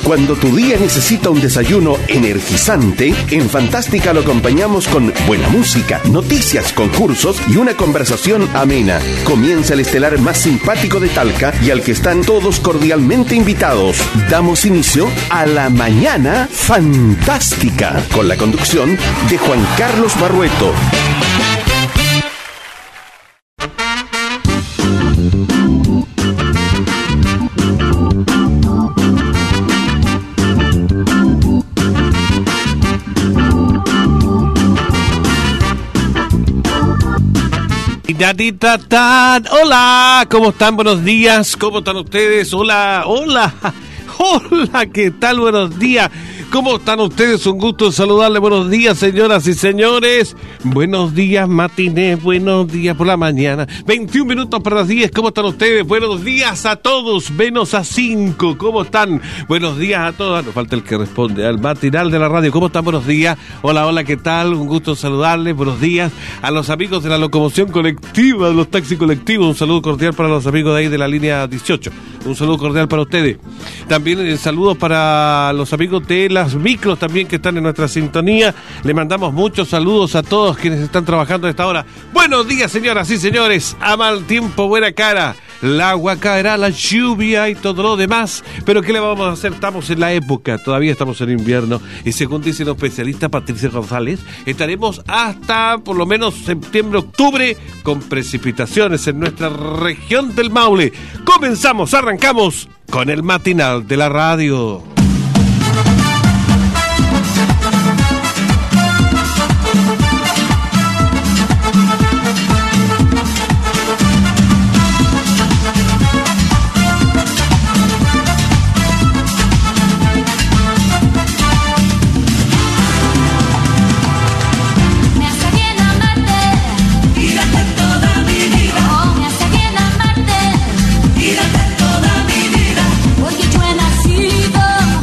Cuando tu día necesita un desayuno energizante, en Fantástica lo acompañamos con buena música, noticias, concursos y una conversación amena. Comienza el estelar más simpático de Talca y al que están todos cordialmente invitados. Damos inicio a la Mañana Fantástica, con la conducción de Juan Carlos Barrueto. Hola, ¿cómo están? Buenos días, ¿cómo están ustedes? Hola, ¿qué tal? Buenos días, ¿cómo están ustedes? Un gusto saludarles, buenos días, señoras y señores. Buenos días, matiné, buenos días por la mañana. 21 minutos para las 10, ¿cómo están ustedes? Buenos días a todos, menos a 5, ¿cómo están? Buenos días a todos, nos falta el que responde al matinal de la radio, ¿cómo están? Buenos días, hola, ¿qué tal? Un gusto saludarles, buenos días a los amigos de la locomoción colectiva, de los taxis colectivos, un saludo cordial para los amigos de ahí de la línea 18, un saludo cordial para ustedes. También saludos para los amigos de las micros también que están en nuestra sintonía. Le mandamos muchos saludos a todos quienes están trabajando a esta hora. Buenos días, señoras y señores. A mal tiempo, buena cara. El agua caerá, la lluvia y todo lo demás. Pero ¿qué le vamos a hacer? Estamos en la época, todavía estamos en invierno. Y según dice la especialista Patricia González, estaremos hasta por lo menos septiembre, octubre con precipitaciones en nuestra región del Maule. Comenzamos, arrancamos con el matinal de la radio. Porque yo he nacido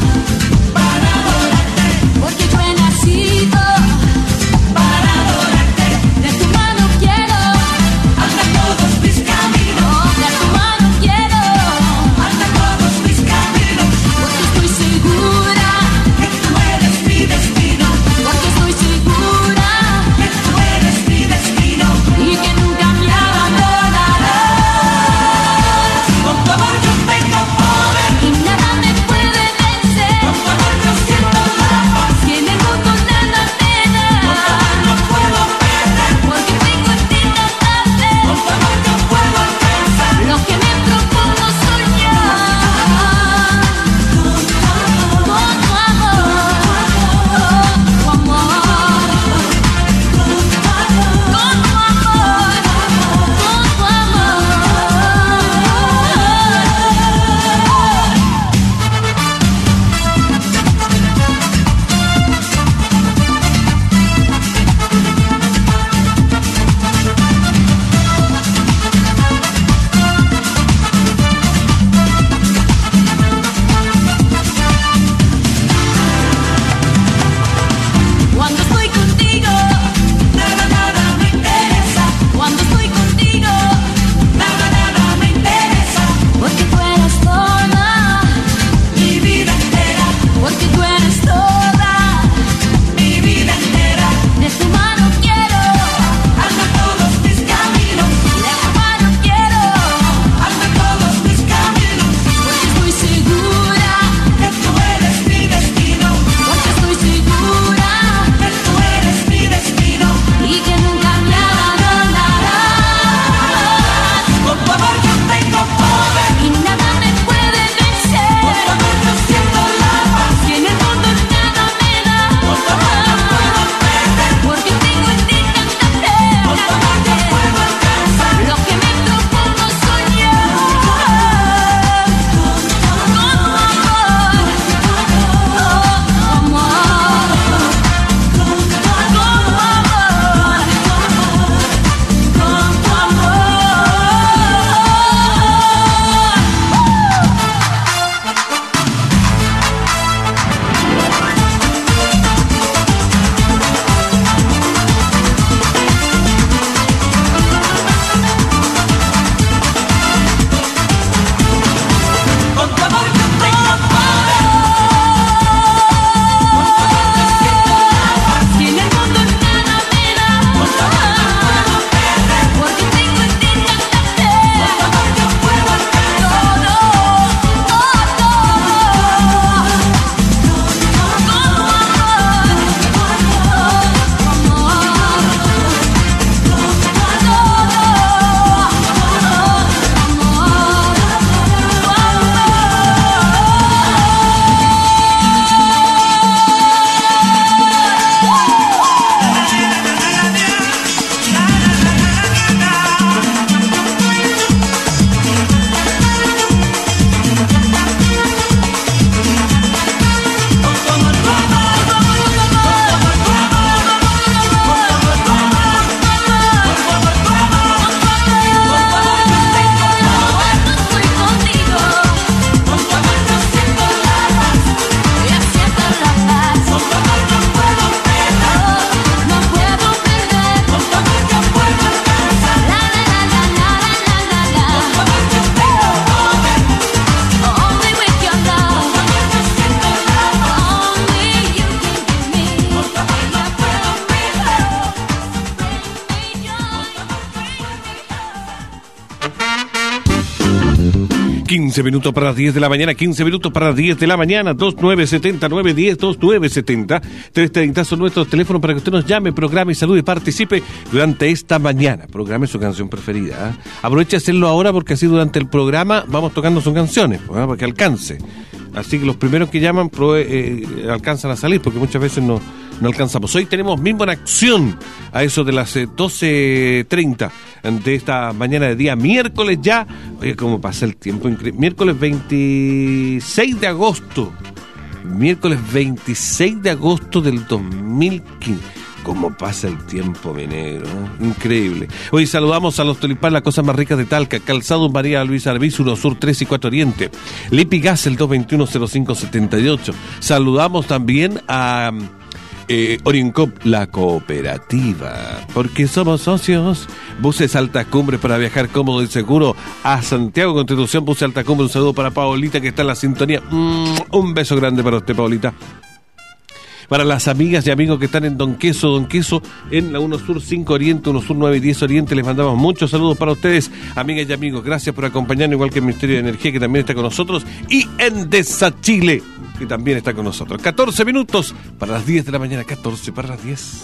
15 minutos para las 10 de la mañana, 15 minutos para las 10 de la mañana, 2970-910, 2970, 330 son nuestros teléfonos para que usted nos llame, programe, salude y participe durante esta mañana. Programe su canción preferida, ¿eh? Aproveche a hacerlo ahora porque así durante el programa vamos tocando sus canciones, ¿eh? Para que alcance. Así que los primeros que llaman alcanzan a salir porque muchas veces no alcanzamos. Hoy tenemos mismo en acción a eso de las 12:30 de esta mañana de día miércoles ya. Oye, cómo pasa el tiempo, increíble. Miércoles 26 de agosto. Miércoles 26 de agosto del 2015. Cómo pasa el tiempo, mi negro, ¿eh? Increíble. Hoy saludamos a los tulipanes, las cosas más ricas de Talca, Calzado María Luisa Arbizu, 1 Sur 3 y 4 Oriente, Lipigas, el 221-0578. Saludamos también a Orincop, la cooperativa, porque somos socios. Buses Alta Cumbre para viajar cómodo y seguro a Santiago Constitución. Buses Alta Cumbre, un saludo para Paolita que está en la sintonía. Un beso grande para usted, Paolita. Para las amigas y amigos que están en Don Queso en la 1 Sur 5 Oriente, 1 Sur 9 y 10 Oriente, les mandamos muchos saludos para ustedes, amigas y amigos. Gracias por acompañarnos, igual que el Ministerio de Energía, que también está con nosotros, y Endesa Chile, que también está con nosotros. 14 minutos para las 10 de la mañana, 14 para las 10.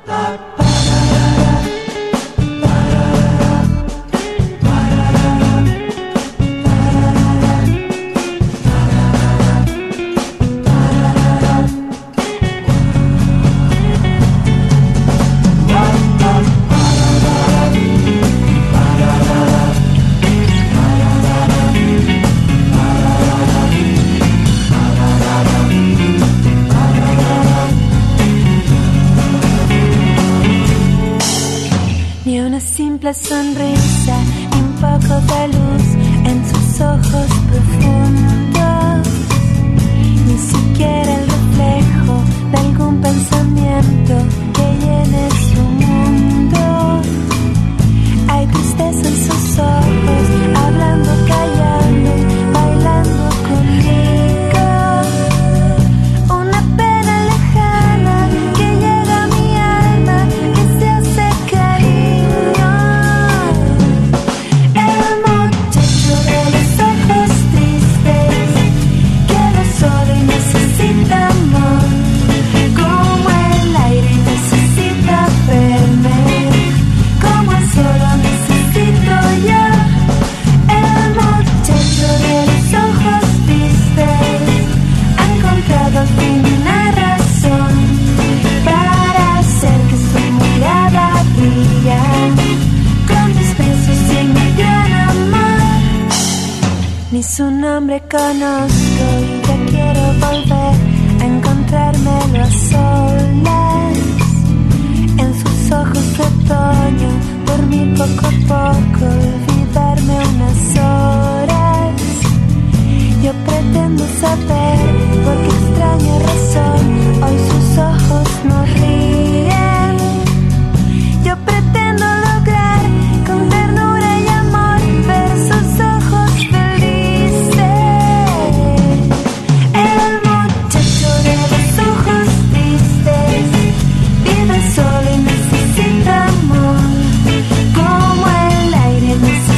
Sonrisa y un poco de luz en sus ojos profundos, ni siquiera el reflejo de algún pensamiento que llene su mundo. Hay tristeza en sus ojos, hablando, callando, bailando conmigo. Una pena lejana que llega a mi alma, que se hace cariño. Su nombre conozco y ya quiero volver a encontrármelo a solas. En sus ojos de otoño, dormir poco a poco, olvidarme unas horas. Yo pretendo saber por qué extraña razón hoy sus ojos no ríen. Yo pretendo lograr con ternura y amor ver sus ojos felices. Solo y necesita amor, como el aire necesita.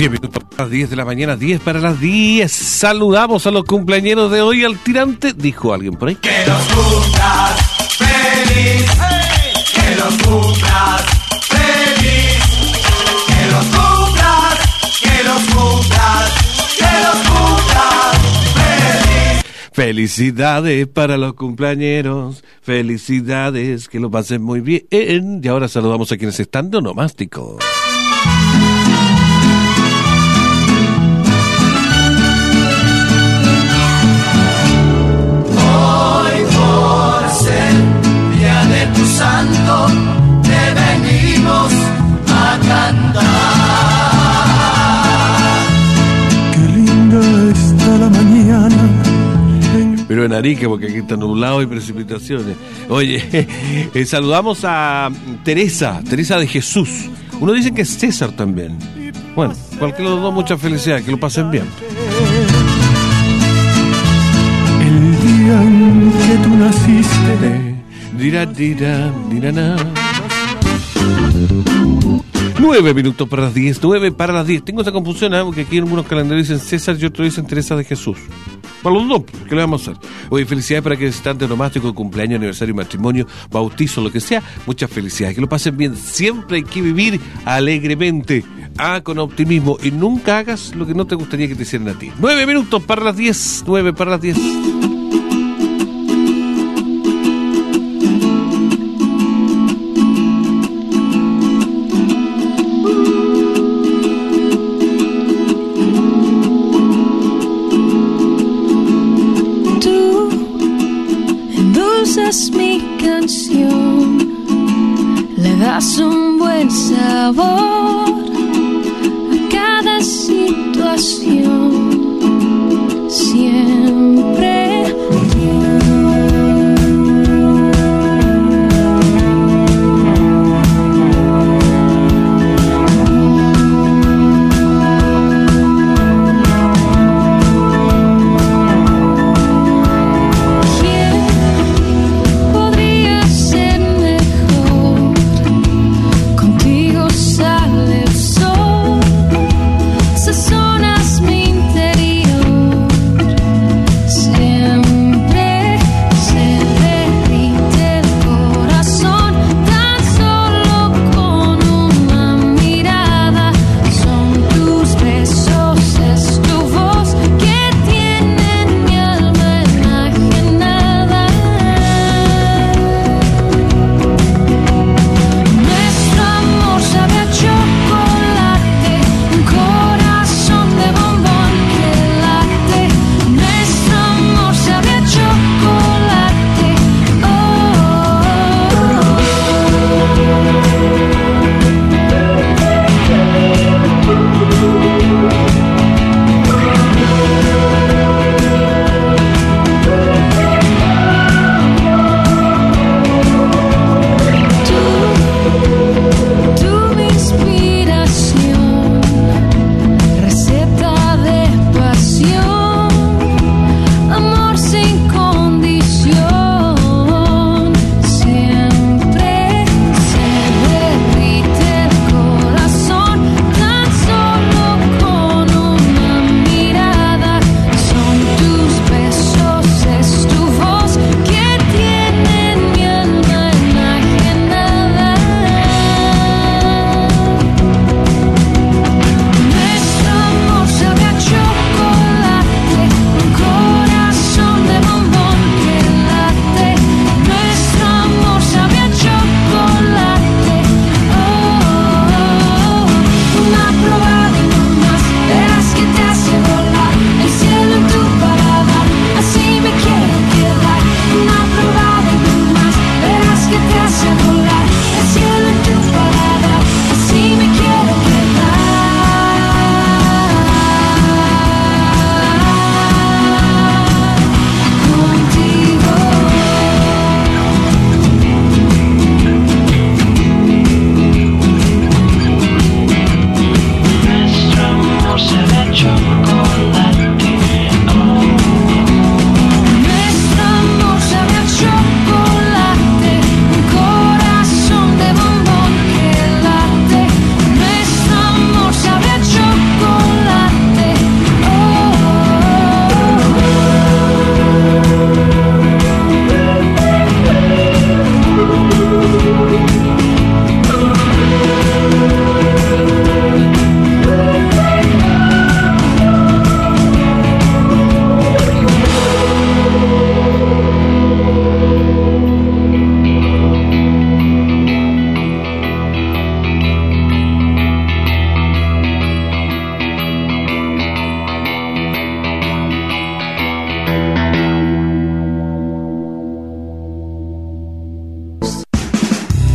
10 minutos para las 10 de la mañana, 10 para las 10. Saludamos a los cumpleañeros de hoy al tirante, dijo alguien por ahí. Que los cumplas feliz, que los cumplas feliz, que los cumplas, que los cumplas, que los cumplas feliz. Felicidades para los cumpleañeros, felicidades, que lo pasen muy bien. Y ahora saludamos a quienes están de onomástico. Tu santo, te venimos a cantar. Qué linda está la mañana. Pero en Arica, porque aquí está nublado y precipitaciones. Oye, saludamos a Teresa de Jesús. Uno dice que es César también. Bueno, cualquiera de los dos, mucha felicidad, que lo pasen bien. El día en que tú naciste. Dira, 9 minutos para las 10, 9 para las 10. Tengo esa confusión, porque aquí en algunos calendarios dicen César y otros dicen Teresa de Jesús. Para los dos, ¿qué le vamos a hacer? Oye, felicidades para que estén de onomástico, cumpleaños, aniversario, matrimonio, bautizo, lo que sea. Muchas felicidades, que lo pasen bien. Siempre hay que vivir alegremente, con optimismo, y nunca hagas lo que no te gustaría que te hicieran a ti. 9 minutos para las 10, 9 para las 10. Es mi canción, le das un buen sabor a cada situación, siempre.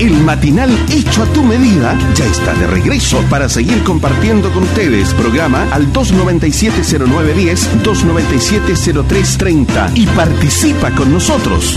El matinal hecho a tu medida ya está de regreso para seguir compartiendo con ustedes. Programa al 297-0910, 297-0330 y participa con nosotros.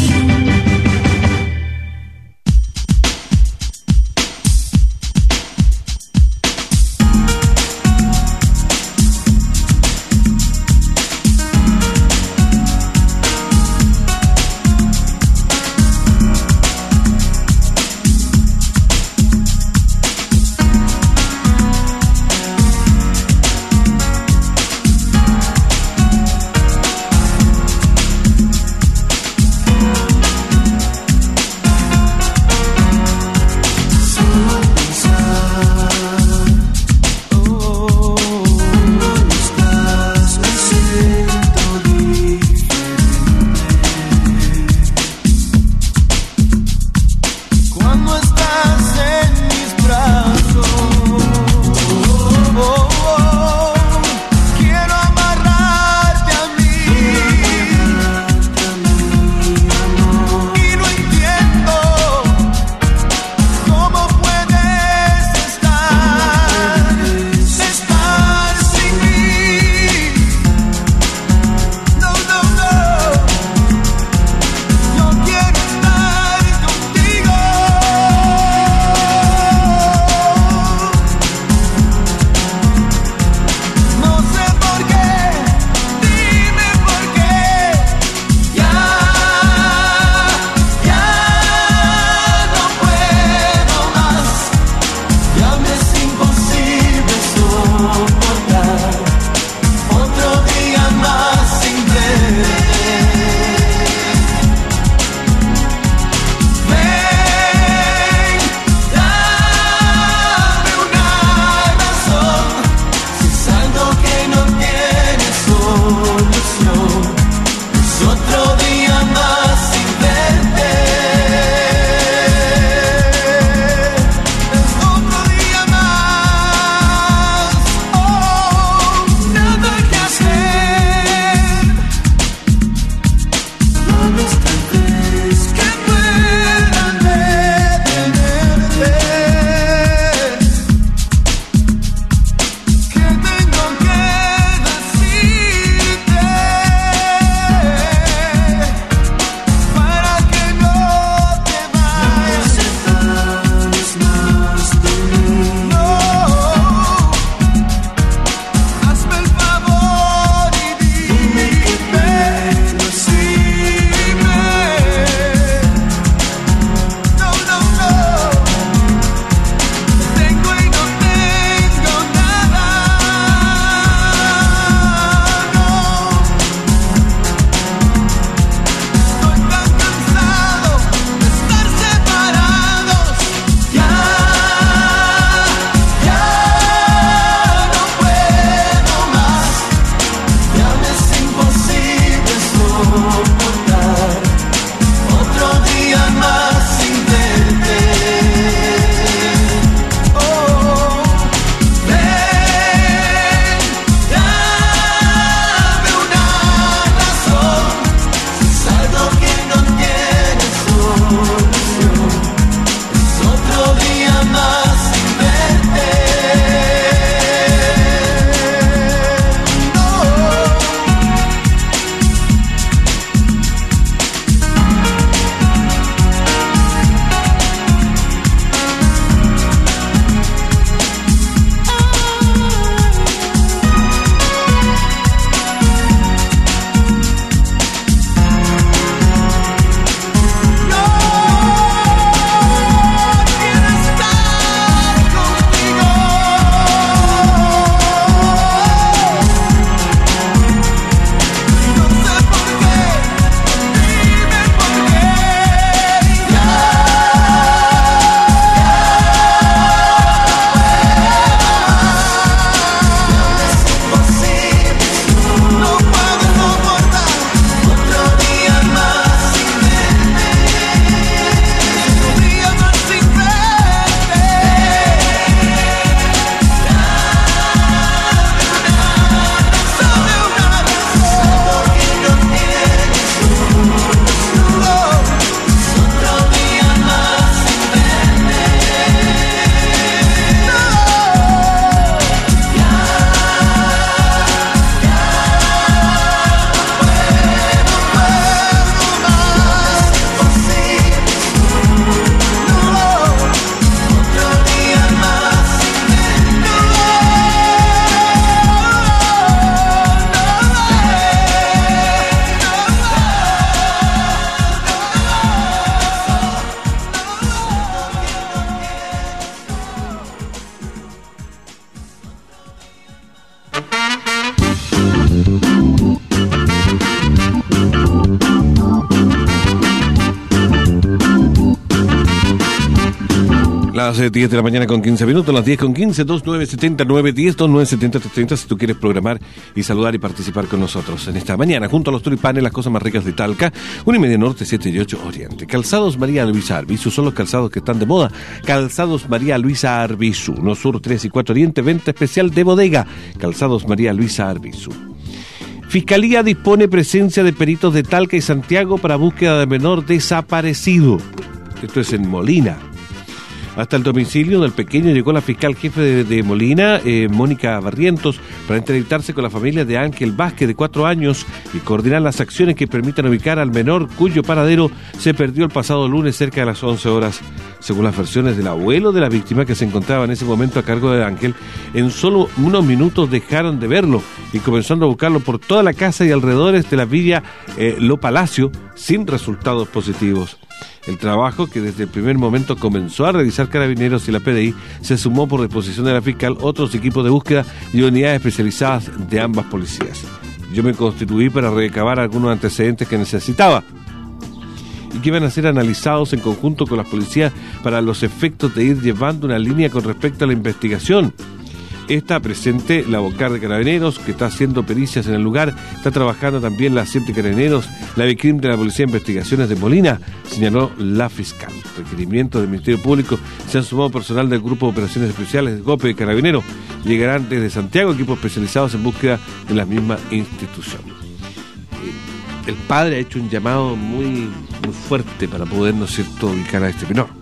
Las 10 de la mañana con 15 minutos, las 10 con 15, 2970-910, 2970-330, si tú quieres programar y saludar y participar con nosotros en esta mañana, junto a los tulipanes, las cosas más ricas de Talca, 1:30 Norte, 7 y 8 Oriente. Calzados María Luisa Arbizu, son los calzados que están de moda. Calzados María Luisa Arbizu, no Sur, 3 y 4 Oriente, venta especial de bodega. Calzados María Luisa Arbizu. Fiscalía dispone presencia de peritos de Talca y Santiago para búsqueda de menor desaparecido. Esto es en Molina. Hasta el domicilio del pequeño llegó la fiscal jefe de Molina, Mónica Barrientos, para entrevistarse con la familia de Ángel Vázquez, de 4 años, y coordinar las acciones que permitan ubicar al menor cuyo paradero se perdió el pasado lunes cerca de las 11 horas. Según las versiones del abuelo de la víctima, que se encontraba en ese momento a cargo de Ángel, en solo unos minutos dejaron de verlo y comenzando a buscarlo por toda la casa y alrededores de la villa Lo Palacio, sin resultados positivos. El trabajo, que desde el primer momento comenzó a realizar Carabineros y la PDI, se sumó por disposición de la fiscal otros equipos de búsqueda y unidades especializadas de ambas policías. Yo me constituí para recabar algunos antecedentes que necesitaba y que iban a ser analizados en conjunto con las policías para los efectos de ir llevando una línea con respecto a la investigación. Está presente la vocal de Carabineros, que está haciendo pericias en el lugar. Está trabajando también la CIEP de Carabineros, la BICRIM de la Policía de Investigaciones de Molina, señaló la fiscal. Requerimientos del Ministerio Público, se han sumado personal del Grupo de Operaciones Especiales, GOPE de Carabineros. Llegarán desde Santiago equipos especializados en búsqueda de la misma institución. El padre ha hecho un llamado muy fuerte para poder, ¿no es cierto?, ubicar a este menor.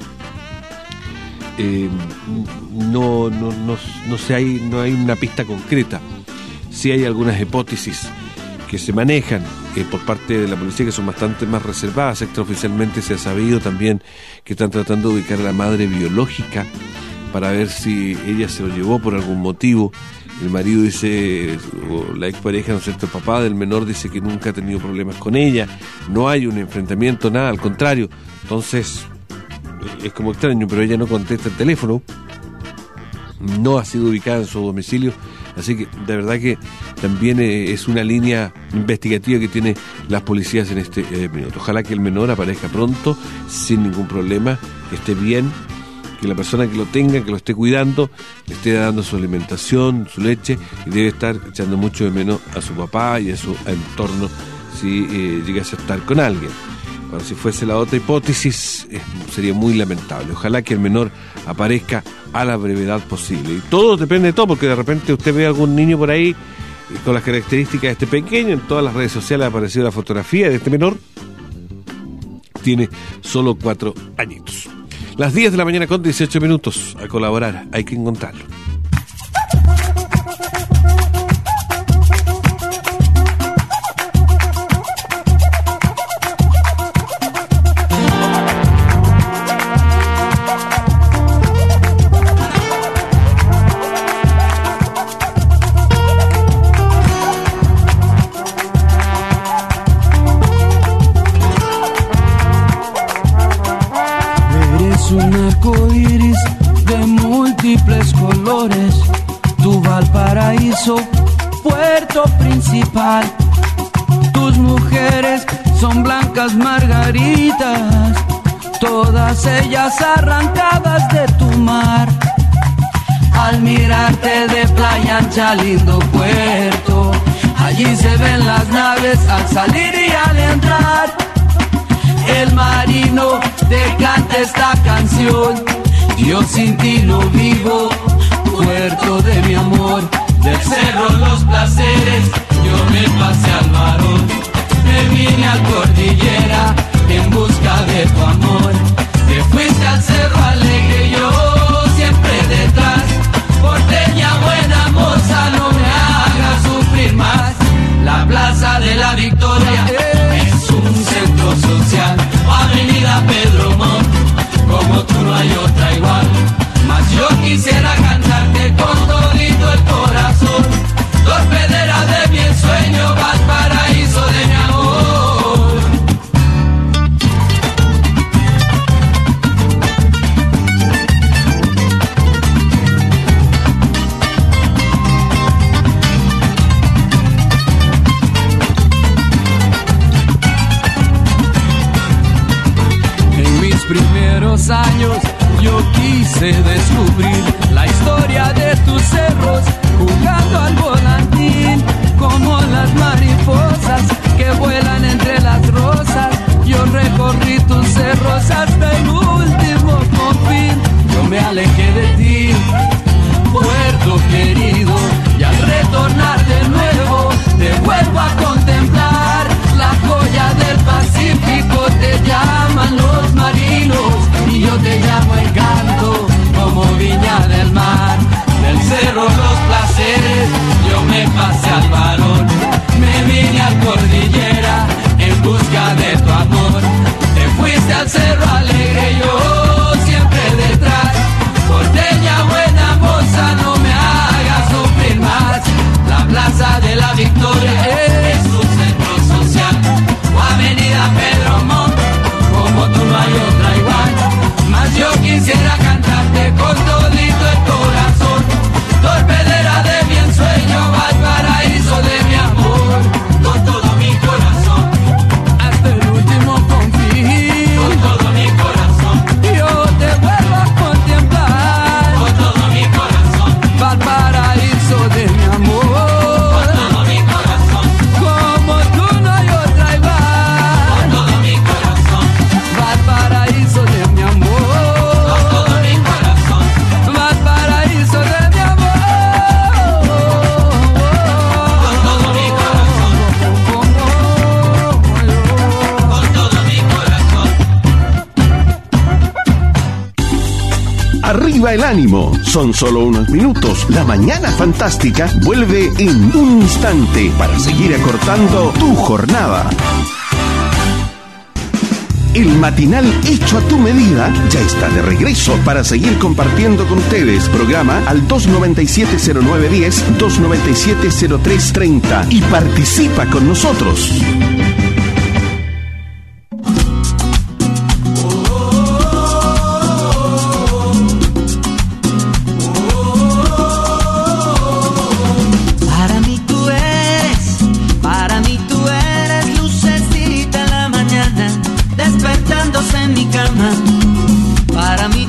No hay una pista concreta. Sí hay algunas hipótesis que se manejan por parte de la policía que son bastante más reservadas. Extraoficialmente se ha sabido también que están tratando de ubicar a la madre biológica para ver si ella se lo llevó por algún motivo. El marido dice, o la expareja, ¿no es cierto?, el papá del menor dice que nunca ha tenido problemas con ella, no hay un enfrentamiento, nada, al contrario. Entonces es como extraño, pero ella no contesta el teléfono, no ha sido ubicada en su domicilio, así que de verdad que también es una línea investigativa que tienen las policías en este minuto. Ojalá que el menor aparezca pronto, sin ningún problema, que esté bien, que la persona que lo tenga, que lo esté cuidando, le esté dando su alimentación, su leche, y debe estar echando mucho de menos a su papá y a su entorno si llegase a estar con alguien. Ahora, si fuese la otra hipótesis, sería muy lamentable. Ojalá que el menor aparezca a la brevedad posible. Y todo depende de todo, porque de repente usted ve a algún niño por ahí con las características de este pequeño. En todas las redes sociales ha aparecido la fotografía de este menor. Tiene solo 4 añitos. Las 10 de la mañana con 18 minutos. A colaborar, hay que encontrarlo. Un arco iris de múltiples colores, tu Valparaíso, puerto principal. Tus mujeres son blancas margaritas, todas ellas arrancadas de tu mar. Al mirarte de Playa Ancha, lindo puerto, allí se ven las naves al salir y al entrar. El marino te canta esta canción, yo sin ti no vivo, puerto de mi amor. Del cerro Los Placeres yo me pasé al Barón, me vine a Cordillera en busca de tu amor. Te fuiste al Cerro Alegre, yo siempre detrás. Porteña buena moza, no me hagas sufrir más. La Plaza de la Victoria es un centro social, Avenida Pedro Montt, como tú no hay otra igual. Mas yo quisiera cantarte con todito el corazón, torpedera de mi ensueño, Valparaíso de mi amor. los años yo quise descubrir la historia de tus cerros, jugando al volantín, como las mariposas que vuelan entre las rosas. Yo recorrí tus cerros hasta el último confín. Yo me alejé de ti, puerto querido, y al retornar de nuevo te vuelvo a contemplar. La joya del Pacífico te llaman los marinos, y yo te llamo Encanto, como Viña del Mar. Del cerro los placeres, yo me pasé al varón, me vine a Cordillera en busca de tu amor. Te fuiste al Cerro Alegre, yo siempre detrás. Porteña buena moza, no me hagas sufrir más. La Plaza de la Victoria es un centro social, o Avenida Pedro Montt, como tú no hay otra igual. Mas yo quisiera cantarte con todito el corazón, torpedera de mi ensueño, Valparaíso de mi amor, con todo mi corazón, hasta el último confín, con todo mi corazón, yo te vuelvo a contemplar, con todo mi corazón, Valparaíso de mi amor, con todo mi corazón, como tú no hay otra igual, con todo mi corazón, Valparaíso de mi amor, con todo mi corazón, Valparaíso de mi amor, con todo mi corazón, con todo mi corazón. Arriba el ánimo, son solo unos minutos. La mañana fantástica vuelve en un instante para seguir acortando tu jornada. El matinal hecho a tu medida ya está de regreso para seguir compartiendo con ustedes. Programa al 297-0910, 297-0330 y participa con nosotros. Para mí tú eres lucecita en la mañana, despertándose en mi cama. Para mí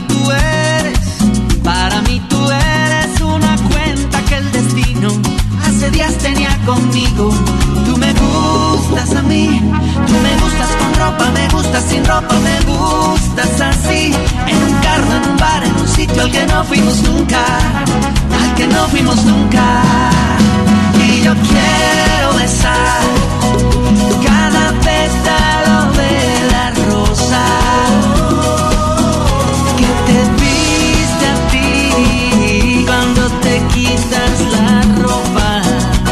tú eres una cuenta que el destino hace días tenía conmigo. Tú me gustas a mí, tú me gustas con ropa, me gustas sin ropa, me gustas así. En un carro, en un bar, en un sitio al que no fuimos nunca, al que no fuimos nunca. Y yo quiero besar cada pétalo de la rosa que te viste a ti cuando te quitas la ropa.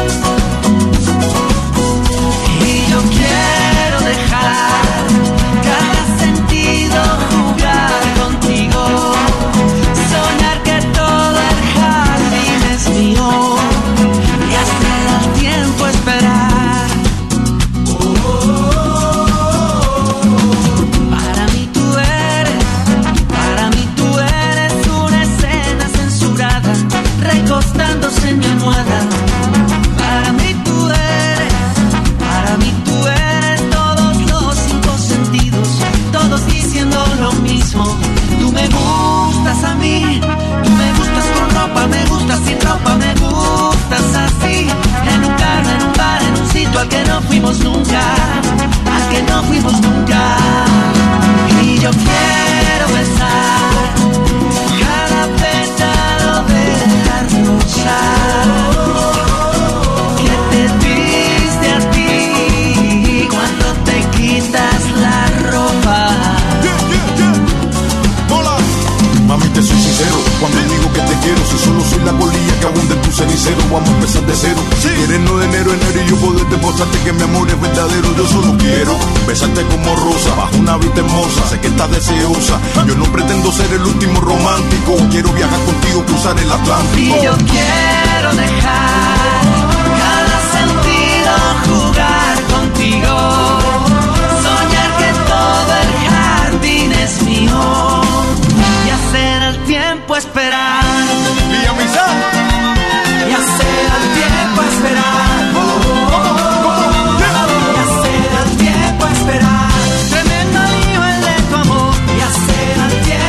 Y yo quiero dejar cada sentido jugar contigo, soñar que todo el jardín es mío y hacer al tiempo esperar. Recostándose en mi almohada. Para mí tú eres todos los cinco sentidos, todos diciendo lo mismo. Tú me gustas a mí, tú me gustas con ropa, me gustas sin ropa, me gustas así. En un carro, en un bar, en un sitio al que no fuimos nunca, al que no fuimos nunca. Y yo quiero besar cada pétalo de que te viste a ti cuando te quitas la ropa. Hola. Mami, te soy sincero cuando digo que te quiero. Si solo soy la colilla que abunda en tu cenicero, vamos a empezar de cero. Quieres no de enero y yo poder demostrarte que mi amor es verdadero. Yo solo quiero besarte como rosa bajo una vista hermosa. Sé que estás deseosa, yo no pretendo ser el último romántico. Quiero viajar contigo, cruzar el Atlántico. Y yo quiero dejar cada sentido jugar contigo, soñar que todo el jardín es mío y hacer al tiempo esperar. Y hacer al tiempo esperar. Y hacer al tiempo esperar. Tremendo lío el de tu amor. Y hacer al tiempo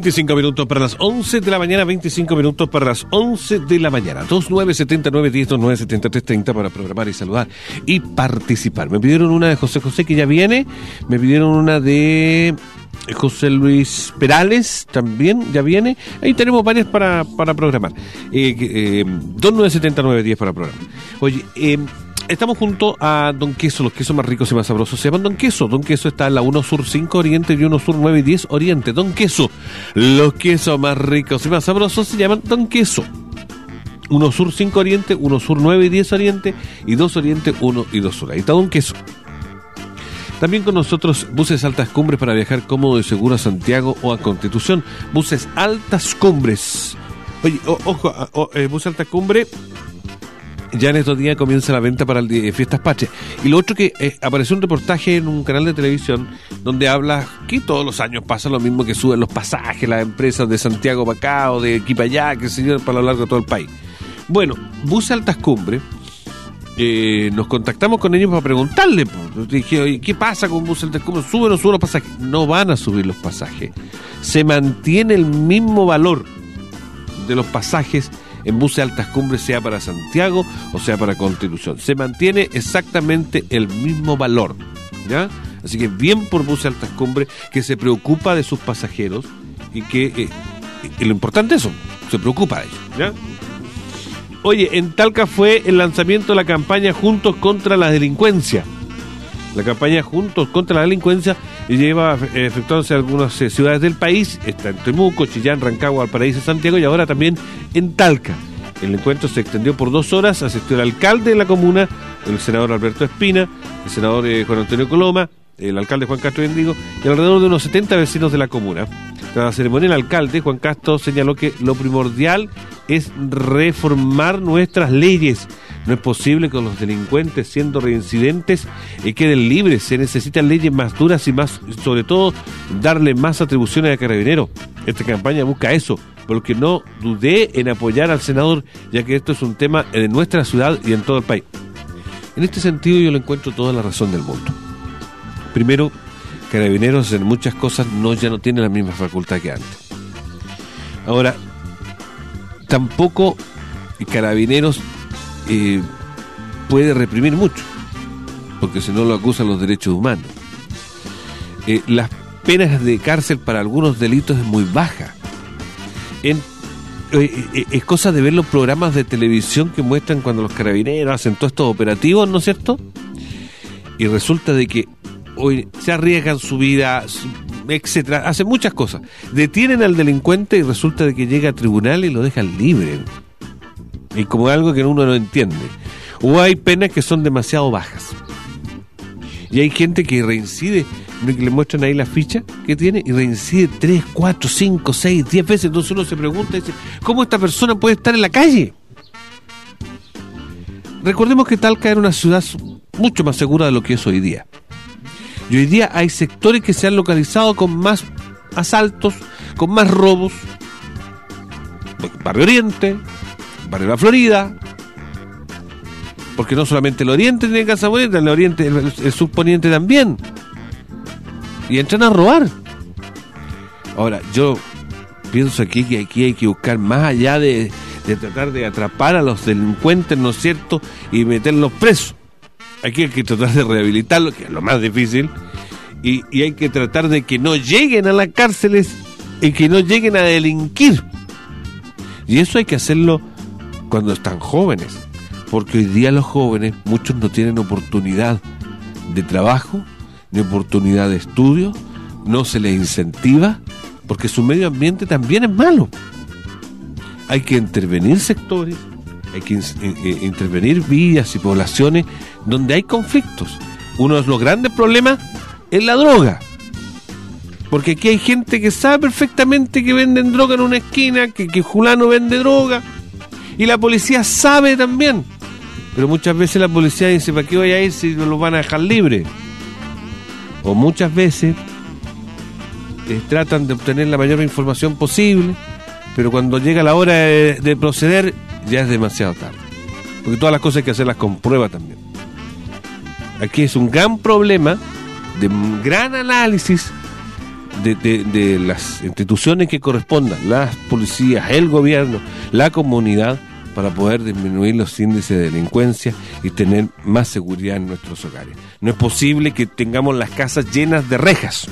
25 minutos para las 11 de la mañana, 25 minutos para las 11 de la mañana. 297910, 297330 para programar y saludar y participar. Me pidieron una de José José, que ya viene. Me pidieron una de José Luis Perales, también ya viene. Ahí tenemos varias para programar. 297910 para programar. Oye, estamos junto a Don Queso, los quesos más ricos y más sabrosos se llaman Don Queso. Don Queso está en la 1 Sur 5 Oriente y 1 Sur 9 y 10 Oriente. Don Queso, los quesos más ricos y más sabrosos se llaman Don Queso. 1 Sur 5 Oriente, 1 Sur 9 y 10 Oriente y 2 Oriente, 1 y 2 Sur. Ahí está Don Queso. También con nosotros buses Altas Cumbres para viajar cómodo y seguro a Santiago o a Constitución. Buses Altas Cumbres. Oye, ojo, buses Altas Cumbres. Ya en estos días comienza la venta para el Fiestas Patrias. Y lo otro que apareció un reportaje en un canal de televisión donde habla que todos los años pasa lo mismo, que suben los pasajes las empresas de Santiago para acá o de aquí para allá, que se llevan para lo largo de todo el país. Bueno, Buses Altas Cumbres, nos contactamos con ellos para preguntarle. Dije, oye, ¿qué pasa con Buses Altas Cumbres? ¿Suben o suben los pasajes? No van a subir los pasajes. Se mantiene el mismo valor de los pasajes en Buses Altas Cumbres, sea para Santiago o sea para Constitución. Se mantiene exactamente el mismo valor, ¿ya? Así que bien por Buses Altas Cumbres, que se preocupa de sus pasajeros y que lo importante es eso, se preocupa de ellos, ¿ya? Oye, en Talca fue el lanzamiento de la campaña Juntos contra la Delincuencia. La campaña Juntos contra la Delincuencia lleva efectuándose en algunas ciudades del país. Está en Temuco, Chillán, Rancagua, Valparaíso, Santiago y ahora también en Talca. El encuentro se extendió por 2 horas. Asistió el alcalde de la comuna, el senador Alberto Espina, el senador Juan Antonio Coloma, el alcalde Juan Castro Bendigo y alrededor de unos 70 vecinos de la comuna. Tras la ceremonia, el alcalde Juan Castro señaló que lo primordial es reformar nuestras leyes. No es posible que los delincuentes, siendo reincidentes, queden libres. Se necesitan leyes más duras y más, sobre todo, darle más atribuciones a Carabineros. Esta campaña busca eso, porque no dudé en apoyar al senador, ya que esto es un tema en nuestra ciudad y en todo el país. En este sentido yo le encuentro toda la razón del mundo. Primero, Carabineros en muchas cosas ya no tiene la misma facultad que antes. Ahora, tampoco Carabineros puede reprimir mucho, porque si no lo acusan los derechos humanos. Las penas de cárcel para algunos delitos es muy baja. Es cosa de ver los programas de televisión que muestran cuando los carabineros hacen todos estos operativos, ¿no es cierto? Y resulta de que hoy se arriesgan su vida, etcétera, hacen muchas cosas. Detienen al delincuente y resulta de que llega a tribunal y lo dejan libre. Y como algo que uno no entiende. O hay penas que son demasiado bajas. Y hay gente que reincide, que le muestran ahí la ficha que tiene, y reincide 3, 4, 5, 6, 10 veces. Entonces uno se pregunta, dice, ¿cómo esta persona puede estar en la calle? Recordemos que Talca era una ciudad mucho más segura de lo que es hoy día. Y hoy día hay sectores que se han localizado con más asaltos, con más robos. Barrio Oriente, Barrio La Florida, porque no solamente el Oriente tiene casa bonita, el Oriente, el subponiente también. Y entran a robar. Ahora, yo pienso aquí que hay que buscar más allá de tratar de atrapar a los delincuentes, ¿no es cierto?, y meterlos presos. Aquí hay que tratar de rehabilitarlos, que es lo más difícil, y hay que tratar de que no lleguen a las cárceles y que no lleguen a delinquir. Y eso hay que hacerlo cuando están jóvenes, porque hoy día los jóvenes, muchos no tienen oportunidad de trabajo, ni oportunidad de estudio, no se les incentiva, porque su medio ambiente también es malo. Hay que intervenir sectores, hay que intervenir villas y poblaciones donde hay conflictos. Uno de los grandes problemas es la droga, porque aquí hay gente que sabe perfectamente que venden droga en una esquina, que fulano vende droga, y la policía sabe también, pero muchas veces la policía dice, ¿para qué voy a ir si lo van a dejar libre? O muchas veces tratan de obtener la mayor información posible, pero cuando llega la hora de proceder ya es demasiado tarde, porque todas las cosas hay que hacerlas con prueba también. Aquí es un gran problema de un gran análisis de las instituciones que correspondan, las policías, el gobierno, la comunidad, para poder disminuir los índices de delincuencia y tener más seguridad en nuestros hogares. No es posible que tengamos las casas llenas de rejas.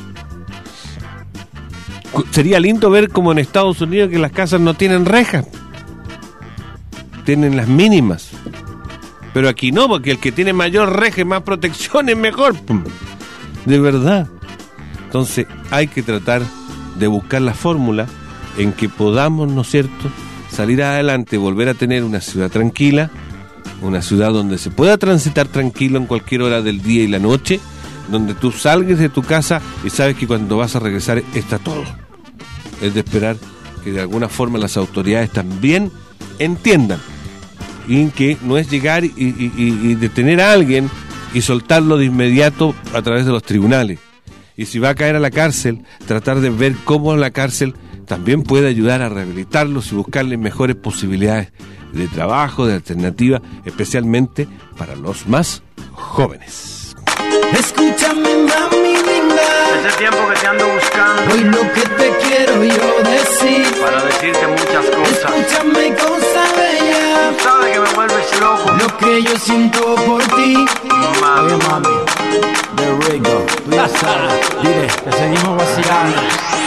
Sería lindo ver como en Estados Unidos que las casas no tienen rejas, tienen las mínimas. Pero aquí no, porque el que tiene mayor reja y más protección es mejor. De verdad. Entonces hay que tratar de buscar la fórmula en que podamos, ¿no es cierto?, salir adelante, volver a tener una ciudad tranquila, una ciudad donde se pueda transitar tranquilo en cualquier hora del día y la noche, donde tú salgas de tu casa y sabes que cuando vas a regresar está todo. Es de esperar que de alguna forma las autoridades también entiendan, y que no es llegar y detener a alguien y soltarlo de inmediato a través de los tribunales. Y si va a caer a la cárcel, tratar de ver cómo la cárcel también puede ayudar a rehabilitarlos y buscarles mejores posibilidades de trabajo, de alternativa, especialmente para los más jóvenes. Escúchame, mami linda, ese tiempo que te ando buscando, hoy lo que te quiero yo decir, para decirte muchas cosas. Escúchame, cosa bella, sabes que me vuelves loco, lo que yo siento por ti. Mami, oye, mami, there we go. Dile, te seguimos vacilando.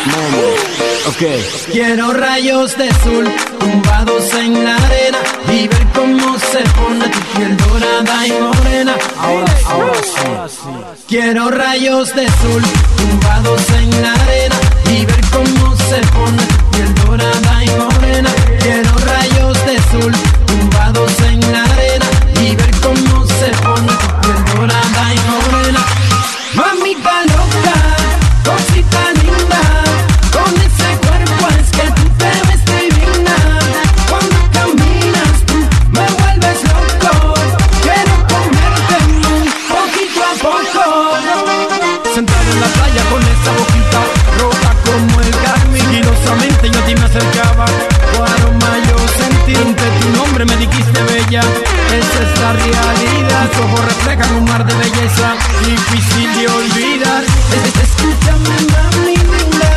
Okay. Quiero rayos de sol tumbados en la arena y ver cómo se pone tu piel dorada y morena. Ahora sí. Quiero rayos de sol tumbados en la arena y ver cómo se pone tu piel dorada y morena. Quiero rayos de sol tumbados en la arena y ver cómo se pone tu piel dorada y morena. Mamita loca, cosita linda, con ese cuerpo es que tú te ves divina. Cuando caminas tú me vuelves loco, quiero comerte muy poquito a poco. Sentado en la playa con esa boquita roja como el carmín, sigilosamente yo a ti me acercaba, tu aroma yo sentí, entre tu nombre me dijiste bella, esa es la realidad, tus ojos reflejan un mar de belleza, difícil de olvidar. Escúchame, mami linda,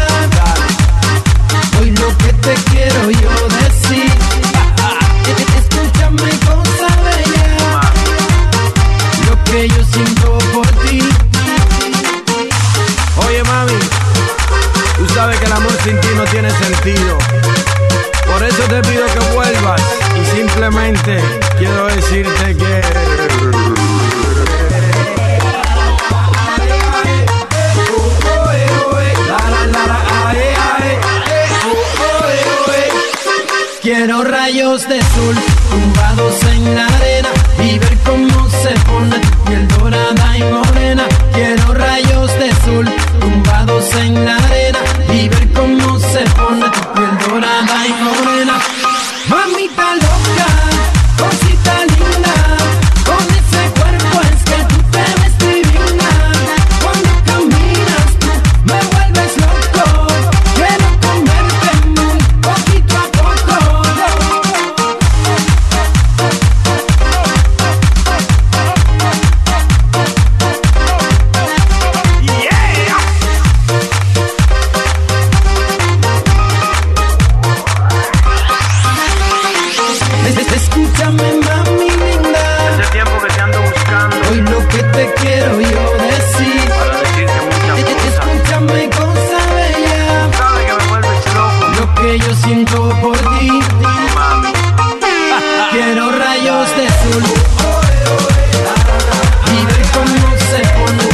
hoy lo que te quiero yo decir. Escúchame, cosa bella, lo que yo siento por ti. Oye, mami, tú sabes que el amor sin ti no tiene sentido. Por eso te pido que vuelvas y simplemente quiero decirte que quiero rayos de sol tumbados en la arena y ver cómo se pone tu piel dorada y morena. Quiero rayos de sol tumbados en la arena y ver cómo se pone tu piel dorada y morena. Mamita loca, cosita linda, con ese cuerpo es que tú te ves divina. Cuando caminas tú me vuelves loco, quiero comerte muy poquito a poco. Escúchame, mami linda, ese tiempo que te ando buscando, hoy lo que te quiero yo decir, para decirte muchas cosas. Escúchame, cosa bella, sabes que me vuelves loco, lo que yo siento por ti. mami. Quiero rayos de sol y ver cómo se pone.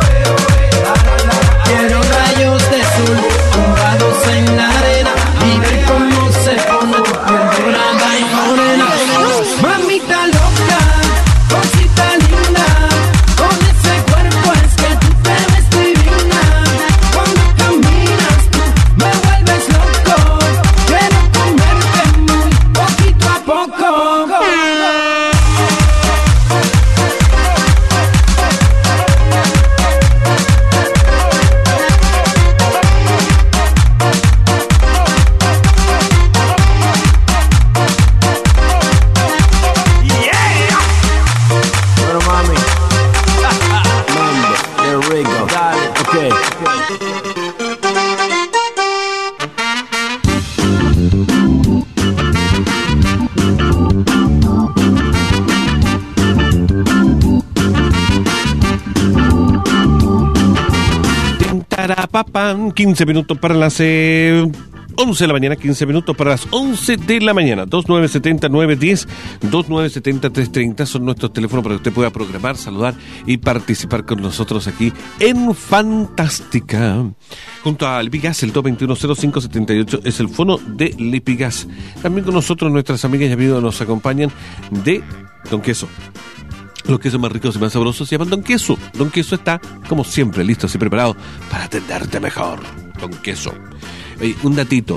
Quiero rayos de sol tumbados en la arena y ver cómo se pone tu piel dorada y morena. Mamita loca, cosita linda, con ese cuerpo es que tú te ves divina. Cuando caminas tú me vuelves loco, quiero comerte muy poquito a poco. Pam, 15 minutos para las 11 de la mañana, 15 minutos para las 11 de la mañana. 2970-910, 2970-330 son nuestros teléfonos para que usted pueda programar, saludar y participar con nosotros aquí en Fantástica. Junto a Lipigas, el 221-0578 es el fono de Lipigas. También con nosotros nuestras amigas y amigos nos acompañan de Don Queso. Los quesos más ricos y más sabrosos se llaman Don Queso. Don Queso está, como siempre, listo y preparado para atenderte mejor. Don Queso. Un datito.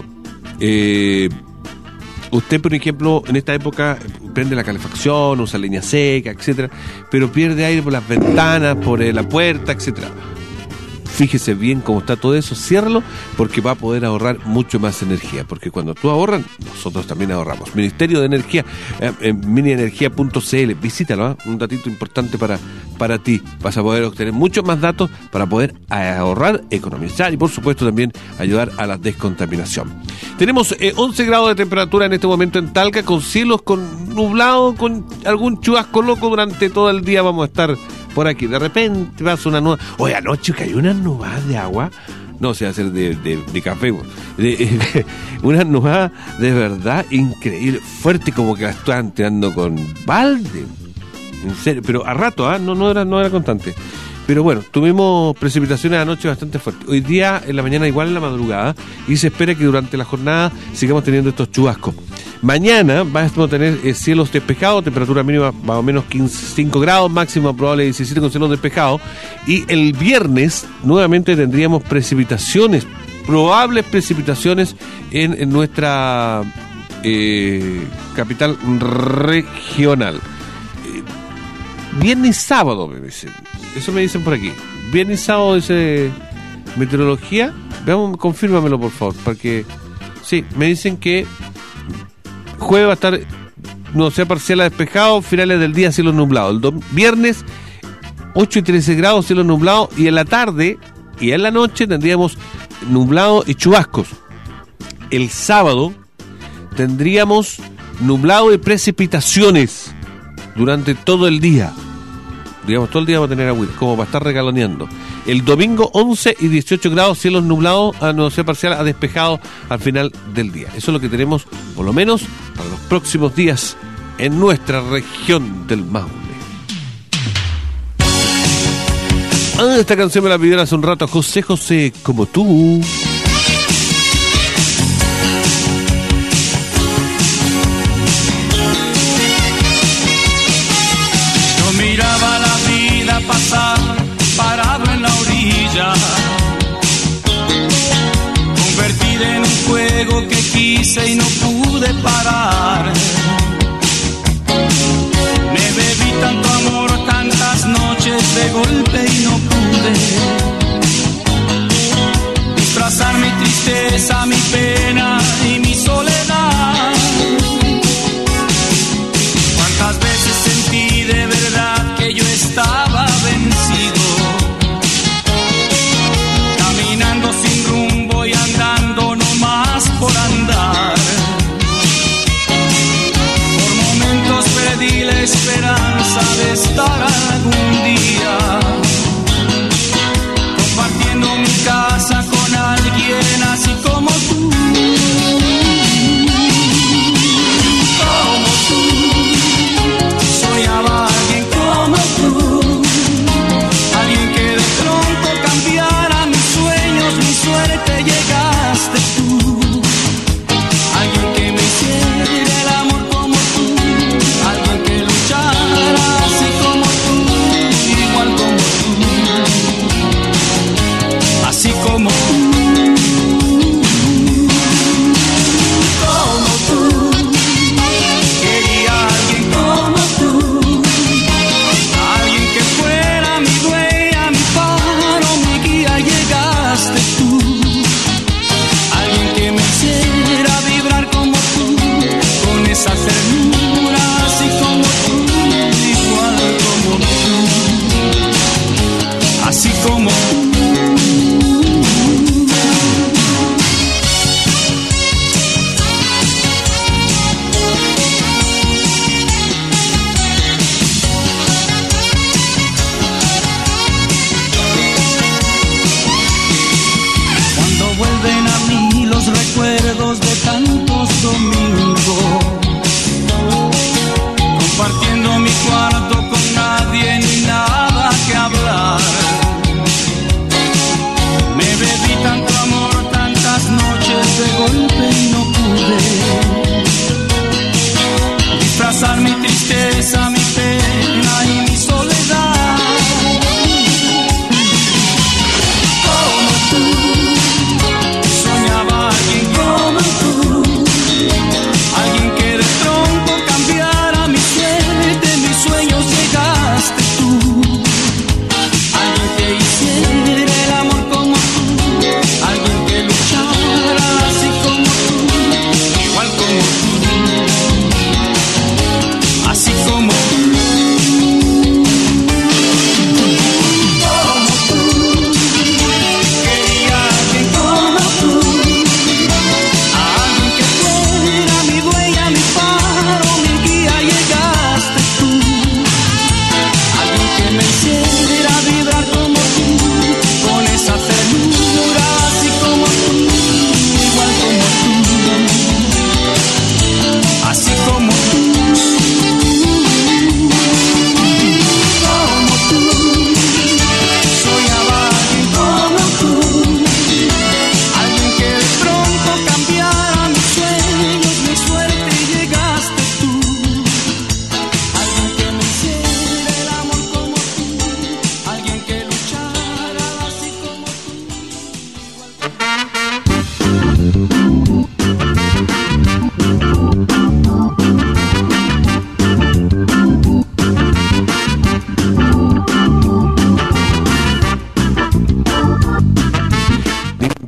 Usted, por ejemplo, en esta época prende la calefacción, usa leña seca, etcétera, pero pierde aire por las ventanas, por la puerta, etcétera. Fíjese bien cómo está todo eso, ciérralo, porque va a poder ahorrar mucho más energía, porque cuando tú ahorras, nosotros también ahorramos. Ministerio de Energía, minienergia.cl, visítalo, un datito importante para ti. Vas a poder obtener muchos más datos para poder ahorrar, economizar y por supuesto también ayudar a la descontaminación. Tenemos 11 grados de temperatura en este momento en Talca, con cielos con nublado, con algún chubasco loco durante todo el día. Vamos a estar por aquí, de repente pasa una nube. Oye, anoche cayó una nubada de agua. No, se va a hacer de café. Una nubada de verdad increíble, fuerte, como que la estaban tirando con balde. En serio, pero a rato, no era constante. Pero bueno, tuvimos precipitaciones anoche bastante fuertes. Hoy día, en la mañana, igual en la madrugada, y se espera que durante la jornada sigamos teniendo estos chubascos. Mañana vamos a tener cielos despejados, temperatura mínima más o menos 5 grados, máxima probable 17 con cielos despejados. Y el viernes nuevamente tendríamos precipitaciones, probables precipitaciones en nuestra capital regional. Viernes y sábado, me dicen. Eso me dicen por aquí. Viernes y sábado dice meteorología. Veamos, confírmamelo por favor, porque sí, me dicen que jueves va a estar, no sea parcial a despejado, finales del día cielo nublado. El viernes 8 y 13 grados, cielo nublado, y en la tarde y en la noche tendríamos nublado y chubascos. El sábado tendríamos nublado y precipitaciones durante todo el día. Digamos, todo el día va a tener agua, como va a estar regaloneando. El domingo 11 y 18 grados, cielos nublados, a no ser parcial a despejado al final del día. Eso es lo que tenemos, por lo menos, para los próximos días en nuestra región del Maule. Esta canción me la pidieron hace un rato José José, como tú. Pasar parado en la orilla, convertida en un juego que quise y no pude parar. Me bebí tanto amor, tantas noches de golpe y no pude disfrazar mi tristeza, mi pena y mi soledad. Cuántas veces sentí de verdad que yo estaba vencido, caminando sin rumbo y andando nomás por andar. Por momentos perdí la esperanza de estar algún día compartiendo mi casa con alguien así como tú.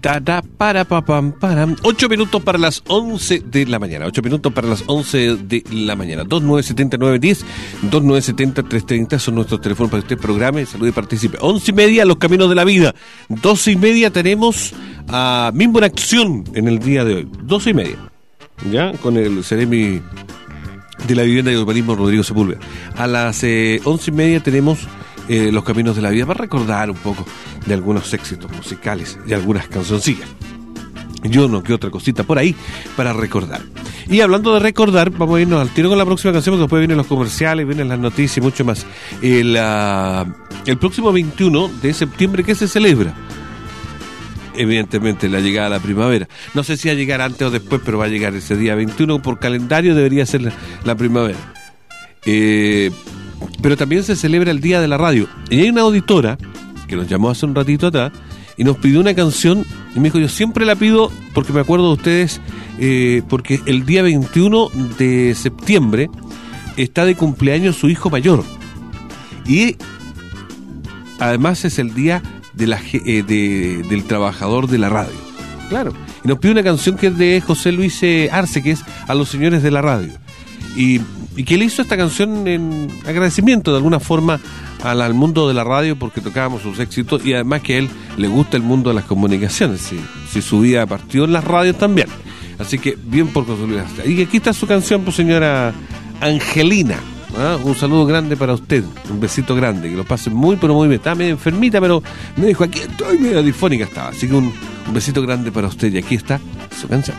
Para, 8 minutos para las 11 de la mañana. 8 minutos para las 11 de la mañana. 297910, 2970-330 son nuestros teléfonos para que usted programe, salude y participe. 11:30, Los Caminos de la Vida. 12:30 tenemos a Mimbo en Acción en el día de hoy. 12:30, ya, con el Ceremi de la Vivienda y Urbanismo, Rodrigo Sepúlveda. A las 11:30 tenemos Los Caminos de la Vida, para recordar un poco de algunos éxitos musicales y algunas canzoncillas. Yo no, que otra cosita por ahí para recordar. Y hablando de recordar, vamos a irnos al tiro con la próxima canción, porque después vienen los comerciales, vienen las noticias y mucho más. El próximo 21 de septiembre, ¿qué se celebra? Evidentemente la llegada a la primavera. No sé si va a llegar antes o después, pero va a llegar ese día 21. Por calendario debería ser la primavera. Pero también se celebra el Día de la Radio. Y hay una auditora que nos llamó hace un ratito atrás y nos pidió una canción, y me dijo, yo siempre la pido porque me acuerdo de ustedes, porque el día 21 de septiembre está de cumpleaños su hijo mayor, y además es el día del trabajador de la radio. Claro. Y nos pidió una canción que es de José Luis Arce, que es A los Señores de la Radio, y que le hizo esta canción en agradecimiento de alguna forma al mundo de la radio, porque tocábamos sus éxitos, y además que a él le gusta el mundo de las comunicaciones, si su vida partió en las radios también. Así que bien por José. Y aquí está su canción, pues, señora Angelina. Un saludo grande para usted, un besito grande, que lo pase muy pero muy bien. Estaba medio enfermita, pero me dijo, aquí estoy, medio difónica estaba. Así que un besito grande para usted, y aquí está su canción.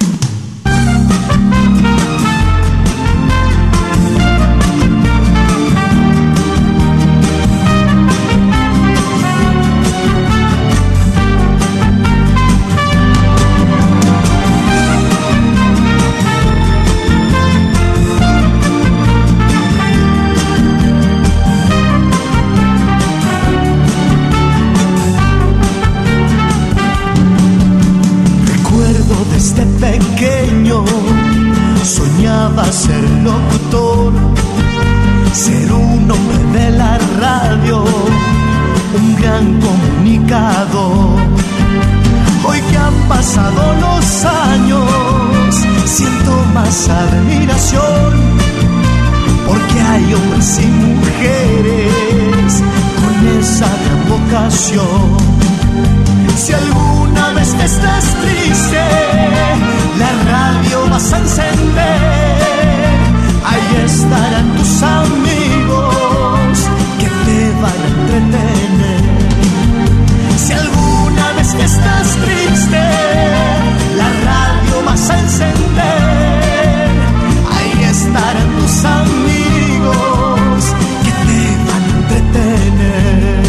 Ser locutor, ser un hombre de la radio, un gran comunicador. Hoy que han pasado los años, siento más admiración, porque hay hombres y mujeres con esa gran vocación. Si alguna vez estás triste, la radio vas a encender. Ahí estarán tus amigos que te van a entretener. Si alguna vez que estás triste, la radio vas a encender. Ahí estarán tus amigos que te van a entretener.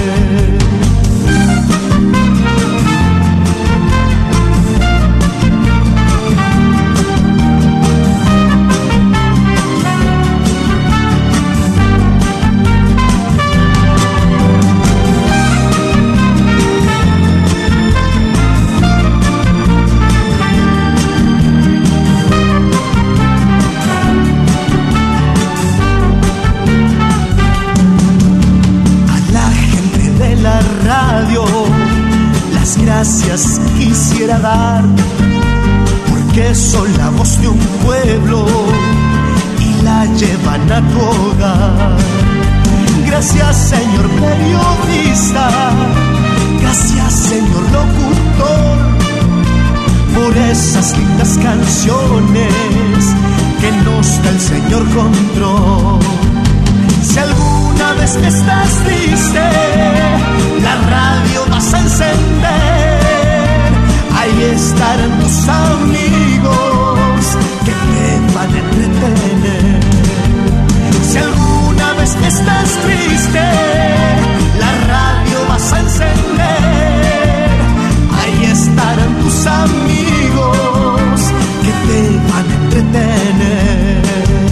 Gracias quisiera dar, porque son la voz de un pueblo y la llevan a tu hogar. Gracias, señor periodista, gracias, señor locutor, por esas lindas canciones que nos da el señor Control. Si alguna vez que estás triste, la radio vas a encender. Ahí estarán tus amigos que te van a entretener. Si alguna vez que estás triste, la radio vas a encender. Ahí estarán tus amigos que te van a entretener.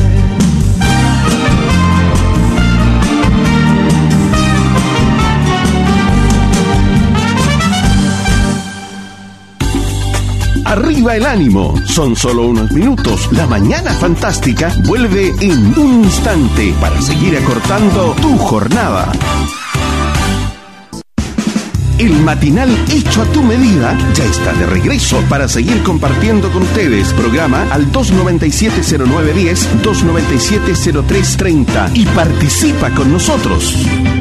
Arriba el ánimo, son solo unos minutos. La mañana fantástica vuelve en un instante para seguir acortando tu jornada. El matinal hecho a tu medida ya está de regreso para seguir compartiendo con ustedes. Programa al 297-0910, 297-0330 y participa con nosotros.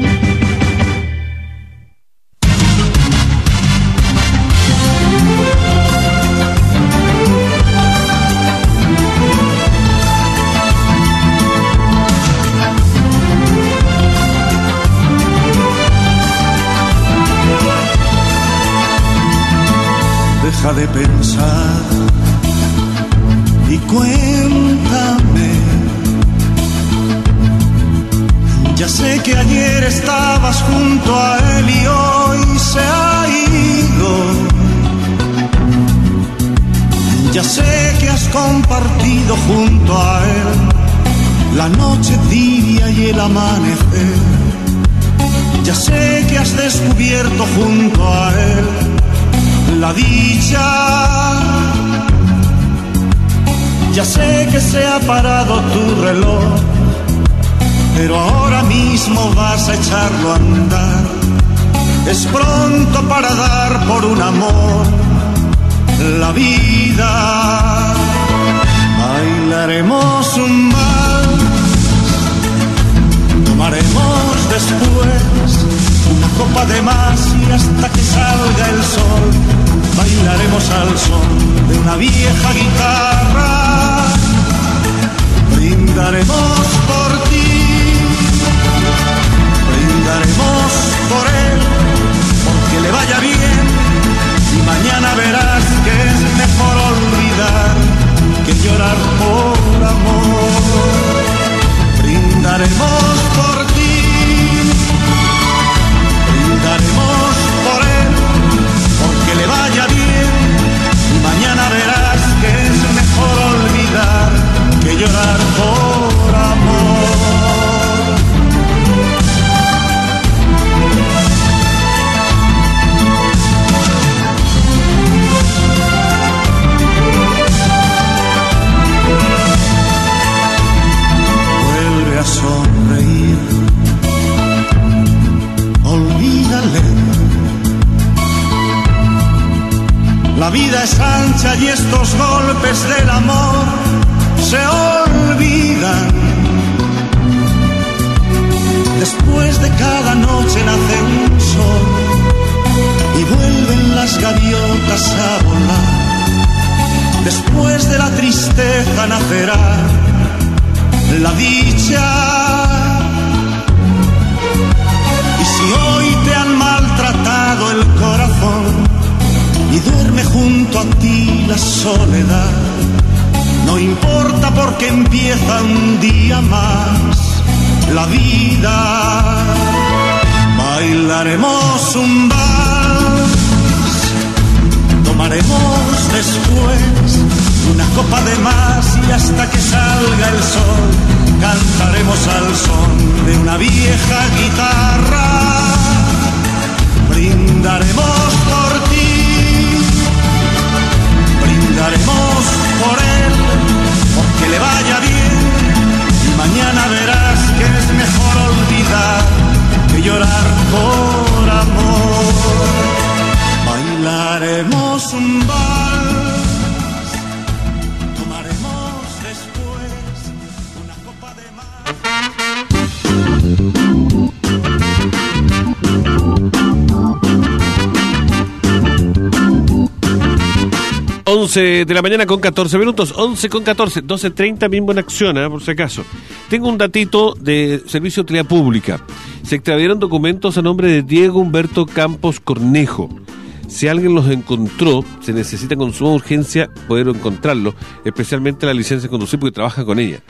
Deja de pensar y cuéntame. Ya sé que ayer estabas junto a él y hoy se ha ido. Ya sé que has compartido junto a él la noche tibia y el amanecer. Ya sé que has descubierto junto a él la dicha. Ya sé que se ha parado tu reloj, pero ahora mismo vas a echarlo a andar. Es pronto para dar por un amor la vida. Bailaremos un vals, tomaremos después una copa de más y hasta que salga el sol bailaremos al son de una vieja guitarra. Brindaremos por ti, brindaremos por él, porque le vaya bien y mañana verás que es mejor olvidar que llorar por amor. Brindaremos por ti, brindaremos por él, porque le vaya bien y mañana verás que es mejor olvidar que llorar por amor. Vuelve a sonreír, olvídale. La vida es ancha y estos golpes del amor se olvidan. Después de cada noche nace un sol y vuelven las gaviotas a volar. Después de la tristeza nacerá la dicha. Y si hoy te han maltratado el corazón y duerme junto a ti la soledad, no importa porque empieza un día más la vida. Bailaremos un vals, tomaremos después una copa de más y hasta que salga el sol cantaremos al son de una vieja guitarra. Brindaremos por ti, brindaremos por él, porque le vaya bien y mañana verás que es mejor olvidar que llorar por amor. Bailaremos un vals, tomaremos después una copa de más. 11 de la mañana con 14 minutos, 11 con 14, 12:30 mismo en acción, por si acaso. Tengo un datito de Servicio de Utilidad Pública. Se extraviaron documentos a nombre de Diego Humberto Campos Cornejo. Si alguien los encontró, se necesita con suma urgencia poder encontrarlo, especialmente la licencia de conducir porque trabaja con ella.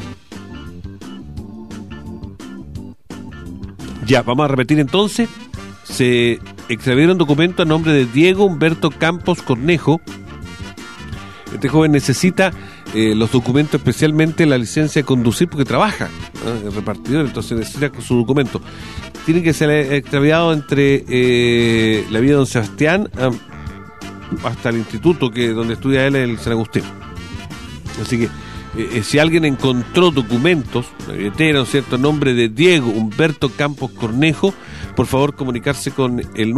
Ya, vamos a repetir entonces. Se extraviaron documentos a nombre de Diego Humberto Campos Cornejo. Este joven necesita los documentos, especialmente la licencia de conducir, porque trabaja el repartidor, entonces necesita su documento. Tiene que ser extraviado entre la vía de Don Sebastián hasta el instituto donde estudia él, el San Agustín. Así que si alguien encontró documentos, una billetera, ¿no es cierto?, nombre de Diego Humberto Campos Cornejo, por favor comunicarse con el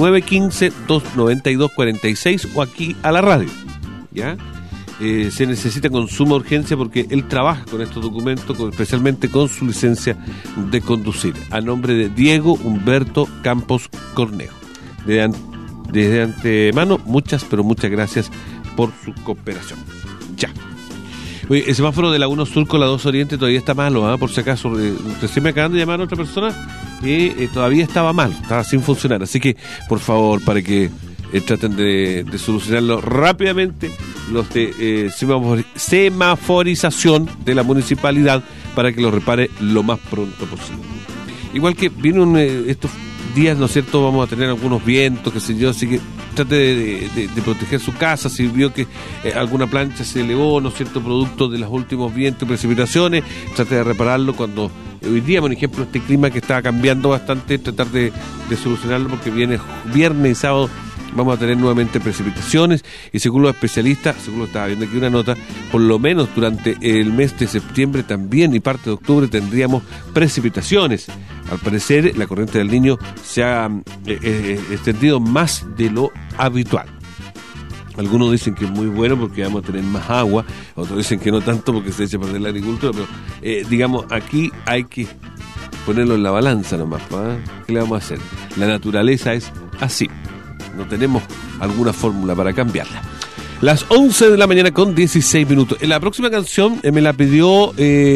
915-292-46 o aquí a la radio, ¿ya? Se necesita con suma urgencia porque él trabaja con estos documentos, especialmente con su licencia de conducir, a nombre de Diego Humberto Campos Cornejo. Desde antemano, muchas gracias por su cooperación. Ya. Oye, el semáforo de la 1 Sur con la 2 Oriente todavía está malo, por si acaso. Recién me acaban de llamar a otra persona que todavía estaba mal, estaba sin funcionar. Así que, por favor, para que traten de solucionarlo rápidamente, los de semaforización de la municipalidad para que lo repare lo más pronto posible. Igual que vienen estos días, ¿no es cierto?, vamos a tener algunos vientos, qué sé yo, así que trate de proteger su casa. Si vio que alguna plancha se elevó, ¿no es cierto?, producto de los últimos vientos y precipitaciones, trate de repararlo cuando hoy día, por ejemplo, este clima que está cambiando bastante, tratar de solucionarlo porque viene viernes y sábado vamos a tener nuevamente precipitaciones y según los especialistas, según lo estaba viendo aquí una nota, por lo menos durante el mes de septiembre también y parte de octubre tendríamos precipitaciones. Al parecer la corriente del Niño se ha extendido más de lo habitual. Algunos dicen que es muy bueno porque vamos a tener más agua, otros dicen que no tanto porque se echa a perder la agricultura, pero digamos, aquí hay que ponerlo en la balanza nomás, ¿eh? ¿Qué le vamos a hacer? La naturaleza es así. No tenemos alguna fórmula para cambiarla. Las 11 de la mañana con 16 minutos. En la próxima canción me la pidió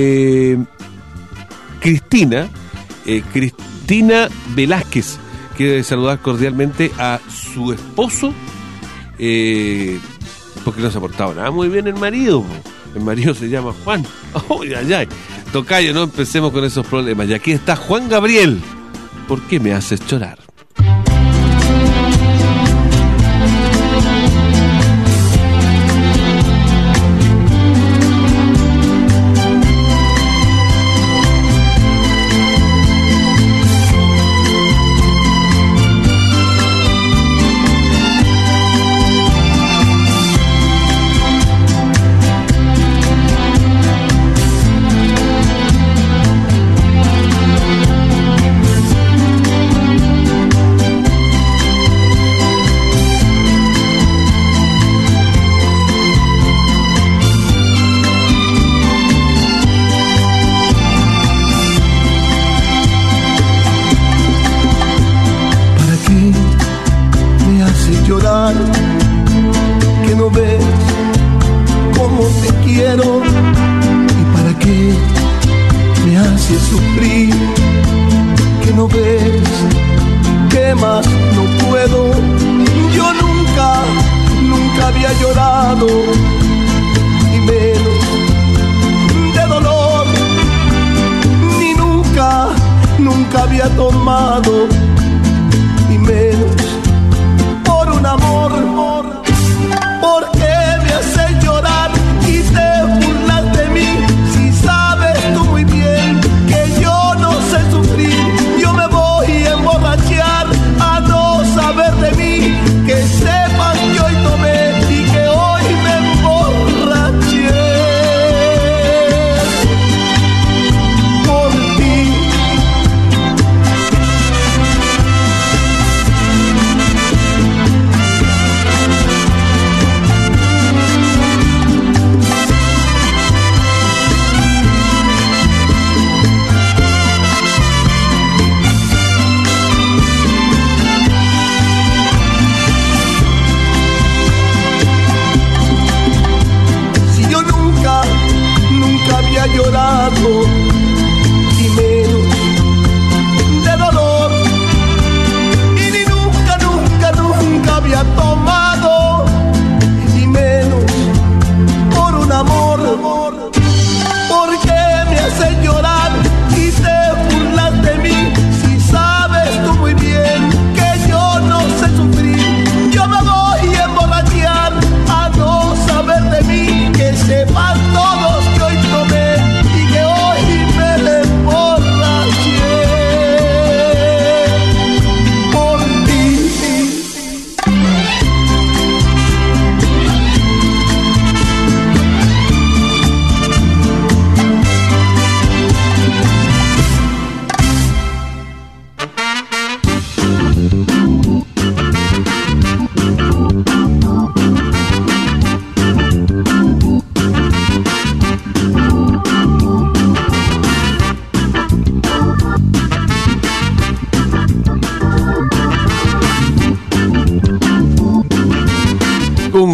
Cristina Velázquez. Quiere saludar cordialmente a su esposo, porque no se ha portado nada muy bien el marido. El marido se llama Juan. Oh, ay. Tocayo, no empecemos con esos problemas. Y aquí está Juan Gabriel. ¿Por qué me haces llorar? Que no ves cómo te quiero y para qué me haces sufrir, que no ves que más no puedo. Yo nunca había llorado y menos de dolor, ni nunca había tomado y menos un amor. ¿Por qué me haces llorar y te burlas de mí? Si sabes tú muy bien que yo no sé sufrir. Yo me voy a emborrachar a no saber de mí. Que sepan que hoy tomé y que hoy me emborraché por ti. Había llorado y menos de dolor y ni nunca había tomado y menos por un amor. ¿Por qué me haces llorar y te burlas de mí? Si sabes tú muy bien que yo no sé sufrir. Yo me voy a emborrachar a no saber de mí. Que sepan todos que hoy tomé y que hoy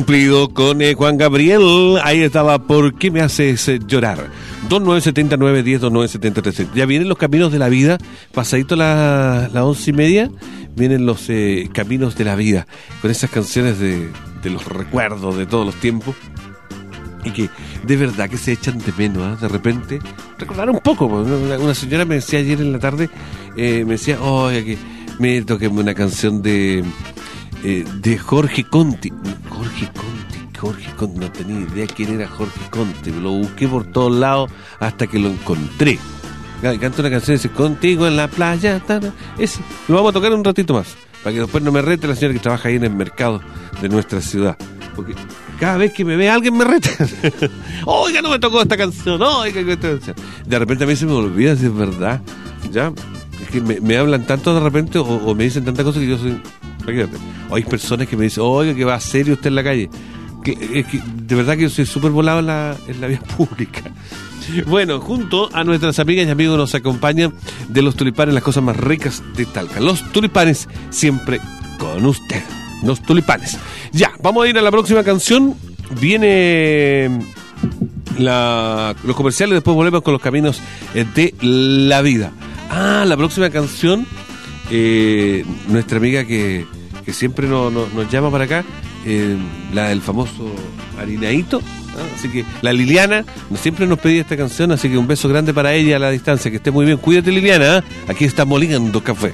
cumplido con Juan Gabriel. Ahí estaba, ¿por qué me haces llorar? 297910, 2973. Ya vienen los caminos de la vida, pasadito las 11:30, vienen los caminos de la vida, con esas canciones de los recuerdos de todos los tiempos, y que de verdad que se echan de menos, de repente, recordar un poco. Una señora me decía ayer en la tarde, me decía, oye, que me toqué una canción de Jorge Conti. Jorge Conti, no tenía idea quién era Jorge Conti, lo busqué por todos lados hasta que lo encontré. Canta una canción, dice, contigo en la playa, ese, lo vamos a tocar un ratito más, para que después no me rete la señora que trabaja ahí en el mercado de nuestra ciudad, porque cada vez que me ve alguien me reta. Oiga, no me tocó esta canción, oiga, esta canción. De repente a mí se me olvida si es verdad, ya, es que me hablan tanto de repente o me dicen tantas cosas que yo soy, imagínate. O hay personas que me dicen, oiga, que va serio usted en la calle. Es que de verdad que yo soy súper volado en la vía pública. Bueno, junto a nuestras amigas y amigos nos acompañan de los tulipanes, las cosas más ricas de Talca. Los tulipanes siempre con usted. Los tulipanes. Ya, vamos a ir a la próxima canción. Viene los comerciales, después volvemos con los caminos de la vida. La próxima canción, nuestra amiga que siempre nos llama para acá, la del famoso Harinaíto, así que la Liliana siempre nos pedía esta canción, así que un beso grande para ella a la distancia, que esté muy bien, cuídate Liliana, aquí está Molino Café.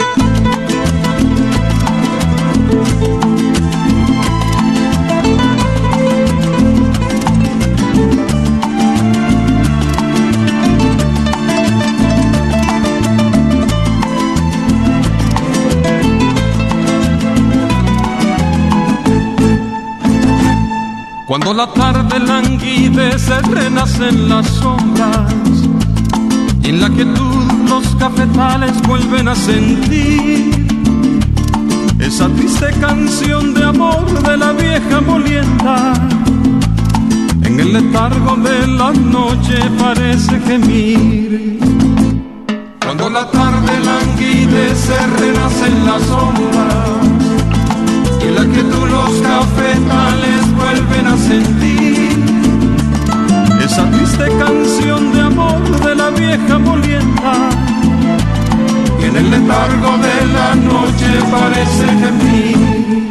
Cuando la tarde languidece, renacen las sombras, y en la quietud los cafetales vuelven a sentir esa triste canción de amor de la vieja molienda. En el letargo de la noche parece gemir. Cuando la tarde languidece, renacen las sombras, y la que tú los cafetales vuelven a sentir esa triste canción de amor de la vieja molienda, y en el letargo de la noche parece gemir.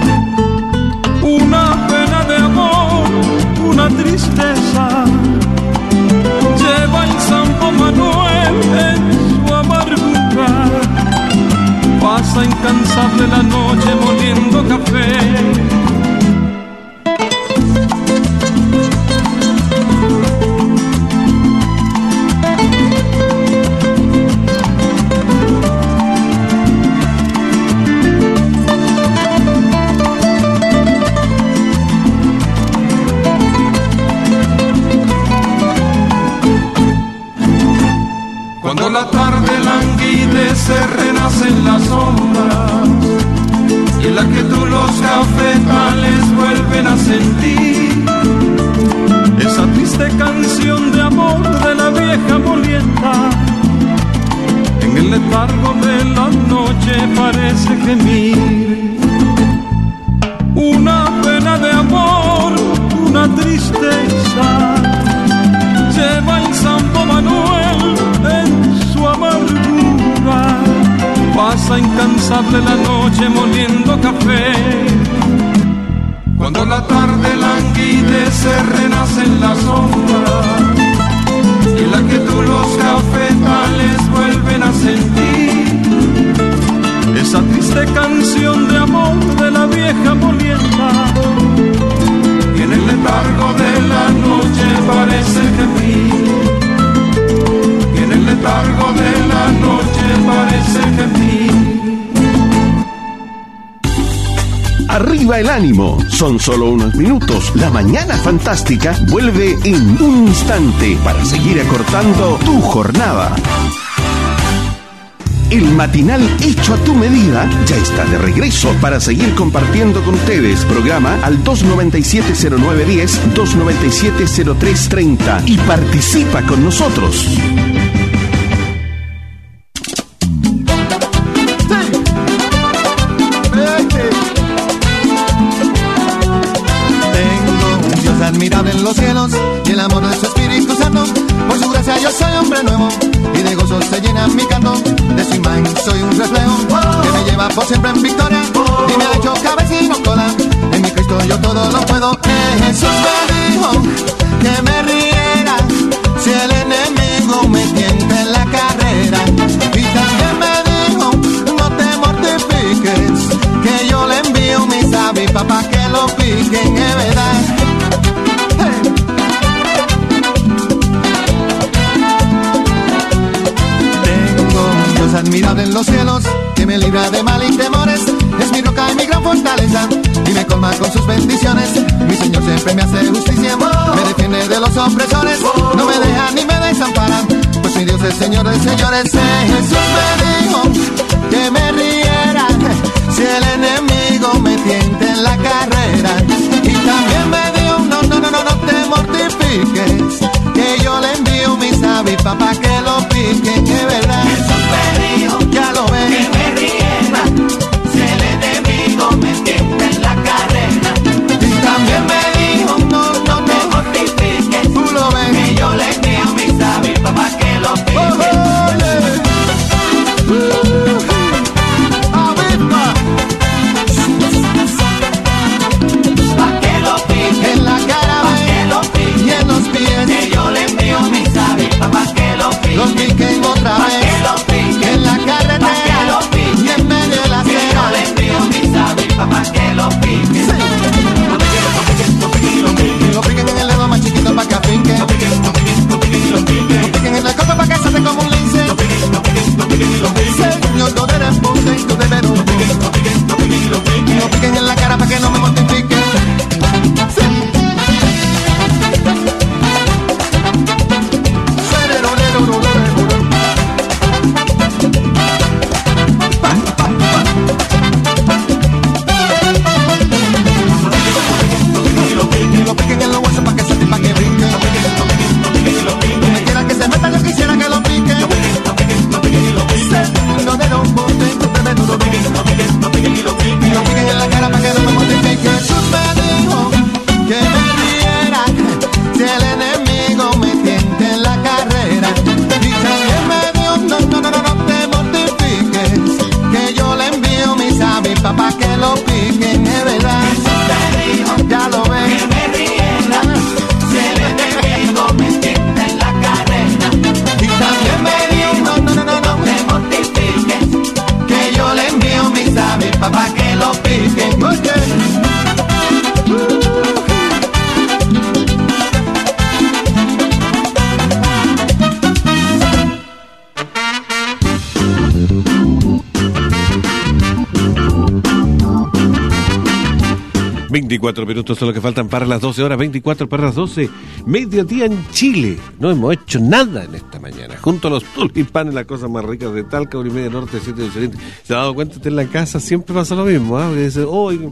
Una pena de amor, una tristeza, lleva el Santo Manuel en su amargura. Pasa incansable la noche moliendo café. Cuando la tarde languidece, renacen las sombras, y en la que tú los cafetales vuelven a sentir esa triste canción de amor de la vieja molienda. En el letargo de la noche parece gemir. Una pena de amor, una tristeza, lleva el Santo Manuel en su amargura. Pasa incansable la noche moliendo café. Cuando la tarde languidece, renacen las sombras, y la que tú los cafetales vuelven a sentir esa triste canción de amor de la vieja molienda, y en el letargo de la noche parece gemir. Y en el letargo de la noche parece gemir. Arriba el ánimo, son solo unos minutos. La mañana fantástica vuelve en un instante para seguir acortando tu jornada. El matinal hecho a tu medida ya está de regreso para seguir compartiendo con ustedes. Programa al 297-0910, 297-0330 y participa con nosotros. se llenan mi canto. De su imagen soy un reflejo que me lleva por siempre en victoria y me ha hecho cabecino cola. En mi Cristo yo todo lo puedo. Jesús me dijo que me riera si el enemigo me tienta en la carrera. Y también me dijo, no te mortifiques, que yo le envío mis avispas pa' que lo piquen, es verdad. Tengo un Dios admirable en los cielos, que me libra de mal y temores. Es mi roca y mi gran fortaleza, y me colma con sus bendiciones. Mi Señor siempre me hace justicia, me defiende de los opresores, no me deja ni me desampara, pues mi Dios es Señor de señores. Jesús me dijo que me riera si el enemigo me tienta en la carrera. Y también me dijo, no te mortifiques, que yo le envío mis avispas pa' que lo piquen, es verdad. Jesús me dijo, ya lo ves, que me riera si el enemigo me tienta en la carrera. y también me dijo, no te mortifiques, tú lo ves, que yo le envío mis avispas pa' que lo piquen. Avispa, Pa' que lo piquen, en la cara pa' que lo piquen, y en los pies, que yo le envío mis avispas pa' que lo piquen. los piquen otra Pa' vez, que lo piquen, en la pa' que carretera lo piquen, y en medio de la que yo acera. le envío mis avispas pa' que lo piquen. Lo piquen en el dedo más chiquito pa' que afinque, lo piquen en el coco pa' que salte como un lince. Señor, tú eres punta y tú debes lo piquen en la cara pa' que no me mortifique. Sí. 24 minutos son los que faltan para las 12 horas, 24 para las 12. Mediodía en Chile. No hemos hecho nada en esta mañana. Junto a los tulipanes, las cosas más ricas de Talca, 1:30 Norte, 7 de Occidente. ¿Se ha dado cuenta usted en la casa? Siempre pasa lo mismo, ¿ah? ¿Eh? Dice, hoy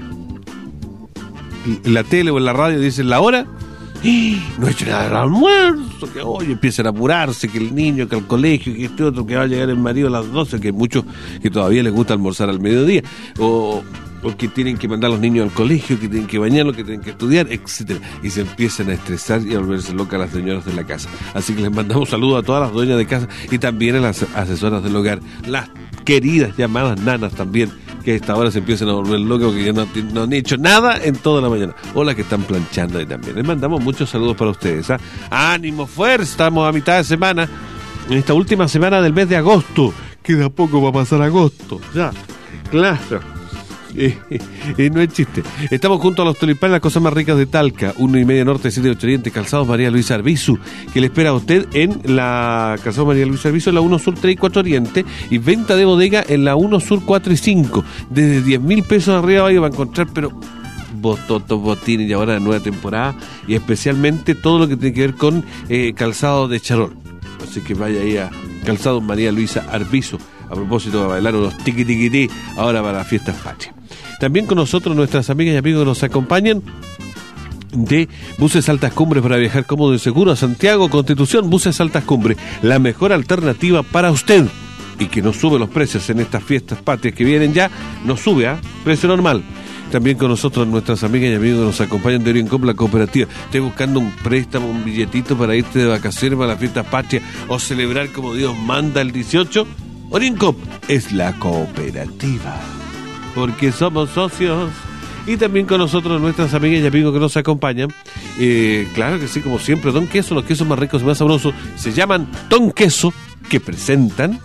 en la tele o en la radio dicen la hora. No he hecho nada del almuerzo, que hoy empiezan a apurarse, que el niño, que al colegio, que este otro, que va a llegar el marido a las 12, que hay muchos que todavía les gusta almorzar al mediodía, o que tienen que mandar a los niños al colegio, que tienen que bañarlos, que tienen que estudiar, etcétera, y se empiezan a estresar y a volverse locas las señoras de la casa. Así que les mandamos saludos a todas las dueñas de casa y también a las asesoras del hogar, las queridas llamadas nanas también, que a esta hora se empiezan a volver locos porque ya no han hecho nada en toda la mañana, o las que están planchando ahí también. Les mandamos muchos saludos para ustedes, ¿ah? Ánimo, fuerza, estamos a mitad de semana, en esta última semana del mes de agosto, queda poco para pasar agosto, ya, claro. No es chiste. Estamos junto a los tulipanes, las cosas más ricas de Talca, 1:30 Norte, 7 de Oriente, Calzados María Luisa Arbizu, que le espera a usted en la Calzados María Luisa Arbizu, en la 1 Sur 3 y 4 Oriente, y venta de bodega en la 1 Sur 4 y 5. Desde 10.000 pesos arriba va a encontrar, pero bototos, botines, y ahora la nueva temporada, y especialmente todo lo que tiene que ver con calzado de charol. Así que vaya ahí a Calzados María Luisa Arbizu, a propósito de bailar unos tiqui-tiqui-ti ahora para las fiestas patrias. También con nosotros nuestras amigas y amigos que nos acompañan de Buses Altas Cumbres para viajar cómodo y seguro a Santiago, Constitución. Buses Altas Cumbres, la mejor alternativa para usted, y que no sube los precios en estas fiestas patrias que vienen ya, no sube, precio normal. También con nosotros nuestras amigas y amigos que nos acompañan de Orincop, la cooperativa. Estoy buscando un préstamo, un billetito para irte de vacaciones para la fiesta patria o celebrar como Dios manda el 18. Orincop es la cooperativa, porque somos socios. Y también con nosotros nuestras amigas y amigos que nos acompañan. Claro que sí, como siempre, Don Queso, los quesos más ricos y más sabrosos se llaman Don Queso, que presentan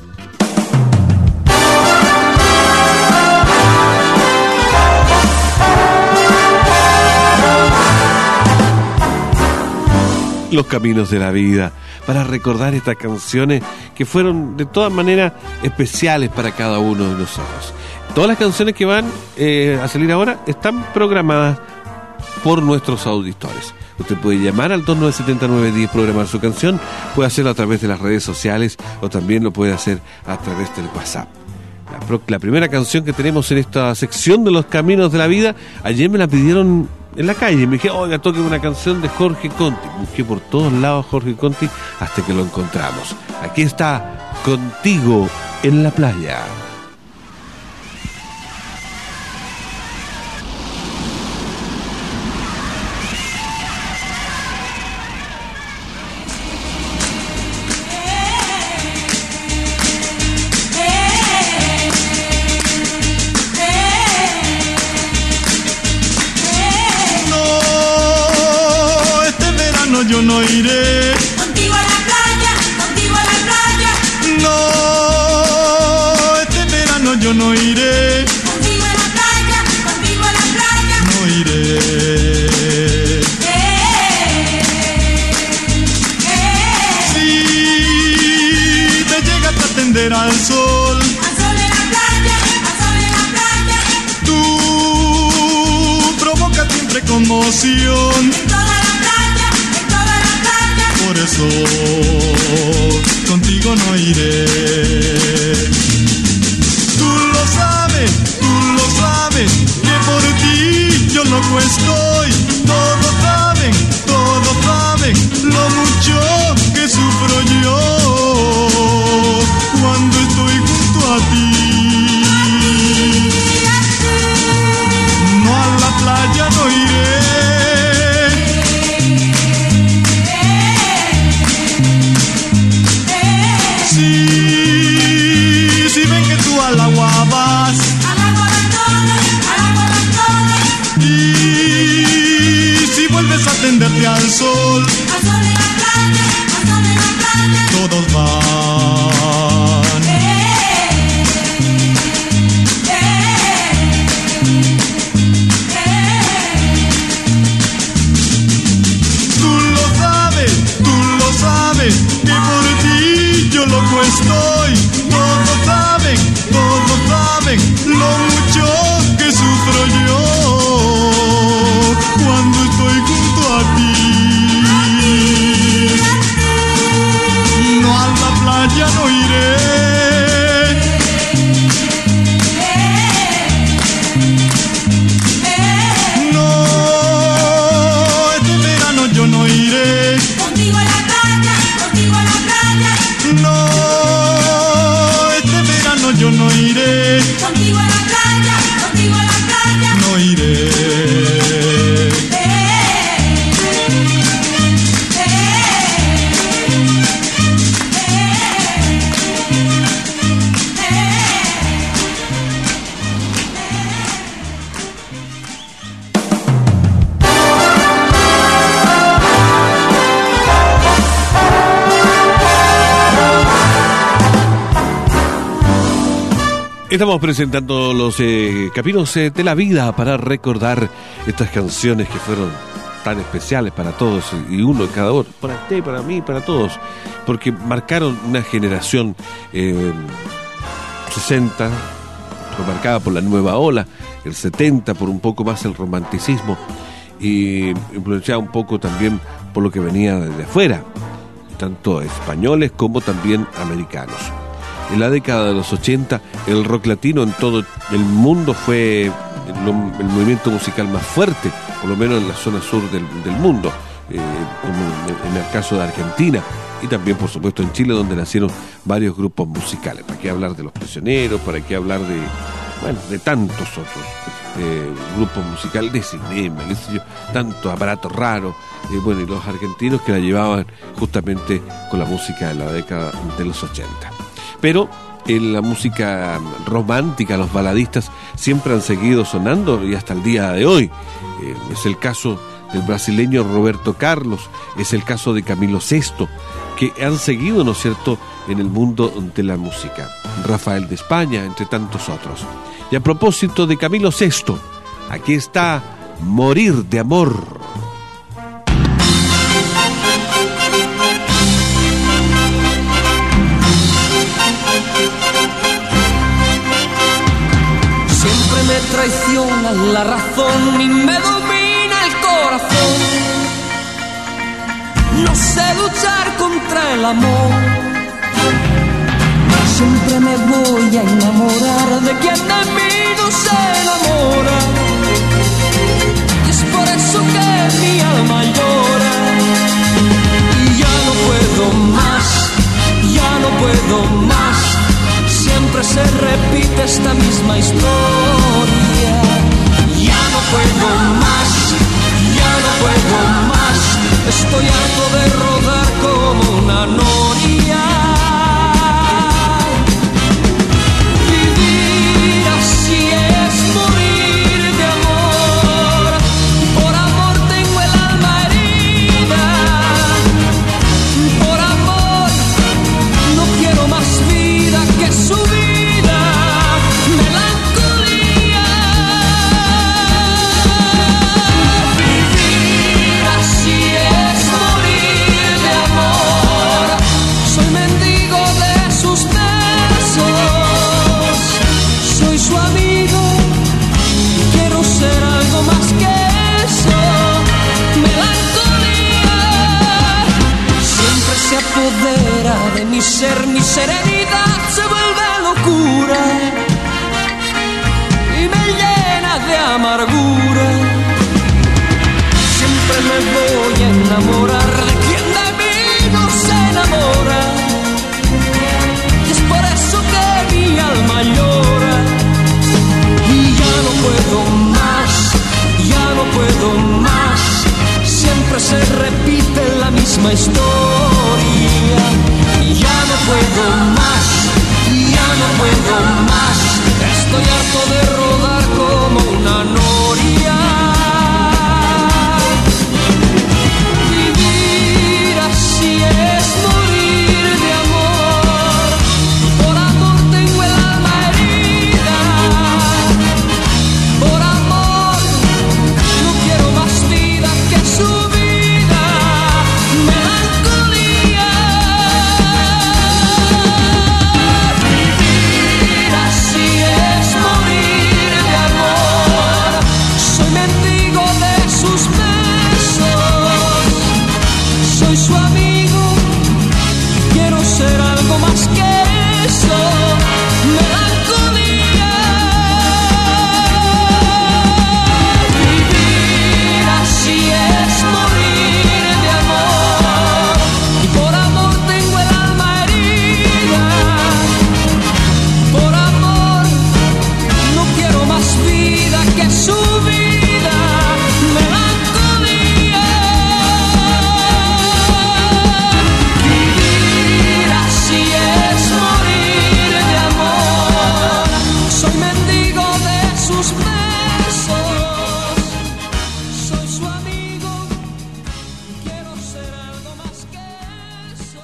Los Caminos de la Vida, para recordar estas canciones que fueron de todas maneras especiales para cada uno de nosotros. Todas las canciones que van a salir ahora están programadas por nuestros auditores. Usted puede llamar al 297910, programar su canción, puede hacerlo a través de las redes sociales o también lo puede hacer a través del WhatsApp. La primera canción que tenemos en esta sección de Los Caminos de la Vida, ayer me la pidieron en la calle, me dije, oiga, toque una canción de Jorge Conti. Busqué por todos lados a Jorge Conti hasta que lo encontramos. Aquí está, Contigo en la Playa. Yo no iré contigo a la playa, contigo a la playa. No, este verano yo no iré contigo a la playa, contigo a la playa. No iré. Si te llegas a tender al sol en la playa, al sol en la playa. Tú provocas siempre conmoción. Por eso contigo no iré. Tú lo sabes, que por ti yo loco estoy. Todos saben lo mucho que sufro yo cuando estoy junto a ti. No, a la playa no iré. Al agua vas, al agua van todos. Y si vuelves a tenderte al sol en la playa, al sol en la playa. Todos van. Tú lo sabes, que por ti yo loco estoy. Todos saben lo mucho que sufro yo cuando estoy junto a ti. No, a la playa no iré. No, este verano yo no iré contigo a la playa, contigo a la playa. No, yo no iré contigo a la playa, contigo a la playa. No iré. Estamos presentando los caminos de la vida para recordar estas canciones que fueron tan especiales para todos y uno cada uno, para usted, para mí, para todos, porque marcaron una generación 60, fue marcada por la nueva ola, el 70 por un poco más el romanticismo y influenciada un poco también por lo que venía de afuera, tanto españoles como también americanos. En la década de los 80, el rock latino en todo el mundo fue el movimiento musical más fuerte, por lo menos en la zona sur del mundo, como en el caso de Argentina, y también, por supuesto, en Chile, donde nacieron varios grupos musicales. ¿Para qué hablar de Los Prisioneros? ¿Para qué hablar de bueno, de tantos otros grupos musicales de cinema, tantos aparatos raros, bueno, y los argentinos que la llevaban justamente con la música de la década de los 80. Pero en la música romántica, los baladistas siempre han seguido sonando y hasta el día de hoy. Es el caso del brasileño Roberto Carlos, es el caso de Camilo VI, que han seguido, ¿no es cierto?, en el mundo de la música. Rafael de España, entre tantos otros. Y a propósito de Camilo VI, aquí está Morir de Amor. Siempre me traiciona la razón y me domina el corazón. No sé luchar contra el amor. Siempre me voy a enamorar de quien de mí no se enamora. Y es por eso que mi alma llora. Y ya no puedo más, ya no puedo más. Siempre se repite esta misma historia. Ya no puedo más, ya no puedo más. Estoy harto de rodar como una noria. Vivir así es morir de amor. Por amor tengo el alma herida. Por amor no quiero más vida que su vida. Melancolía. Vivir así es morir de amor. Soy mendigo de sus besos. Soy su amigo. Quiero ser algo más que eso. Melancolía. Siempre se apodera de mi ser, mi serenidad se vuelve locura y me llena de amargura. Siempre me voy a enamorar de quien de mí no se enamora. Y es por eso que mi alma llora. Y ya no puedo más, ya no puedo más. Siempre se repite la misma historia. Y ya no puedo más, ya no puedo más. Estoy harto de rodar como una noria. Vivir así es morir de amor. Por amor tengo el alma herida. Por amor no quiero más vida que su vida. Melancolía. Vivir así es morir de amor. Soy mendigo de sus besos. Soy su amigo. Quiero ser algo más que eso. Melancolía. Vivir así es morir de amor. Y por amor tengo el alma herida. Por amor no quiero más vida que su vida. Melancolía. Vivir así es morir de amor. Soy mendigo de sus besos. Soy su amigo. Quiero ser algo más que eso.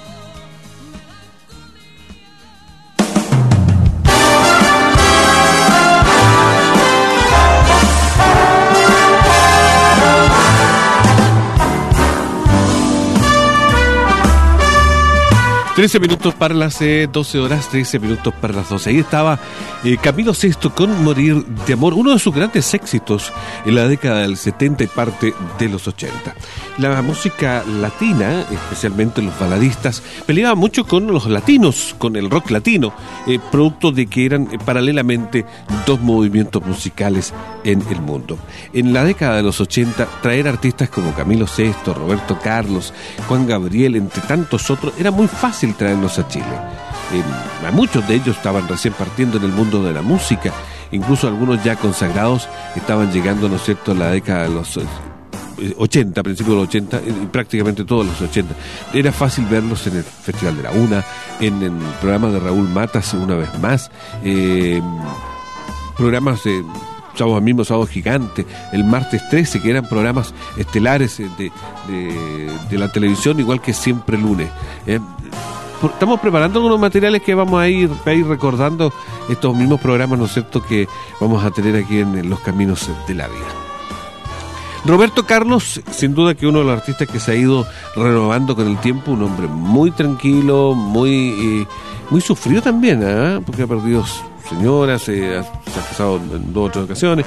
13 minutos para las 12 horas, 13 minutos para las 12. Ahí estaba Camilo VI con Morir de Amor, uno de sus grandes éxitos en la década del 70 y parte de los 80. La música latina, especialmente los baladistas, peleaban mucho con los latinos, con el rock latino, producto de que eran paralelamente dos movimientos musicales en el mundo. En la década de los 80, traer artistas como Camilo VI, Roberto Carlos, Juan Gabriel, entre tantos otros, era muy fácil traerlos a Chile. Muchos de ellos estaban recién partiendo en el mundo de la música incluso algunos ya consagrados estaban llegando, ¿no es cierto?, a la década de los 80, principios de los 80, prácticamente todos los 80. Era fácil verlos en el Festival de la Una, en el programa de Raúl Matas, una vez más, programas de Sábado Gigante, el martes 13, que eran programas estelares de la televisión, igual que Siempre Lunes. Estamos preparando algunos materiales que vamos a ir recordando estos mismos programas, ¿no es cierto?, que vamos a tener aquí en Los Caminos de la Vida. Roberto Carlos, sin duda que uno de los artistas que se ha ido renovando con el tiempo, un hombre muy tranquilo, muy sufrido también, porque ha perdido señoras, se ha casado en 2 o 3 ocasiones,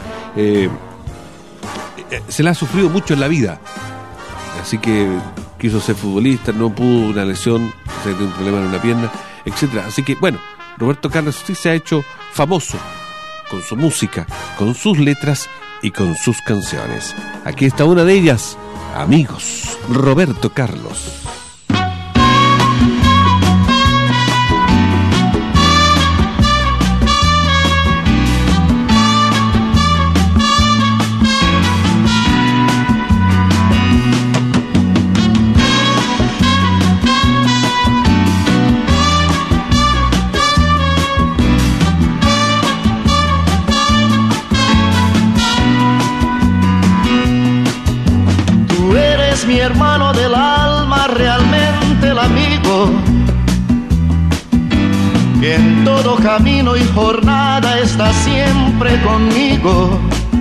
se la ha sufrido mucho en la vida, así que quiso ser futbolista, no pudo, una lesión, se tiene un problema en una pierna, etcétera. Así que bueno, Roberto Carlos sí se ha hecho famoso con su música, con sus letras y con sus canciones. Aquí está una de ellas, Amigos, Roberto Carlos. Mi hermano del alma, realmente el amigo, que en todo camino y jornada está siempre conmigo.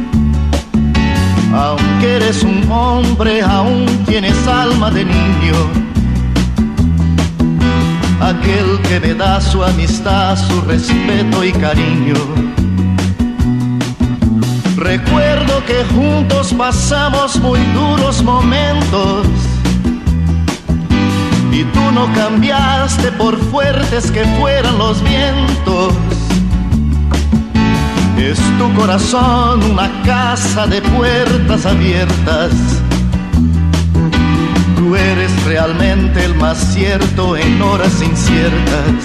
Aunque eres un hombre, aún tienes alma de niño. Aquel que me da su amistad, su respeto y cariño. Recuerdo que juntos pasamos muy duros momentos y tú no cambiaste por fuertes que fueran los vientos. Es tu corazón una casa de puertas abiertas. Tú eres realmente el más cierto en horas inciertas.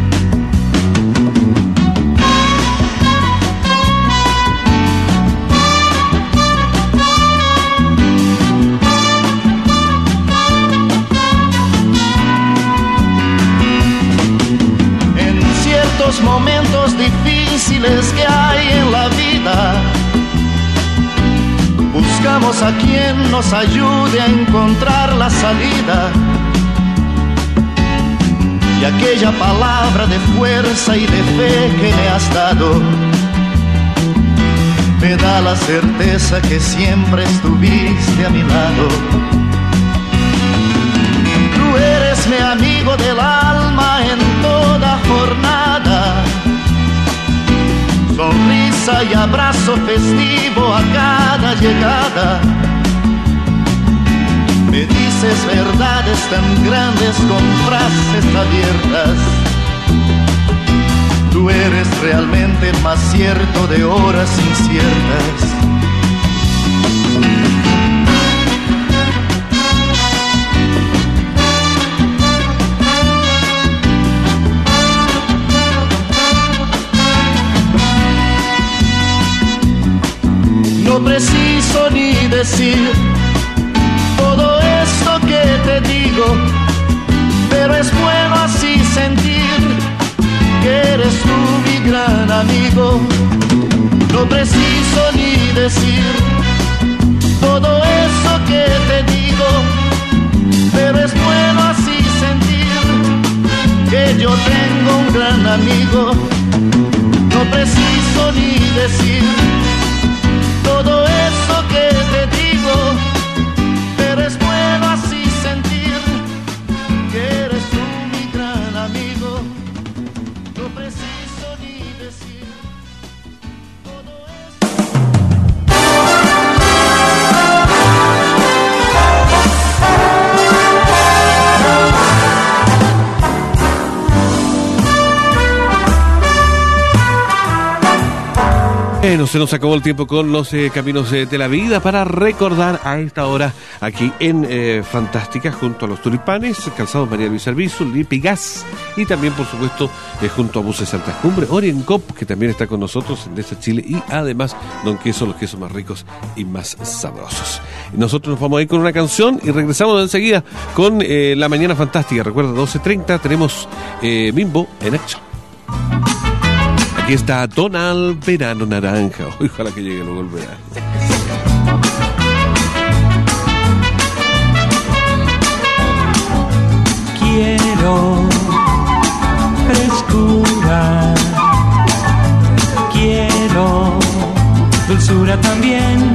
Momentos difíciles que hay en la vida, buscamos a quien nos ayude a encontrar la salida. Y aquella palabra de fuerza y de fe que me has dado me da la certeza que siempre estuviste a mi lado. Tú eres mi amigo del alma en toda jornada, sonrisa y abrazo festivo a cada llegada. Me dices verdades tan grandes con frases abiertas. Tú eres realmente el más cierto de horas inciertas. No preciso ni decir todo esto que te digo, pero es bueno así sentir que eres tú mi gran amigo. No preciso ni decir todo eso que te digo, pero es bueno así sentir que yo tengo un gran amigo. No preciso ni decir todo eso que te digo, pero es bueno así sentir que eres tú mi gran amigo. No preciso ni decir todo Bueno, se nos acabó el tiempo con los caminos de la vida para recordar a esta hora aquí en Fantástica junto a los Tulipanes, Calzados María Luisa Albizu, Lipigas y también por supuesto junto a Buses Altas Cumbres, Oriencop, que también está con nosotros desde Chile, y además Don Queso, los quesos más ricos y más sabrosos. Nosotros nos vamos a ir con una canción y regresamos enseguida con La Mañana Fantástica. Recuerda, 12:30 tenemos Bimbo en acción. Aquí está Donald Verano Naranja. Ojalá que llegue luego el verano. Quiero frescura, quiero dulzura también.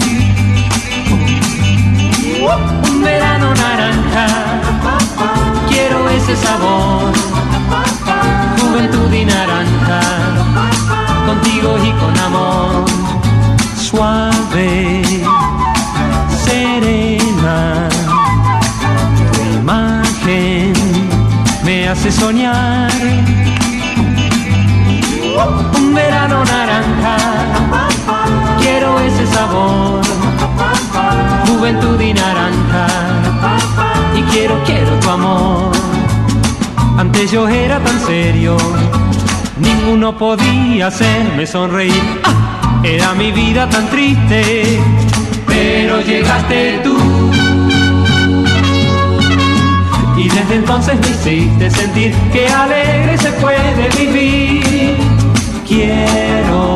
Un verano naranja, quiero ese sabor. Juventud y naranja, contigo y con amor. Suave, serena, tu imagen me hace soñar. Un verano naranja, quiero ese sabor. Juventud y naranja, y quiero tu amor. Antes yo era tan serio, ninguno podía hacerme sonreír. Era mi vida tan triste, pero llegaste tú. Y desde entonces me hiciste sentir que alegre se puede vivir. Quiero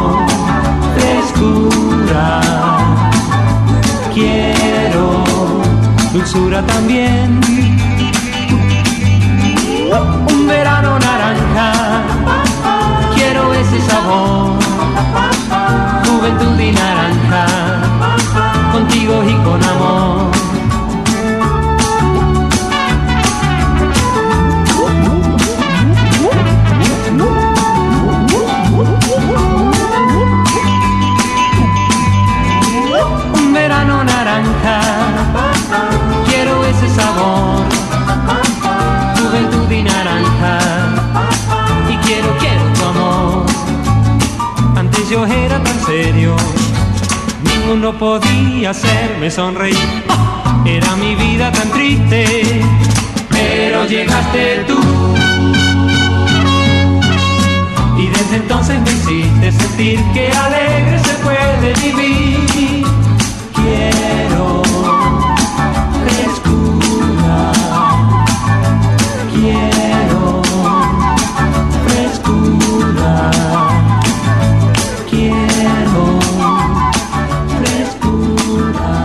frescura, quiero dulzura también. Un verano naranja, quiero ese sabor. Juventud y naranja, contigo y con amor. Un verano naranja, quiero ese sabor. Juventud y naranja, y quiero tu amor. Antes yo era tan serio, ninguno podía hacerme sonreír. Era mi vida tan triste, pero llegaste tú. Y desde entonces me hiciste sentir que alegre se puede vivir. Quiero frescura, quiero frescura, quiero frescura,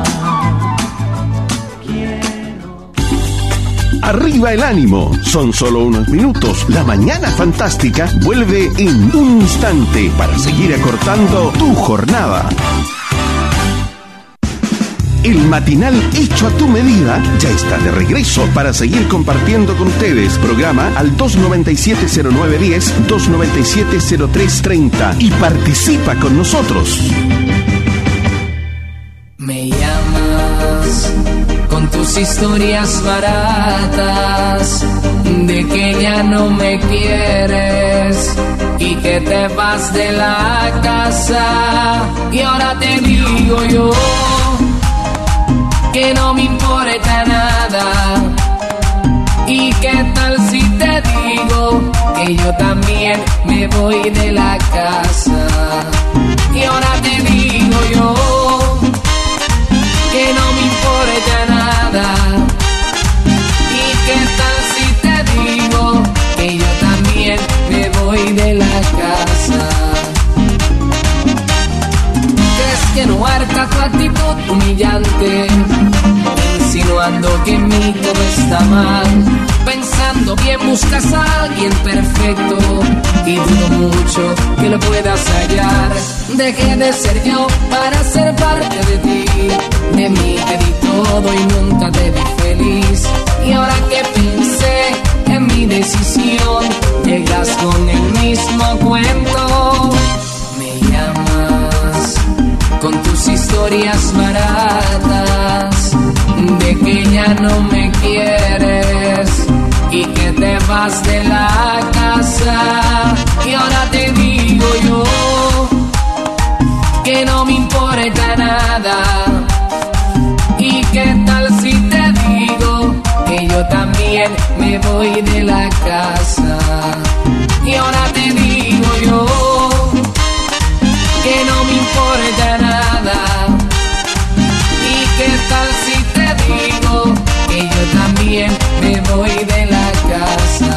quiero. Arriba el ánimo, son solo unos minutos. La Mañana Fantástica vuelve en un instante para seguir acortando tu jornada. El matinal hecho a tu medida ya está de regreso para seguir compartiendo con ustedes. Programa al 297-0910, 297-0330 y participa con nosotros. Me llamas con tus historias baratas de que ya no me quieres y que te vas de la casa. Y ahora te digo yo que no me importa nada. ¿Y qué tal si te digo que yo también me voy de la casa? Y ahora te digo yo que no me importa nada. ¿Y qué tal si te digo que yo también me voy de la casa? ¿Crees que no harta tu actitud humillante, insinuando que en mí todo está mal? Pensando bien buscas a alguien perfecto y dudo mucho que lo puedas hallar. Dejé de ser yo para ser parte de ti. De mí te di todo y nunca te vi feliz. Y ahora que pensé en mi decisión, llegas con el mismo cuento. Me llamas con tus historias baratas de que ya no me quieres y que te vas de la casa. Y ahora te digo yo que no me importa nada. ¿Y qué tal si te digo que yo también me voy de la casa? Y ahora te digo yo que no me importa nada. ¿Y qué tal si te digo que yo también me voy de la casa?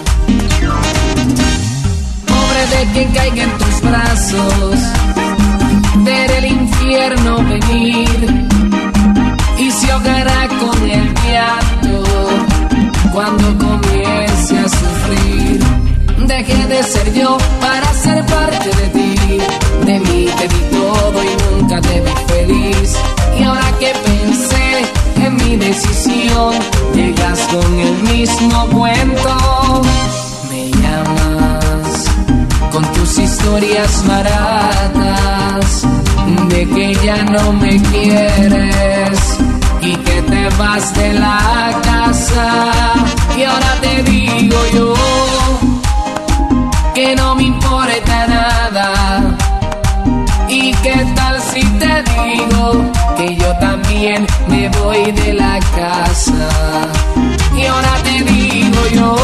Pobre de quien caiga en tus brazos, ver el infierno venir y se ahogará con el llanto cuando comience a sufrir. Dejé de ser yo para ser parte de ti. De mí te di todo y nunca te vi feliz. Y ahora que pensé en mi decisión, llegas con el mismo cuento. Me llamas con tus historias baratas de que ya no me quieres y que te vas de la casa. Y ahora te digo yo que no me importa nada. ¿Y qué tal si te digo que yo también me voy de la casa? Y ahora te digo yo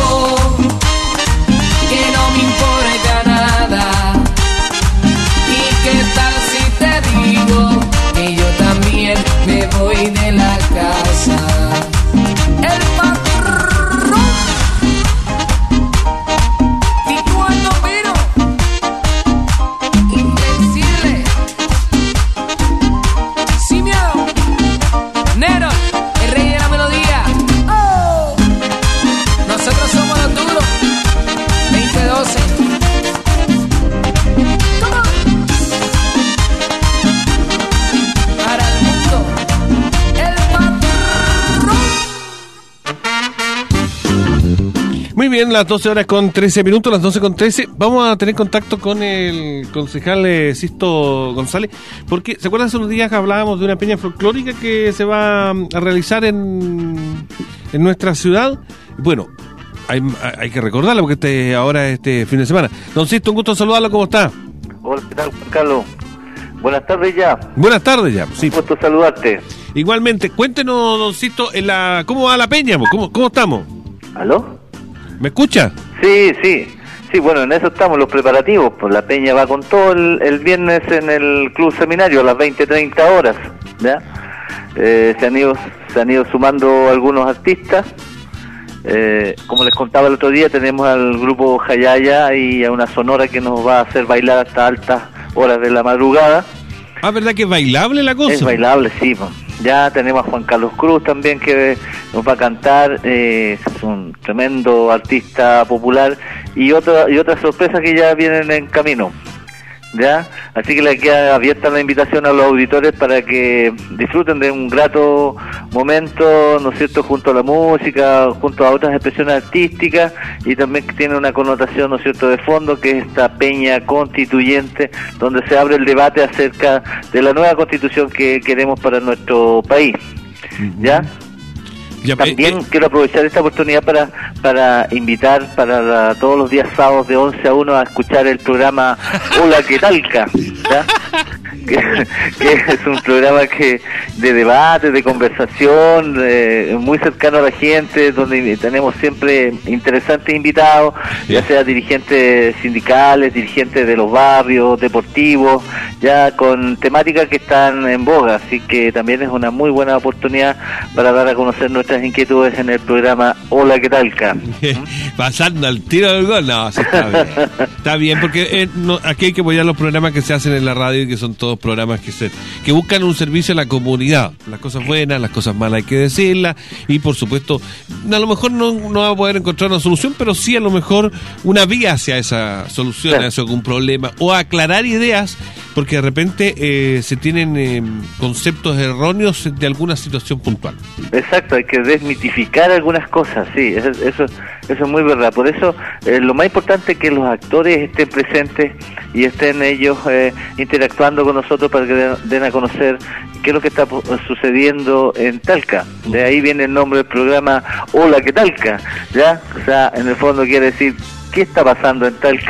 que no me importa nada. ¿Y qué tal si te digo que yo también me voy de la casa? El patrón y cuando miro invencible, sin miedo, Nero, el rey de la melodía. Oh, nosotros somos los duros. 2012. Muy bien, las 12 horas con 13 minutos, las 12 con 13. Vamos a tener contacto con el concejal Sisto González, porque ¿se acuerdan hace unos días que hablábamos de una peña folclórica que se va a realizar en nuestra ciudad? Bueno, hay que recordarla porque ahora este fin de semana. Don Sisto, un gusto saludarlo, ¿cómo está? Hola, ¿qué tal, Juan Carlos? Buenas tardes ya. Buenas tardes ya, sí. Un gusto saludarte. Igualmente, cuéntenos, don Sisto, ¿cómo va la peña? ¿Cómo estamos? ¿Aló? ¿Me escucha? Sí, bueno, en eso estamos los preparativos. Pues la peña va con todo el viernes en el Club Seminario a las 20:30 horas, ¿ya? Se han ido sumando algunos artistas. Como les contaba el otro día, tenemos al grupo Jayaya y a una sonora que nos va a hacer bailar hasta altas horas de la madrugada. Ah, ¿verdad que es bailable la cosa? Es bailable, sí, pues. Ya tenemos a Juan Carlos Cruz también que nos va a cantar, es un tremendo artista popular y otras sorpresas que ya vienen en camino, ¿ya? Así que le queda abierta la invitación a los auditores para que disfruten de un grato momento, ¿no es cierto?, junto a la música, junto a otras expresiones artísticas, y también tiene una connotación, ¿no es cierto?, de fondo, que es esta peña constituyente, donde se abre el debate acerca de la nueva constitución que queremos para nuestro país, ¿ya? También quiero aprovechar esta oportunidad para invitar para todos los días sábados de 11 a 1 a escuchar el programa Hola, ¿qué talca? ¿Ya? Que es un programa de debate, de conversación, muy cercano a la gente, donde tenemos siempre interesantes invitados, ya sea dirigentes sindicales, dirigentes de los barrios, deportivos, ya con temáticas que están en boga, así que también es una muy buena oportunidad para dar a conocer nuestras inquietudes en el programa Hola, ¿qué talca? Pasando al tiro del gol, no, sí, está bien. Está bien, porque aquí hay que apoyar los programas que se hacen en la radio y que son todos programas que buscan un servicio a la comunidad. Las cosas buenas, las cosas malas hay que decirlas, y por supuesto, a lo mejor no va a poder encontrar una solución, pero sí a lo mejor una vía hacia esa solución, claro, hacia algún problema, o aclarar ideas, porque de repente se tienen conceptos erróneos de alguna situación puntual. Exacto, hay que desmitificar algunas cosas, sí, eso es muy verdad. Por eso lo más importante es que los actores estén presentes y estén ellos interactuando con nosotros para que den a conocer qué es lo que está sucediendo en Talca. De ahí viene el nombre del programa Hola, ¿qué Talca? ¿Ya? O sea, en el fondo quiere decir qué está pasando en Talca,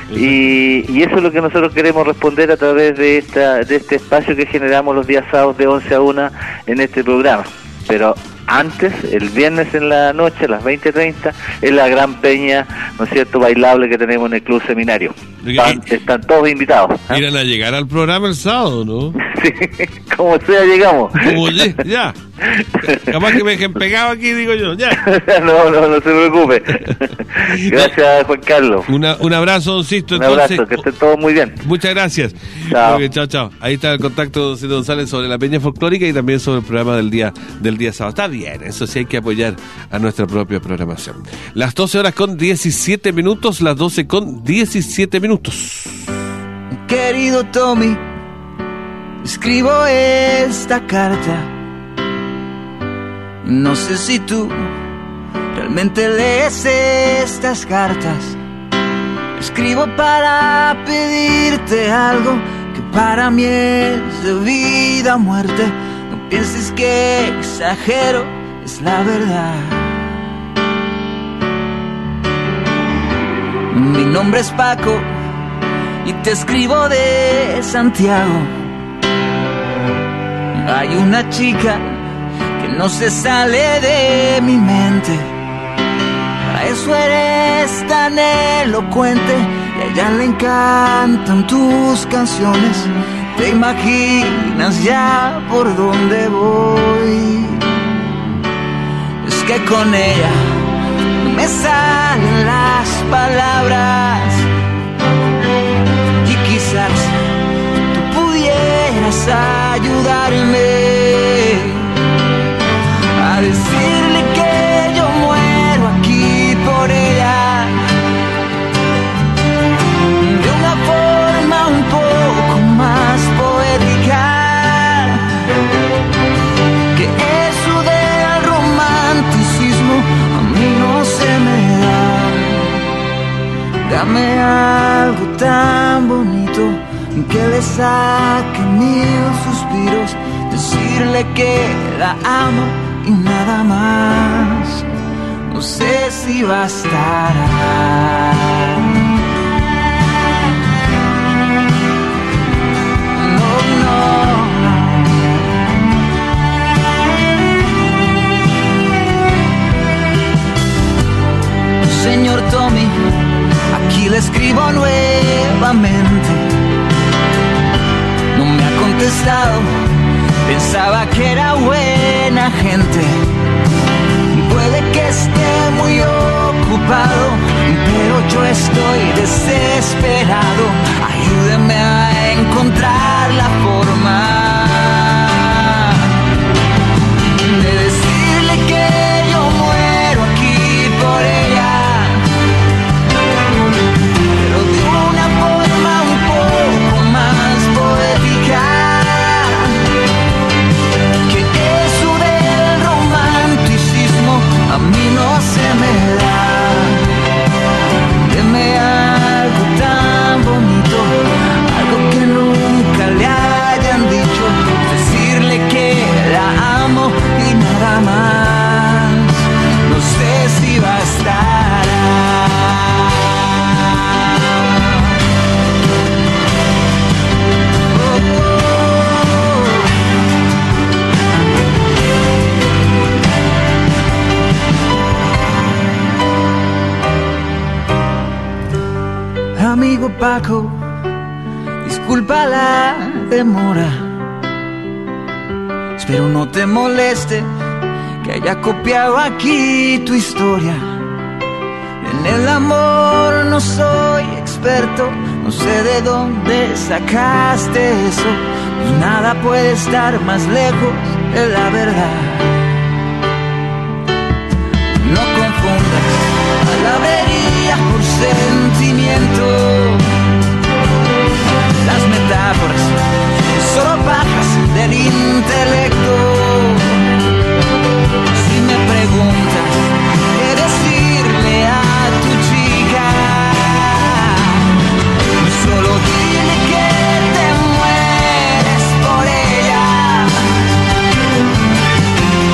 Y eso es lo que nosotros queremos responder a través de este espacio que generamos los días sábados de 11 a 1 en este programa. Pero antes, el viernes en la noche, a las 20:30, es la gran peña, ¿no es cierto?, bailable que tenemos en el Club Seminario. Están todos invitados. Irán a llegar al programa el sábado, ¿no? Sí, como sea llegamos. Oye, ya. Capaz que me dejen pegado aquí, digo yo, ya. No se preocupe. Gracias, Juan Carlos. Un abrazo, don Sisto. Un abrazo, que estén todos muy bien. Muchas gracias. Chao. Chao. Ahí está el contacto de don Sisto González sobre la peña folclórica y también sobre el programa del día sábado. Está bien, eso sí, hay que apoyar a nuestra propia programación. Las 12:17, las 12:17. Querido Tommy, escribo esta carta. No sé si tú realmente lees estas cartas. Escribo para pedirte algo que para mí es de vida o muerte. No pienses que exagero, es la verdad. Mi nombre es Paco y te escribo de Santiago. Hay una chica que no se sale de mi mente. A eso eres tan elocuente y a ella le encantan tus canciones. Te imaginas ya por dónde voy. Es que con ella no me salen las palabras. Y quizás tú pudieras ayudarme a decirle que yo muero aquí por ella, de una forma un poco más poética, que eso del romanticismo a mí no se me da. Dame algo tan bonito que le saque 1000 suspiros, decirle que la amo y nada más. No sé si bastará. Señor Tommy, aquí le escribo nuevamente. No me ha contestado, pensaba que era buena gente. Puede que esté muy ocupado, pero yo estoy desesperado. Ayúdeme a encontrar la forma de decirle que yo muero aquí por ella, pero de una forma un poco más poética, que eso del romanticismo a mí no se me da. Deme algo tan bonito, algo que nunca le hayan dicho, decirle que la amo y nada más. No sé si bastará. Amigo Paco, disculpa la demora. Espero no te moleste que haya copiado aquí tu historia. En el amor no soy experto, no sé de dónde sacaste eso. Pues nada puede estar más lejos de la verdad. No confundas palabrería por sentimiento. Las metáforas son solo pajas del intelecto. Si me preguntas qué decirle a tu chica, solo dile que te mueres por ella,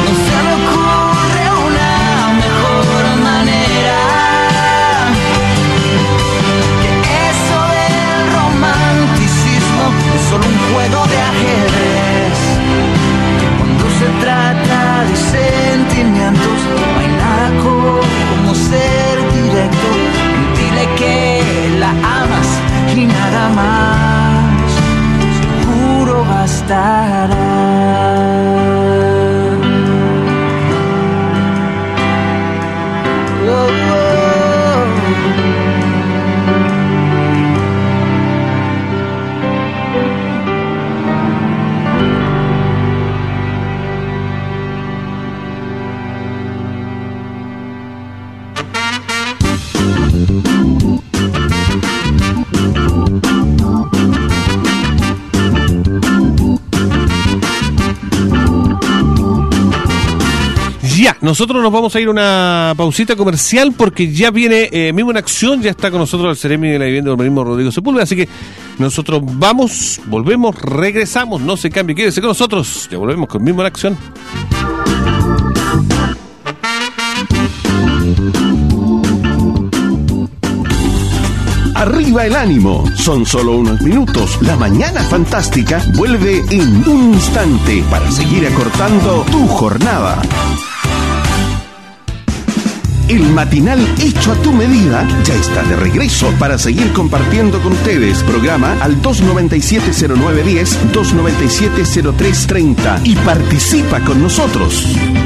nosotros nos vamos a ir a una pausita comercial porque ya viene Mimo en Acción, ya está con nosotros el Ceremi de la Vivienda de Urbanismo Rodrigo Sepúlveda, así que nosotros vamos, volvemos, regresamos, no se cambie, quédese con nosotros, ya volvemos con Mimo en Acción. Arriba el ánimo, son solo unos minutos. La mañana fantástica vuelve en un instante para seguir acortando tu jornada. El matinal hecho a tu medida ya está de regreso para seguir compartiendo con ustedes. Programa al 297-0910, 297-0330 y participa con nosotros.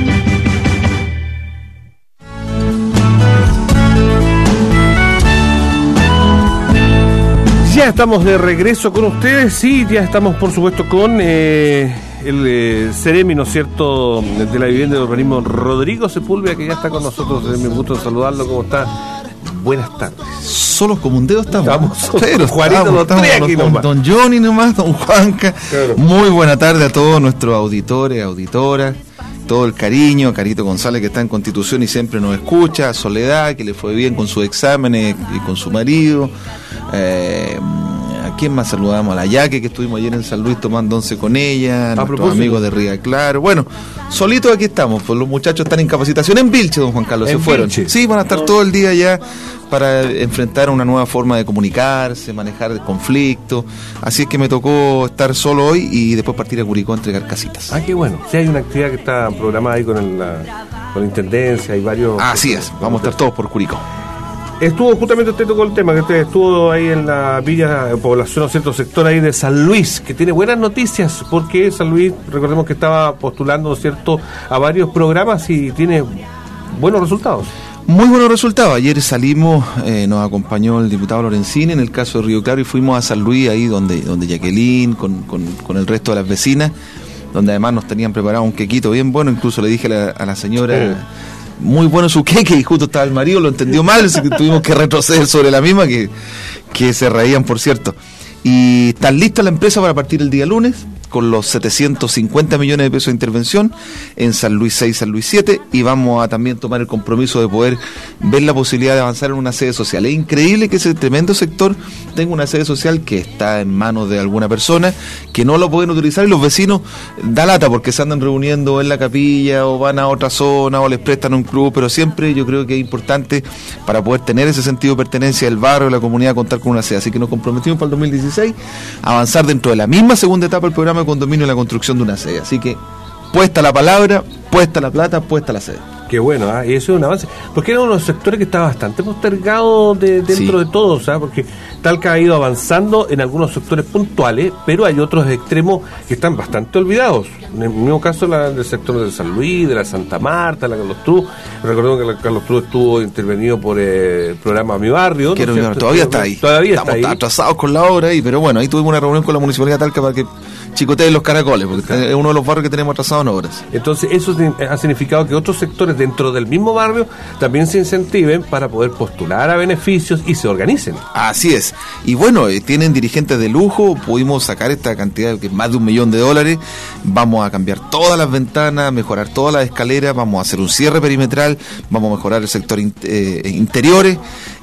Ya estamos de regreso con ustedes, sí, ya estamos por supuesto con el Ceremi, ¿no es cierto?, de la Vivienda de Urbanismo Rodrigo Sepúlveda, que ya está con nosotros. Es mi gusto saludarlo. ¿Cómo está? Buenas tardes. Solos como un dedo estamos. Pero Juanito estamos aquí nomás. Don Johnny nomás, don Juanca. Claro. Muy buena tarde a todos nuestros auditores, auditoras. Todo el cariño, a Carito González, que está en Constitución y siempre nos escucha, a Soledad, que le fue bien con sus exámenes y con su marido, ¿a quién más saludamos? A la Yaque, que estuvimos ayer en San Luis tomando once con ella, a nuestros amigos de Ría Claro. Bueno, solitos aquí estamos, pues los muchachos están en capacitación en Vilche, don Juan Carlos, se fueron. Vilche. Sí, van a estar todo el día allá para enfrentar una nueva forma de comunicarse, manejar el conflicto. Así es que me tocó estar solo hoy y después partir a Curicó a entregar casitas. Ah, qué bueno. Sí, hay una actividad que está programada ahí con la Intendencia, hay varios... Así es, vamos a estar todos por Curicó. Estuvo, justamente usted tocó el tema, que usted estuvo ahí en la villa, población o cierto sector ahí de San Luis, que tiene buenas noticias, porque San Luis, recordemos que estaba postulando, ¿cierto?, a varios programas y tiene buenos resultados. Muy buenos resultados. Ayer salimos, nos acompañó el diputado Lorenzini en el caso de Río Claro y fuimos a San Luis, ahí donde Jacqueline, con el resto de las vecinas, donde además nos tenían preparado un quequito bien bueno. Incluso le dije a la señora, sí, muy bueno su queque, y justo estaba el marido, lo entendió mal, así que tuvimos que retroceder sobre la misma, que se reían, por cierto. Y está lista la empresa para partir el día lunes, con los 750 millones de pesos de intervención en San Luis 6, San Luis 7, y vamos a también tomar el compromiso de poder ver la posibilidad de avanzar en una sede social. Es increíble que ese tremendo sector tenga una sede social que está en manos de alguna persona, que no lo pueden utilizar, y los vecinos da lata porque se andan reuniendo en la capilla o van a otra zona o les prestan un club, pero siempre yo creo que es importante para poder tener ese sentido de pertenencia del barrio, de la comunidad, contar con una sede. Así que nos comprometimos para el 2016 a avanzar dentro de la misma segunda etapa del programa de condominio y la construcción de una sede. Así que puesta la palabra, puesta la plata, puesta la sede. Qué bueno, y eso es un avance, porque era uno de los sectores que está bastante postergado dentro de todos, porque Talca ha ido avanzando en algunos sectores puntuales, pero hay otros extremos que están bastante olvidados. En el mismo caso del sector de San Luis, de la Santa Marta, la Carlos Truz. Recordemos que la Carlos Truz estuvo intervenido por el programa Mi Barrio, ¿no? Todavía está ahí. Estamos atrasados con la obra ahí, pero bueno, ahí tuvimos una reunión con la Municipalidad de Talca para que chicoteen los caracoles, porque es uno de los barrios que tenemos atrasados en obras. Entonces eso ha significado que otros sectores dentro del mismo barrio también se incentiven para poder postular a beneficios y se organicen. Así es. Y bueno, tienen dirigentes de lujo, pudimos sacar esta cantidad, que es más de $1 millón, vamos a cambiar todas las ventanas, mejorar todas las escaleras, vamos a hacer un cierre perimetral, vamos a mejorar el sector interiores,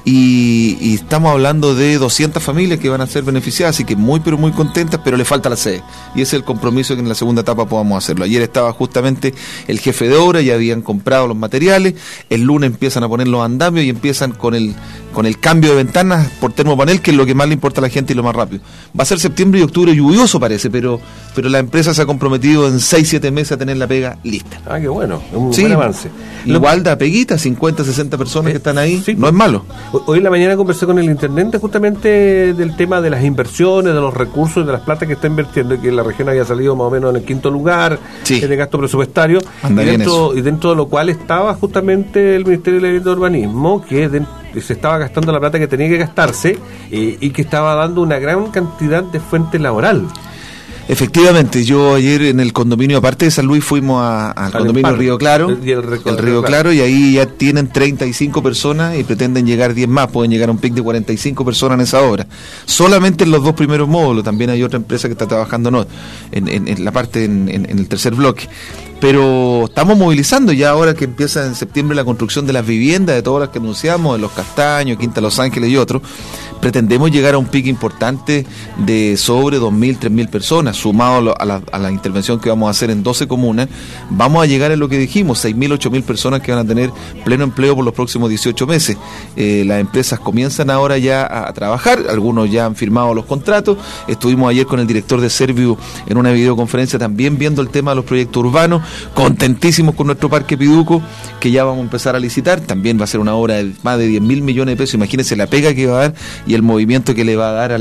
y estamos hablando de 200 familias que van a ser beneficiadas, así que muy pero muy contentas, pero le falta la sede, y ese es el compromiso que en la segunda etapa podamos hacerlo. Ayer estaba justamente el jefe de obra, ya habían comprado los materiales, el lunes empiezan a poner los andamios y empiezan con el cambio de ventanas por termopanel, que es lo que más le importa a la gente y lo más rápido. Va a ser septiembre y octubre lluvioso parece, pero la empresa se ha comprometido en 6-7 meses a tener la pega lista. Ah, qué bueno, es un buen avance. Igual da peguita, 50-60 personas que están ahí, sí, no es malo. Hoy en la mañana conversé con el intendente justamente del tema de las inversiones, de los recursos, de las plata que está invirtiendo, y que la región había salido más o menos en el 5º lugar, sí, en el gasto presupuestario, y dentro de lo cual estaba justamente el Ministerio de la Vivienda y Urbanismo, que se estaba gastando la plata que tenía que gastarse, y que estaba dando una gran cantidad de fuente laboral. Efectivamente, yo ayer en el condominio, aparte de San Luis, fuimos al condominio Río Claro, el Río Claro, y ahí ya tienen 35 personas y pretenden llegar 10 más, pueden llegar a un pic de 45 personas en esa obra. Solamente en los 2 primeros módulos, también hay otra empresa que está trabajando en la parte, en el tercer bloque. pero estamos movilizando ya ahora que empieza en septiembre la construcción de las viviendas, de todas las que anunciamos, de Los Castaños, Quinta Los Ángeles y otros. Pretendemos llegar a un pico importante de sobre 2.000, 3.000 personas, sumado a la intervención que vamos a hacer en 12 comunas. Vamos a llegar a lo que dijimos, 6.000, 8.000 personas que van a tener pleno empleo por los próximos 18 meses. Las empresas comienzan ahora ya a trabajar, algunos ya han firmado los contratos. Estuvimos ayer con el director de Serviu en una videoconferencia también viendo el tema de los proyectos urbanos, contentísimos con nuestro Parque Piduco, que ya vamos a empezar a licitar. También va a ser una obra de más de 10.000 millones de pesos. Imagínense la pega que va a dar y el movimiento que le va a dar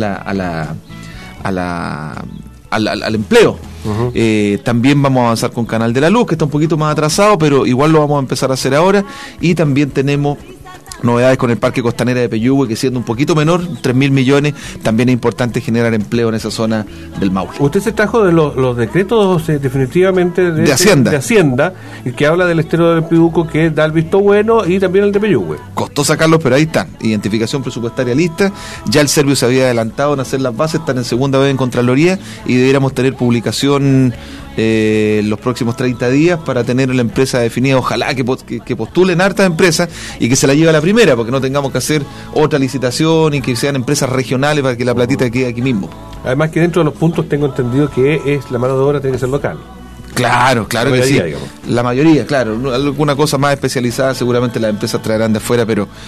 al empleo. También vamos a avanzar con Canal de la Luz, que está un poquito más atrasado, pero igual lo vamos a empezar a hacer ahora. Y también tenemos novedades con el Parque Costanera de Peyúgue, que siendo un poquito menor, 3.000 millones, también es importante generar empleo en esa zona del Maule. Usted se trajo de los decretos definitivamente de Hacienda, que habla del estero del Piduco, que da el visto bueno, y también el de Peyúgue. Costó sacarlos, pero ahí están. Identificación presupuestaria lista. Ya el Serviu se había adelantado en hacer las bases, están en segunda vez en Contraloría y debiéramos tener publicación los próximos 30 días para tener la empresa definida. Ojalá que postulen hartas empresas y que se la lleve a la primera, porque no tengamos que hacer otra licitación y que sean empresas regionales para que la platita quede aquí mismo. Además que dentro de los puntos tengo entendido que la mano de obra tiene que ser local. Claro que sí. Digamos. La mayoría, claro. Alguna cosa más especializada seguramente las empresas traerán de afuera,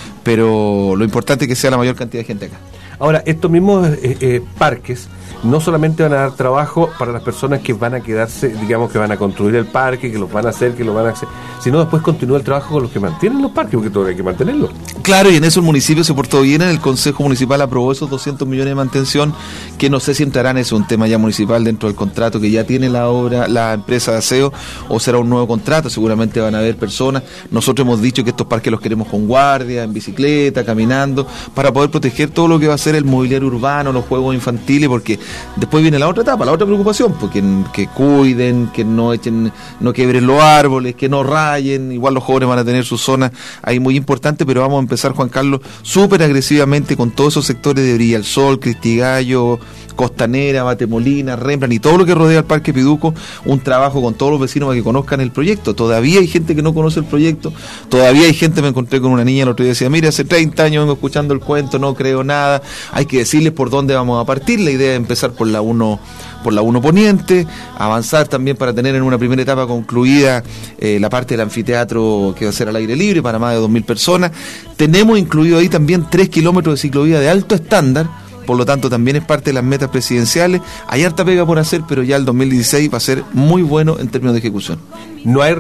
pero lo importante es que sea la mayor cantidad de gente acá. Ahora, estos mismos parques no solamente van a dar trabajo para las personas que van a quedarse, digamos, que van a construir el parque, que los van a hacer, sino después continúa el trabajo con los que mantienen los parques, porque todavía hay que mantenerlos. Claro, y en eso el municipio se portó bien. El Consejo Municipal aprobó esos 200 millones de mantención, que no sé si entrarán, es un tema ya municipal dentro del contrato que ya tiene la empresa de aseo, o será un nuevo contrato. Seguramente van a haber personas. Nosotros hemos dicho que estos parques los queremos con guardia, en bicicleta, caminando, para poder proteger todo lo que va a ser el mobiliario urbano, los juegos infantiles, porque después viene la otra etapa, la otra preocupación, porque que cuiden, que no quiebren los árboles, que no rayen. Igual los jóvenes van a tener sus zonas ahí muy importantes, pero vamos a empezar, Juan Carlos, súper agresivamente con todos esos sectores de Brilla el Sol, Cristigallo, Costanera, Batemolina, Rembrandt y todo lo que rodea al Parque Piduco. Un trabajo con todos los vecinos para que conozcan el proyecto. Todavía hay gente que no conoce el proyecto, todavía hay gente. Me encontré con una niña el otro día y decía, mira, hace 30 años vengo escuchando el cuento, no creo nada. Hay que decirles por dónde vamos a partir. La idea es empezar por la 1 Poniente, avanzar también para tener en una primera etapa concluida la parte del anfiteatro, que va a ser al aire libre para más de 2.000 personas. Tenemos incluido ahí también 3 kilómetros de ciclovía de alto estándar, por lo tanto también es parte de las metas presidenciales. Hay harta pega por hacer, pero ya el 2016 va a ser muy bueno en términos de ejecución. ¿No hay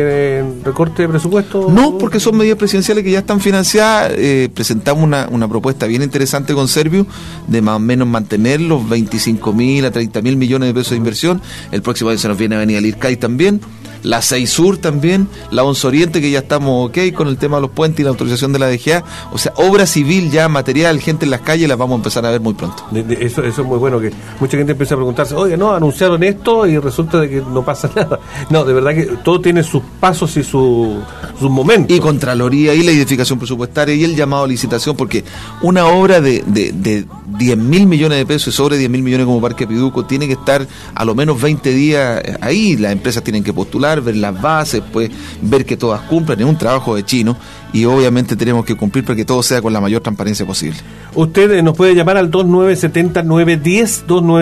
recorte de presupuesto? No, porque son medidas presidenciales que ya están financiadas. Presentamos una propuesta bien interesante con Serviu de más o menos mantener los 25.000 a 30.000 millones de pesos de inversión. El próximo año se nos viene a venir el IRCAI también, la 6 Sur también, la 11 Oriente, que ya estamos ok con el tema de los puentes y la autorización de la DGA. O sea, obra civil ya, material, gente en las calles, las vamos a empezar a ver muy pronto. Eso es muy bueno, que mucha gente empieza a preguntarse, oye, no, anunciaron esto y resulta de que no pasa nada. No, de verdad que todo tiene sus pasos y sus momentos. Y Contraloría y la identificación presupuestaria y el llamado a licitación, porque una obra de 10.000 millones de pesos, sobre 10.000 millones como Parque Piduco, tiene que estar a lo menos 20 días ahí. Las empresas tienen que postular, ver las bases, pues ver que todas cumplan. Es un trabajo de chino y obviamente tenemos que cumplir para que todo sea con la mayor transparencia posible. Usted nos puede llamar al 2970-910,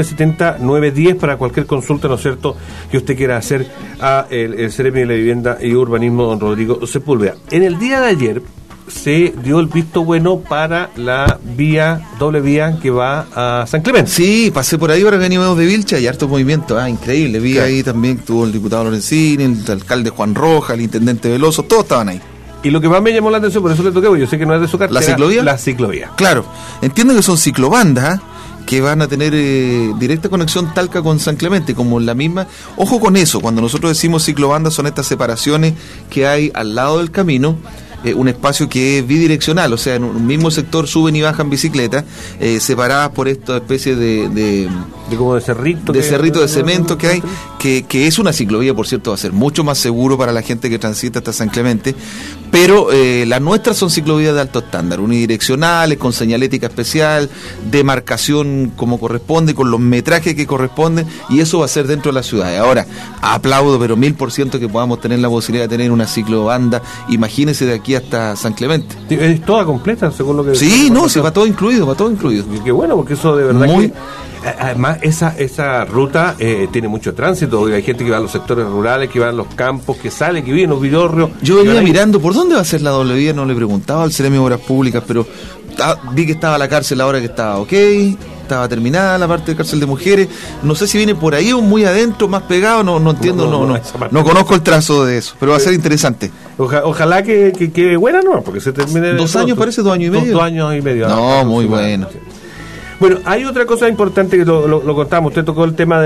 2970-910 para cualquier consulta, ¿no es cierto?, que usted quiera hacer a el Ceremi de la Vivienda y Urbanismo, don Rodrigo Sepúlveda. En el día de ayer se dio el visto bueno para la doble vía que va a San Clemente. Sí, pasé por ahí, ahora venimos de Vilcha y harto movimiento, increíble. Vi ahí también, estuvo el diputado Lorenzini, el alcalde Juan Roja, el intendente Veloso, todos estaban ahí. Y lo que más me llamó la atención, por eso le toqué, porque yo sé que no es de su cartera. ¿La ciclovía? La ciclovía. Claro, entiendo que son ciclobandas, que van a tener directa conexión Talca con San Clemente, como la misma. Ojo con eso, cuando nosotros decimos ciclobandas son estas separaciones que hay al lado del camino, un espacio que es bidireccional, o sea, en un mismo sector suben y bajan bicicletas, separadas por esta especie de como de cerrito de cemento que hay, que es una ciclovía, por cierto, va a ser mucho más seguro para la gente que transita hasta San Clemente, Pero las nuestras son ciclovías de alto estándar, unidireccionales, con señalética especial, demarcación como corresponde, con los metrajes que corresponden, y eso va a ser dentro de la ciudad. Ahora, aplaudo, pero 1000% que podamos tener la posibilidad de tener una ciclobanda, imagínense de aquí hasta San Clemente. ¿Es toda completa, según lo que... Sí, no, sí, va todo incluido, va todo incluido. Y qué bueno, porque eso de verdad muy... Además, esa ruta tiene mucho tránsito. Hay gente que va a los sectores rurales, que va a los campos, que sale, que vive en los vidorrios. Yo venía mirando, ¿por dónde va a ser la doble vía? No le preguntaba al Seremi de Obras Públicas, pero vi que estaba la cárcel ahora, que estaba ok, estaba terminada la parte de cárcel de mujeres. No sé si viene por ahí o muy adentro, más pegado, no entiendo, no conozco el trazo de eso, pero va a ser interesante. Ojalá que quede buena, ¿no? Porque se termine... 2 años parece, 2 años y medio. 2 años y medio. No, muy bueno. Bueno, hay otra cosa importante que lo contamos. Usted tocó el tema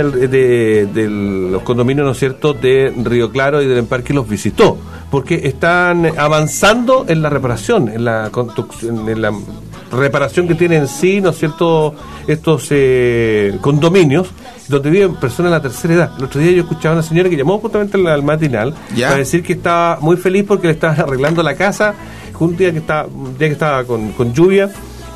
de los condominios, ¿no es cierto?, de Río Claro y del Emparque, los visitó, porque están avanzando en la reparación, en la construcción, en la reparación que tienen en sí, ¿no es cierto?, estos condominios donde viven personas de la tercera edad. El otro día yo escuchaba a una señora que llamó justamente al matinal para decir que estaba muy feliz porque le estaban arreglando la casa un día que estaba con lluvia.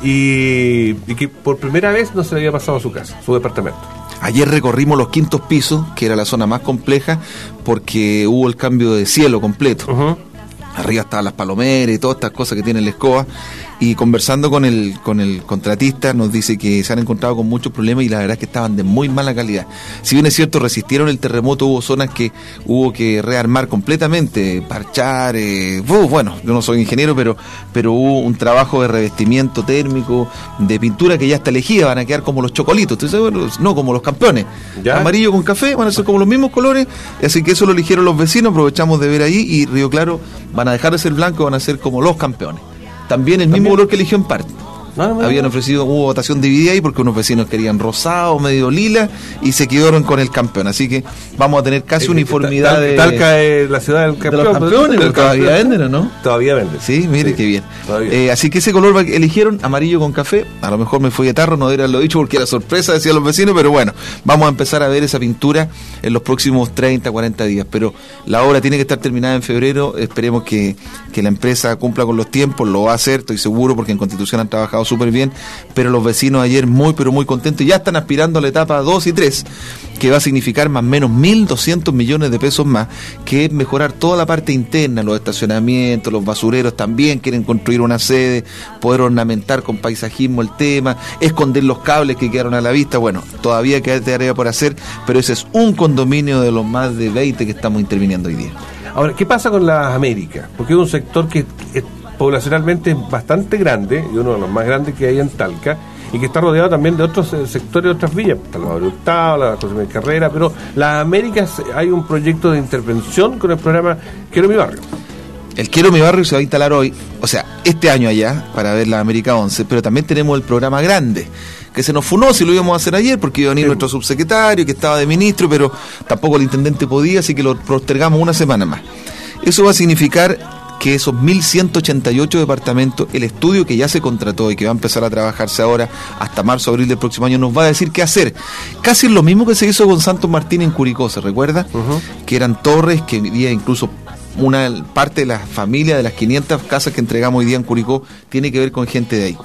Y que por primera vez no se le había pasado a su casa, su departamento. Ayer recorrimos los 5º pisos, que era la zona más compleja, porque hubo el cambio de cielo completo. Arriba estaban las palomeras y todas estas cosas que tiene la escoba. Y conversando con el contratista, nos dice que se han encontrado con muchos problemas y la verdad es que estaban de muy mala calidad. Si bien es cierto, resistieron el terremoto, hubo zonas que hubo que rearmar completamente, parchar, bueno, yo no soy ingeniero, pero hubo un trabajo de revestimiento térmico, de pintura que ya está elegida, van a quedar como los chocolitos, entonces, bueno, no como los campeones, ¿ya? Amarillo con café, van a ser como los mismos colores, así que eso lo eligieron los vecinos, aprovechamos de ver ahí, y Río Claro van a dejar de ser blanco, van a ser como los campeones. También el mismo color que eligió en parte. Habían ofrecido, hubo votación dividida ahí porque unos vecinos querían rosado, medio lila, y se quedaron con el campeón. Así que vamos a tener casi uniformidad de... Talca es la ciudad del campeón. De los campeones, pero todavía venden, ¿o no? Todavía venden. Sí, mire qué bien. Así que ese color eligieron, amarillo con café. A lo mejor me fui de tarro, no era lo dicho porque era sorpresa, decían los vecinos, pero bueno, vamos a empezar a ver esa pintura en los próximos 30, 40 días. Pero la obra tiene que estar terminada en febrero. Esperemos que la empresa cumpla con los tiempos, lo va a hacer, estoy seguro, porque en Constitución han trabajado súper bien, pero los vecinos ayer pero muy contentos, y ya están aspirando a la etapa 2 y 3, que va a significar más o menos 1.200 millones de pesos más, que es mejorar toda la parte interna, los estacionamientos, los basureros también quieren construir una sede, poder ornamentar con paisajismo el tema, esconder los cables que quedaron a la vista. Bueno, todavía queda tarea por hacer, pero ese es un condominio de los más de 20 que estamos interviniendo hoy día. Ahora, ¿qué pasa con las Américas? Porque es un sector que poblacionalmente es bastante grande, y uno de los más grandes que hay en Talca, y que está rodeado también de otros sectores, de otras villas, está la Barrio Hurtado, la José Miguel Carrera, pero las Américas hay un proyecto de intervención con el programa Quiero mi barrio. El Quiero mi barrio se va a instalar hoy, o sea, este año allá, para ver la América 11, pero también tenemos el programa grande, que se nos funó si lo íbamos a hacer ayer, porque iba a venir nuestro subsecretario, que estaba de ministro, pero tampoco el intendente podía, así que lo postergamos una semana más. Eso va a significar que esos 1.188 departamentos, el estudio que ya se contrató y que va a empezar a trabajarse ahora hasta marzo, abril del próximo año, nos va a decir qué hacer. Casi lo mismo que se hizo con Santos Martín en Curicó, ¿se recuerda? Que eran torres, que vivía incluso una parte de la familia de las 500 casas que entregamos hoy día en Curicó, tiene que ver con gente de ahí.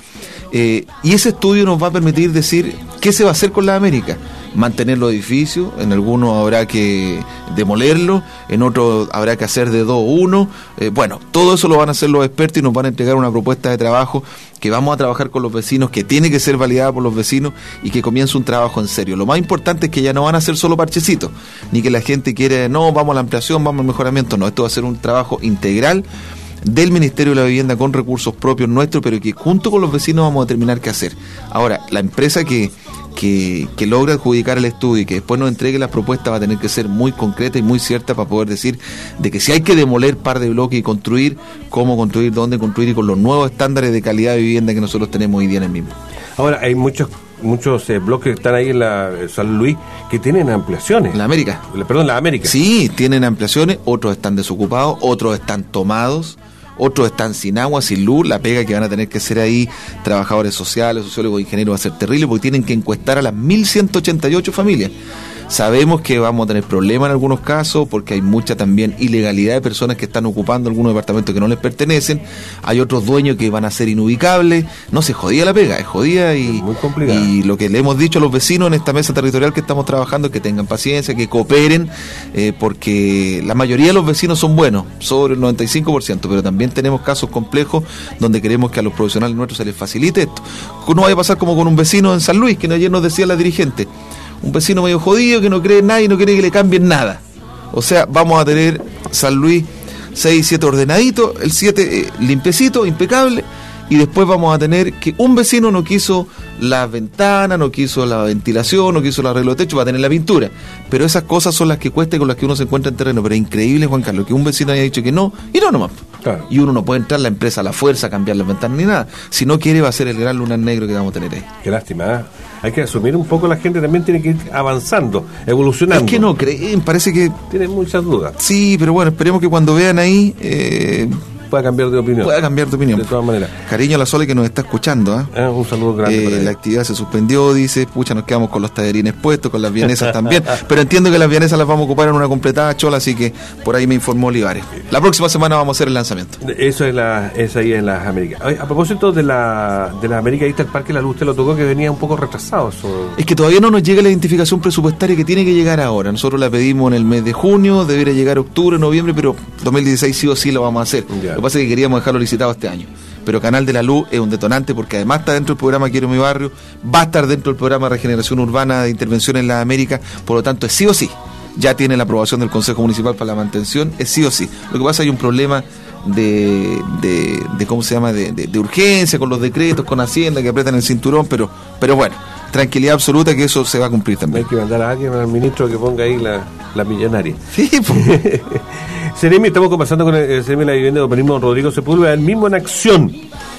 Y ese estudio nos va a permitir decir qué se va a hacer con la América. Mantener los edificios, en algunos habrá que demolerlos, en otros habrá que hacer de 2-1. Bueno, todo eso lo van a hacer los expertos y nos van a entregar una propuesta de trabajo que vamos a trabajar con los vecinos, que tiene que ser validada por los vecinos y que comience un trabajo en serio. Lo más importante es que ya no van a ser solo parchecitos, ni que la gente quiere, no, vamos a la ampliación, vamos al mejoramiento. No, esto va a ser un trabajo integral del Ministerio de la Vivienda con recursos propios nuestros, pero que junto con los vecinos vamos a determinar qué hacer. Ahora, la empresa que logra adjudicar el estudio y que después nos entregue la propuesta va a tener que ser muy concreta y muy cierta para poder decir de que si hay que demoler par de bloques y construir, cómo construir, dónde construir y con los nuevos estándares de calidad de vivienda que nosotros tenemos hoy día en el mismo. Ahora, hay muchos bloques que están ahí en la San Luis que tienen ampliaciones. La América. La América. Sí, tienen ampliaciones, otros están desocupados, otros están tomados, otros están sin agua, sin luz. La pega que van a tener que hacer ahí trabajadores sociales, sociólogos, ingenieros va a ser terrible porque tienen que encuestar a las 1.188 familias. Sabemos que vamos a tener problemas en algunos casos porque hay mucha también ilegalidad de personas que están ocupando algunos departamentos que no les pertenecen. Hay otros dueños que van a ser inubicables. No se jodía la pega, es jodida y muy complicado. Y lo que le hemos dicho a los vecinos en esta mesa territorial que estamos trabajando es que tengan paciencia, que cooperen, porque la mayoría de los vecinos son buenos, sobre el 95%, pero también tenemos casos complejos donde queremos que a los profesionales nuestros se les facilite esto. No vaya a pasar como con un vecino en San Luis, que ayer nos decía la dirigente, un vecino medio jodido que no cree en nada y no quiere que le cambien nada. O sea, vamos a tener San Luis 6, 7 ordenaditos, el 7 limpiecito, impecable, y después vamos a tener que un vecino no quiso las ventanas, no quiso la ventilación, no quiso el arreglo de techo, va a tener la pintura. Pero esas cosas son las que cuesta y con las que uno se encuentra en terreno. Pero es increíble, Juan Carlos, que un vecino haya dicho que no, y no nomás. Claro. Y uno no puede entrar a la empresa a la fuerza a cambiar las ventanas ni nada. Si no quiere, va a ser el gran lunar negro que vamos a tener ahí. Qué lástima, ¿eh? Hay que asumir un poco, la gente también tiene que ir avanzando, evolucionando. Es que no creen, parece que... Tienen muchas dudas. Sí, pero bueno, esperemos que cuando vean ahí... pueda cambiar de opinión. De todas maneras. Cariño a la Sole que nos está escuchando. Un saludo grande. La actividad se suspendió, dice, pucha, nos quedamos con los tallarines puestos, con las vienesas también. Pero entiendo que las vienesas las vamos a ocupar en una completada chola, así que por ahí me informó Olivares. La próxima semana vamos a hacer el lanzamiento. Eso es ahí en las Américas. A propósito de la América, ahí está el Parque La Luz, usted lo tocó, que venía un poco retrasado. Es que todavía no nos llega la identificación presupuestaria que tiene que llegar ahora. Nosotros la pedimos en el mes de junio, debería llegar octubre, noviembre, pero 2016 sí o sí lo vamos a hacer. Ya. Lo que pasa es que queríamos dejarlo licitado este año, pero Canal de la Luz es un detonante porque además está dentro del programa Quiero mi barrio, va a estar dentro del programa Regeneración Urbana de Intervención en la América, por lo tanto es sí o sí, ya tiene la aprobación del Consejo Municipal para la mantención, es sí o sí. Lo que pasa es que hay un problema de ¿cómo se llama? De urgencia con los decretos, con Hacienda que apretan el cinturón, pero bueno, tranquilidad absoluta que eso se va a cumplir también. Hay que mandar a alguien, al ministro, que ponga ahí la millonaria. Sí, pues. Seremi, estamos conversando con el Seremi de la Vivienda de Urbanismo, Rodrigo Sepúlveda, el mismo en acción.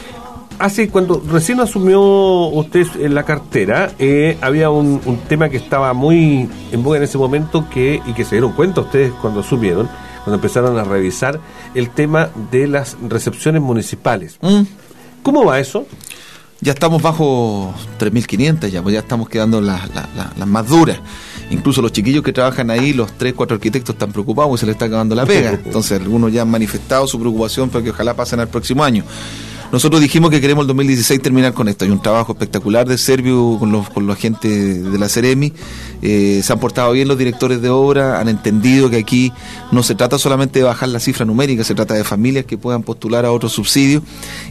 Cuando recién asumió usted en la cartera, había un tema que estaba muy en boga en ese momento y que se dieron cuenta ustedes cuando asumieron, cuando empezaron a revisar el tema de las recepciones municipales. ¿Cómo va eso? Ya estamos bajo 3.500 ya, pues ya estamos quedando las más duras. Incluso los chiquillos que trabajan ahí, los 3, 4 arquitectos están preocupados y se les está acabando la pega. Entonces algunos ya han manifestado su preocupación para que ojalá pasen al próximo año. Nosotros dijimos que queremos el 2016 terminar con esto. Hay un trabajo espectacular de Servio con la gente de la Seremi. Se han portado bien los directores de obra, han entendido que aquí no se trata solamente de bajar la cifra numérica, se trata de familias que puedan postular a otros subsidios.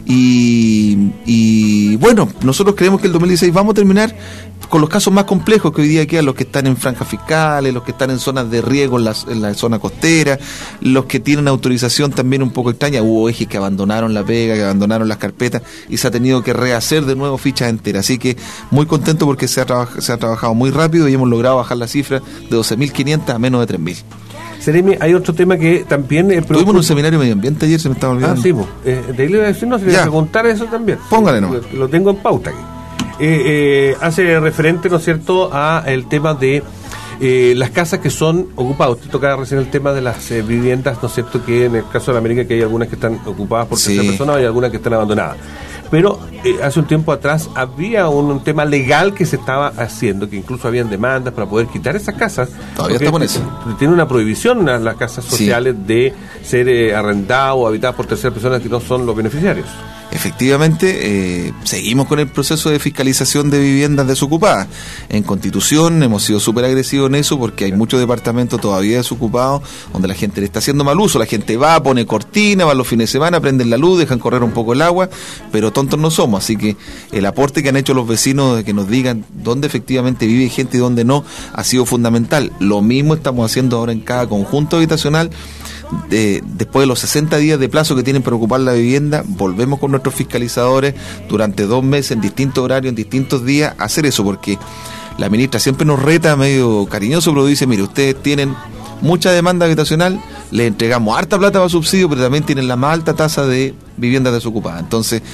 Y bueno, nosotros creemos que el 2016 vamos a terminar con los casos más complejos que hoy día quedan, los que están en franjas fiscales, los que están en zonas de riego en la zona costera, los que tienen autorización también un poco extraña. Hubo ejes que abandonaron la pega, que abandonaron las carpetas y se ha tenido que rehacer de nuevo fichas enteras. Así que muy contento porque se ha trabajado muy rápido y hemos logrado bajar la cifra de 12.500 a menos de 3.000. Seremi, hay otro tema que también... Tuvimos un seminario de medio ambiente ayer, se me estaba olvidando. Sí, de ahí le voy a decir, no, se le voy a preguntar eso también. Póngale nomás. Lo tengo en pauta aquí. Hace referente, ¿no es cierto?, a el tema de las casas que son ocupadas. Usted tocaba recién el tema de las viviendas, ¿no es cierto?, que en el caso de la América que hay algunas que están ocupadas por terceras personas y algunas que están abandonadas. Pero hace un tiempo atrás había un tema legal que se estaba haciendo, que incluso habían demandas para poder quitar esas casas. Todavía está con eso. Tiene una prohibición las casas sociales de ser arrendadas o habitadas por terceras personas que no son los beneficiarios. Efectivamente, seguimos con el proceso de fiscalización de viviendas desocupadas. En Constitución hemos sido súper agresivos en eso porque hay muchos departamentos todavía desocupados donde la gente le está haciendo mal uso. La gente va, pone cortina, va los fines de semana, prenden la luz, dejan correr un poco el agua, pero tontos no somos. Así que el aporte que han hecho los vecinos de que nos digan dónde efectivamente vive gente y dónde no ha sido fundamental. Lo mismo estamos haciendo ahora en cada conjunto habitacional. Después de los 60 días de plazo que tienen para ocupar la vivienda, volvemos con nuestros fiscalizadores durante 2 meses en distintos horarios, en distintos días, a hacer eso, porque la ministra siempre nos reta medio cariñoso, pero dice, mire, ustedes tienen mucha demanda habitacional, les entregamos harta plata para subsidio, pero también tienen la más alta tasa de viviendas desocupadas. Entonces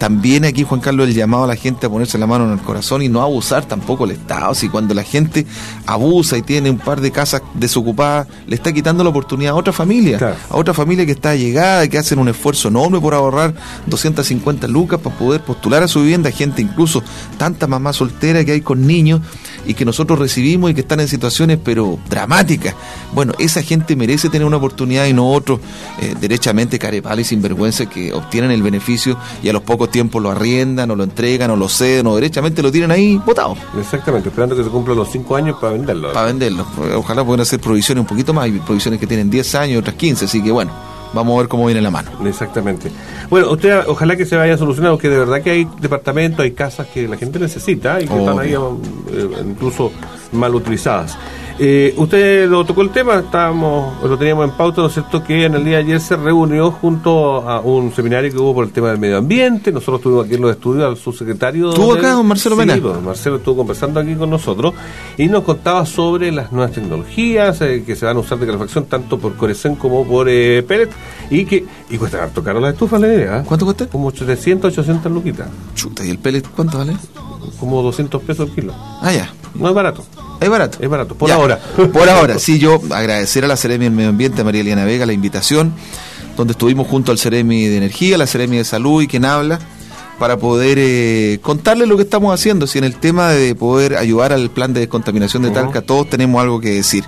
también aquí, Juan Carlos, el llamado a la gente a ponerse la mano en el corazón y no abusar tampoco el Estado. Si cuando la gente abusa y tiene un par de casas desocupadas, le está quitando la oportunidad a otra familia, claro, a otra familia que está allegada, que hacen un esfuerzo enorme por ahorrar 250 lucas para poder postular a su vivienda, gente incluso tanta mamá soltera que hay con niños y que nosotros recibimos y que están en situaciones pero dramáticas. Bueno, esa gente merece tener una oportunidad y no otros derechamente carepales y sinvergüenza que obtienen el beneficio y a los pocos tiempos lo arriendan o lo entregan o lo ceden o derechamente lo tienen ahí botado. Exactamente, esperando que se cumplan los 5 años para venderlo. Para venderlo. Ojalá puedan hacer provisiones un poquito más. Hay provisiones que tienen 10 años y otras 15, así que bueno, vamos a ver cómo viene la mano. Exactamente. Bueno, usted ojalá que se vaya solucionando, porque de verdad que hay departamentos, hay casas que la gente necesita y que están ahí incluso mal utilizadas. Usted lo tocó el tema, lo teníamos en pauta, ¿no es cierto?, que en el día de ayer se reunió junto a un seminario que hubo por el tema del medio ambiente. Nosotros tuvimos aquí en los estudios al subsecretario. ¿Estuvo acá, don Marcelo Mena? Sí, don Marcelo estuvo conversando aquí con nosotros y nos contaba sobre las nuevas tecnologías que se van a usar de calefacción tanto por Corecén como por pellet y cuesta harto caro la estufa, le diré. ¿Cuánto cuesta? Como 700, 800 luquitas. Chuta, ¿y el pellet cuánto vale? Como 200 pesos el kilo. Ah, ya. No es barato. Es barato. Es barato, por ahora. Por ahora, sí, yo agradecer a la Seremi del Medio Ambiente, a María Eliana Vega, la invitación, donde estuvimos junto al Seremi de Energía, la Seremi de Salud y quien habla, para poder contarles lo que estamos haciendo. Si en el tema de poder ayudar al plan de descontaminación de Talca, todos tenemos algo que decir.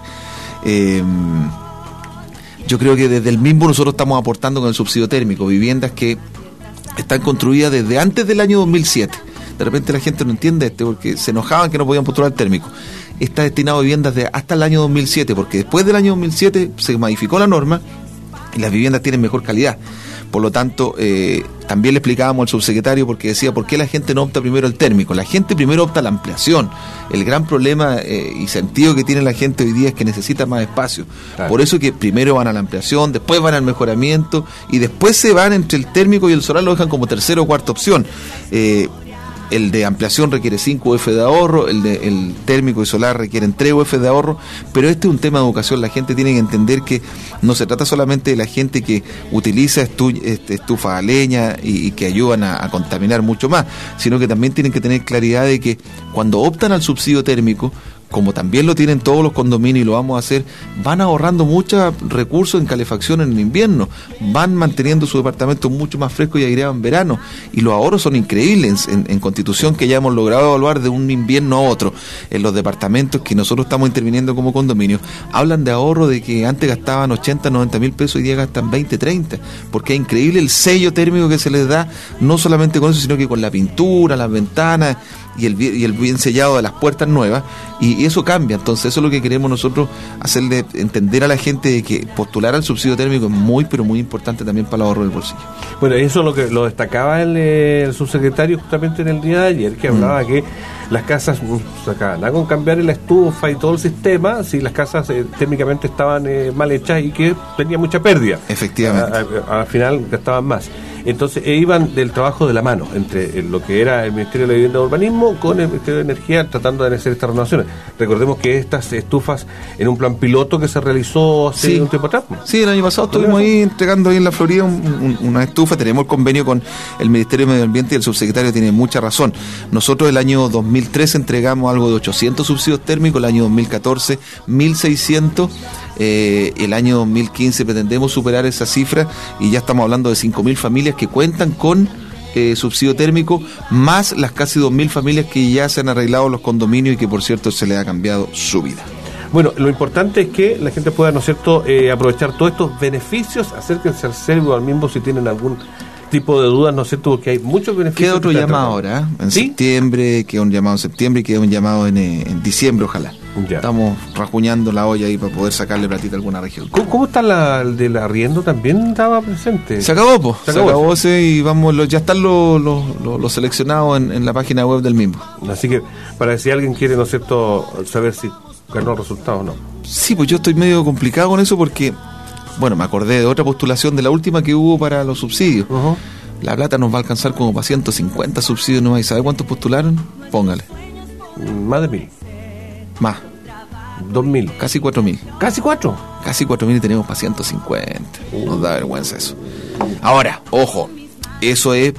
Yo creo que desde el mismo nosotros estamos aportando con el subsidio térmico, viviendas que están construidas desde antes del año 2007. De repente la gente no entiende porque se enojaban que no podían postular térmico. Está destinado a viviendas de hasta el año 2007, porque después del año 2007 se modificó la norma y las viviendas tienen mejor calidad. Por lo tanto, también le explicábamos al subsecretario porque decía, ¿por qué la gente no opta primero el térmico? La gente primero opta la ampliación. El gran problema y sentido que tiene la gente hoy día es que necesita más espacio. Claro. Por eso que primero van a la ampliación, después van al mejoramiento y después se van entre el térmico y el solar, lo dejan como tercera o cuarta opción. El de ampliación requiere 5 UF de ahorro, el térmico y solar requieren 3 UF de ahorro, pero este es un tema de educación. La gente tiene que entender que no se trata solamente de la gente que utiliza estufa a leña y que ayudan a contaminar mucho más, sino que también tienen que tener claridad de que cuando optan al subsidio térmico, como también lo tienen todos los condominios y lo vamos a hacer, van ahorrando muchos recursos en calefacción en el invierno, van manteniendo su departamento mucho más fresco y aireado en verano, y los ahorros son increíbles en Constitución, que ya hemos logrado evaluar de un invierno a otro. En los departamentos que nosotros estamos interviniendo como condominio, hablan de ahorro de que antes gastaban 80, 90 mil pesos y hoy día gastan 20, 30, porque es increíble el sello térmico que se les da, no solamente con eso, sino que con la pintura, las ventanas y el bien sellado de las puertas nuevas, y eso cambia. Entonces eso es lo que queremos nosotros, hacerle entender a la gente de que postular al subsidio térmico es muy, pero muy importante también para el ahorro del bolsillo. Bueno, eso es lo que lo destacaba el subsecretario justamente en el día de ayer, que hablaba que las casas sacaban con cambiar la estufa y todo el sistema, si las casas térmicamente estaban mal hechas y que tenía mucha pérdida. Efectivamente. Al final gastaban más. Entonces iban del trabajo de la mano entre lo que era el Ministerio de la Vivienda y Urbanismo con el Ministerio de Energía tratando de hacer estas renovaciones. Recordemos que estas estufas en un plan piloto que se realizó hace un tiempo atrás. Sí, el año pasado estuvimos ahí entregando ahí en la Florida una estufa. Tenemos el convenio con el Ministerio de Medio Ambiente y el subsecretario tiene mucha razón. Nosotros el año 2013 entregamos algo de 800 subsidios térmicos, el año 2014 1.600. El año 2015 pretendemos superar esa cifra y ya estamos hablando de 5.000 familias que cuentan con subsidio térmico, más las casi 2.000 familias que ya se han arreglado los condominios y que por cierto se les ha cambiado su vida. Bueno, lo importante es que la gente pueda, ¿no es cierto?, aprovechar todos estos beneficios. Acérquense al Servio al mismo si tienen algún tipo de dudas, ¿no es cierto?, porque hay muchos beneficios. Queda otro llamado ahora, en septiembre, queda un llamado en septiembre y queda un llamado en diciembre, ojalá. Ya. Estamos rajuñando la olla ahí para poder sacarle platita a alguna región. ¿Cómo está el del arriendo? También estaba presente. Se acabó, pues. Se acabó ese y ya están los seleccionados en la página web del mismo. Así que, para si alguien quiere, ¿no es cierto?, saber si ganó el resultado o no. Sí, pues yo estoy medio complicado con eso porque, bueno, me acordé de otra postulación de la última que hubo para los subsidios. La plata nos va a alcanzar como para 150 subsidios nomás. ¿Y sabe cuántos postularon? Póngale. Más de 1.000. Más. 2.000. Casi 4.000. ¿Casi 4? Casi 4.000 y tenemos para 150. Nos da vergüenza eso. Ahora, ojo, eso es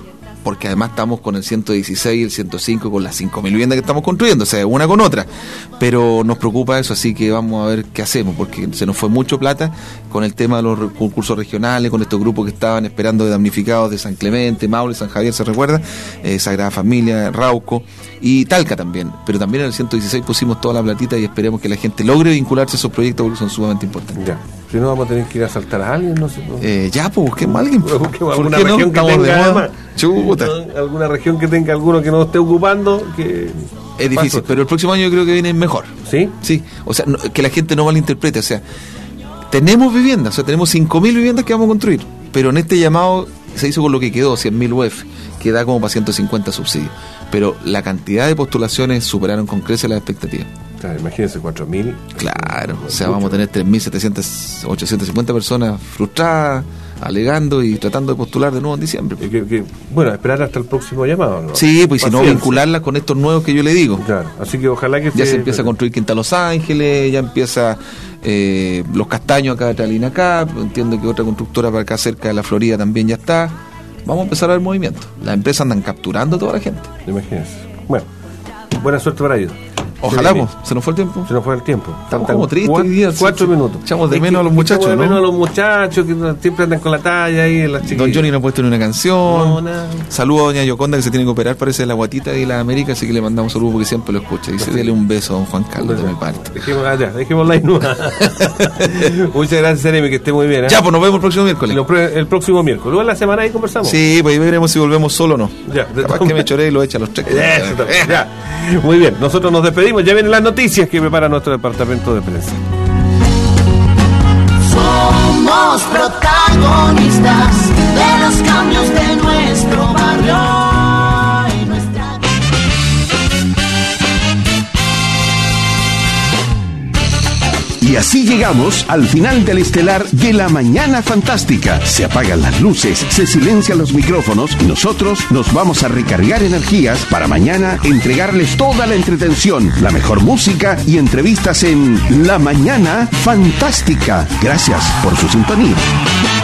porque además estamos con el 116 y el 105, con las 5.000 viviendas que estamos construyendo, o sea, una con otra, pero nos preocupa eso, así que vamos a ver qué hacemos, porque se nos fue mucho plata con el tema de los concursos regionales, con estos grupos que estaban esperando de damnificados de San Clemente, Maule, San Javier, se recuerda, Sagrada Familia, Rauco y Talca también, pero también en el 116 pusimos toda la platita y esperemos que la gente logre vincularse a esos proyectos porque son sumamente importantes. Ya. Si no, vamos a tener que ir a asaltar a alguien, no sé. Ya, pues busquemos a alguien. Busquemos alguna región que tenga, además, chuta, alguna región que tenga alguno que no esté ocupando. Que es difícil, pero el próximo año yo creo que viene mejor. ¿Sí? Sí, o sea, no, que la gente no malinterprete, o sea, tenemos viviendas, o sea, tenemos 5.000 viviendas que vamos a construir, pero en este llamado se hizo con lo que quedó, 100.000 UF, que da como para 150 subsidios, pero la cantidad de postulaciones superaron con creces las expectativas. Claro, imagínense, 4.000. Claro, o sea, vamos a tener 3.700, 850 personas frustradas, alegando y tratando de postular de nuevo en diciembre. Bueno, esperar hasta el próximo llamado, ¿no? Sí, pues si no, vincularlas con estos nuevos que yo le digo. Claro, así que ojalá que ya se empieza a construir Quinta Los Ángeles, ya empieza Los Castaños acá de Talinacá, entiendo que otra constructora para acá cerca de la Florida también ya está. Vamos a empezar a ver movimiento. Las empresas andan capturando a toda la gente. Imagínense. Bueno, buena suerte para ellos. Ojalá, se nos fue el tiempo. Se nos fue el tiempo. Estamos como tristes hoy día. 4 minutos. Echamos de menos a los muchachos, de ¿no? menos a los muchachos que siempre andan con la talla ahí, las chiquillas. Don Johnny no ha puesto ni una canción. No, nada. Saludos a doña Yoconda, que se tiene que operar, parece de la guatita de la América, así que le mandamos saludos porque siempre lo escucha. Dice, dele un beso a don Juan Carlos de mi parte. Dejémosla ahí. Muchas gracias, Jeremy, que esté muy bien. Ya, pues nos vemos el próximo miércoles. El próximo miércoles. Luego en la semana ahí conversamos. Sí, pues ahí veremos si volvemos solo o no. Ya. Capaz que me choré y lo echa a los 3. Ya. Muy bien, nosotros nos despedimos. Ya vienen las noticias que prepara nuestro departamento de prensa. Somos protagonistas de los cambios de nuestro barrio y nuestra... Y así llegamos al final del estelar de La Mañana Fantástica. Se apagan las luces, se silencian los micrófonos y nosotros nos vamos a recargar energías para mañana entregarles toda la entretención, la mejor música y entrevistas en La Mañana Fantástica. Gracias por su sintonía.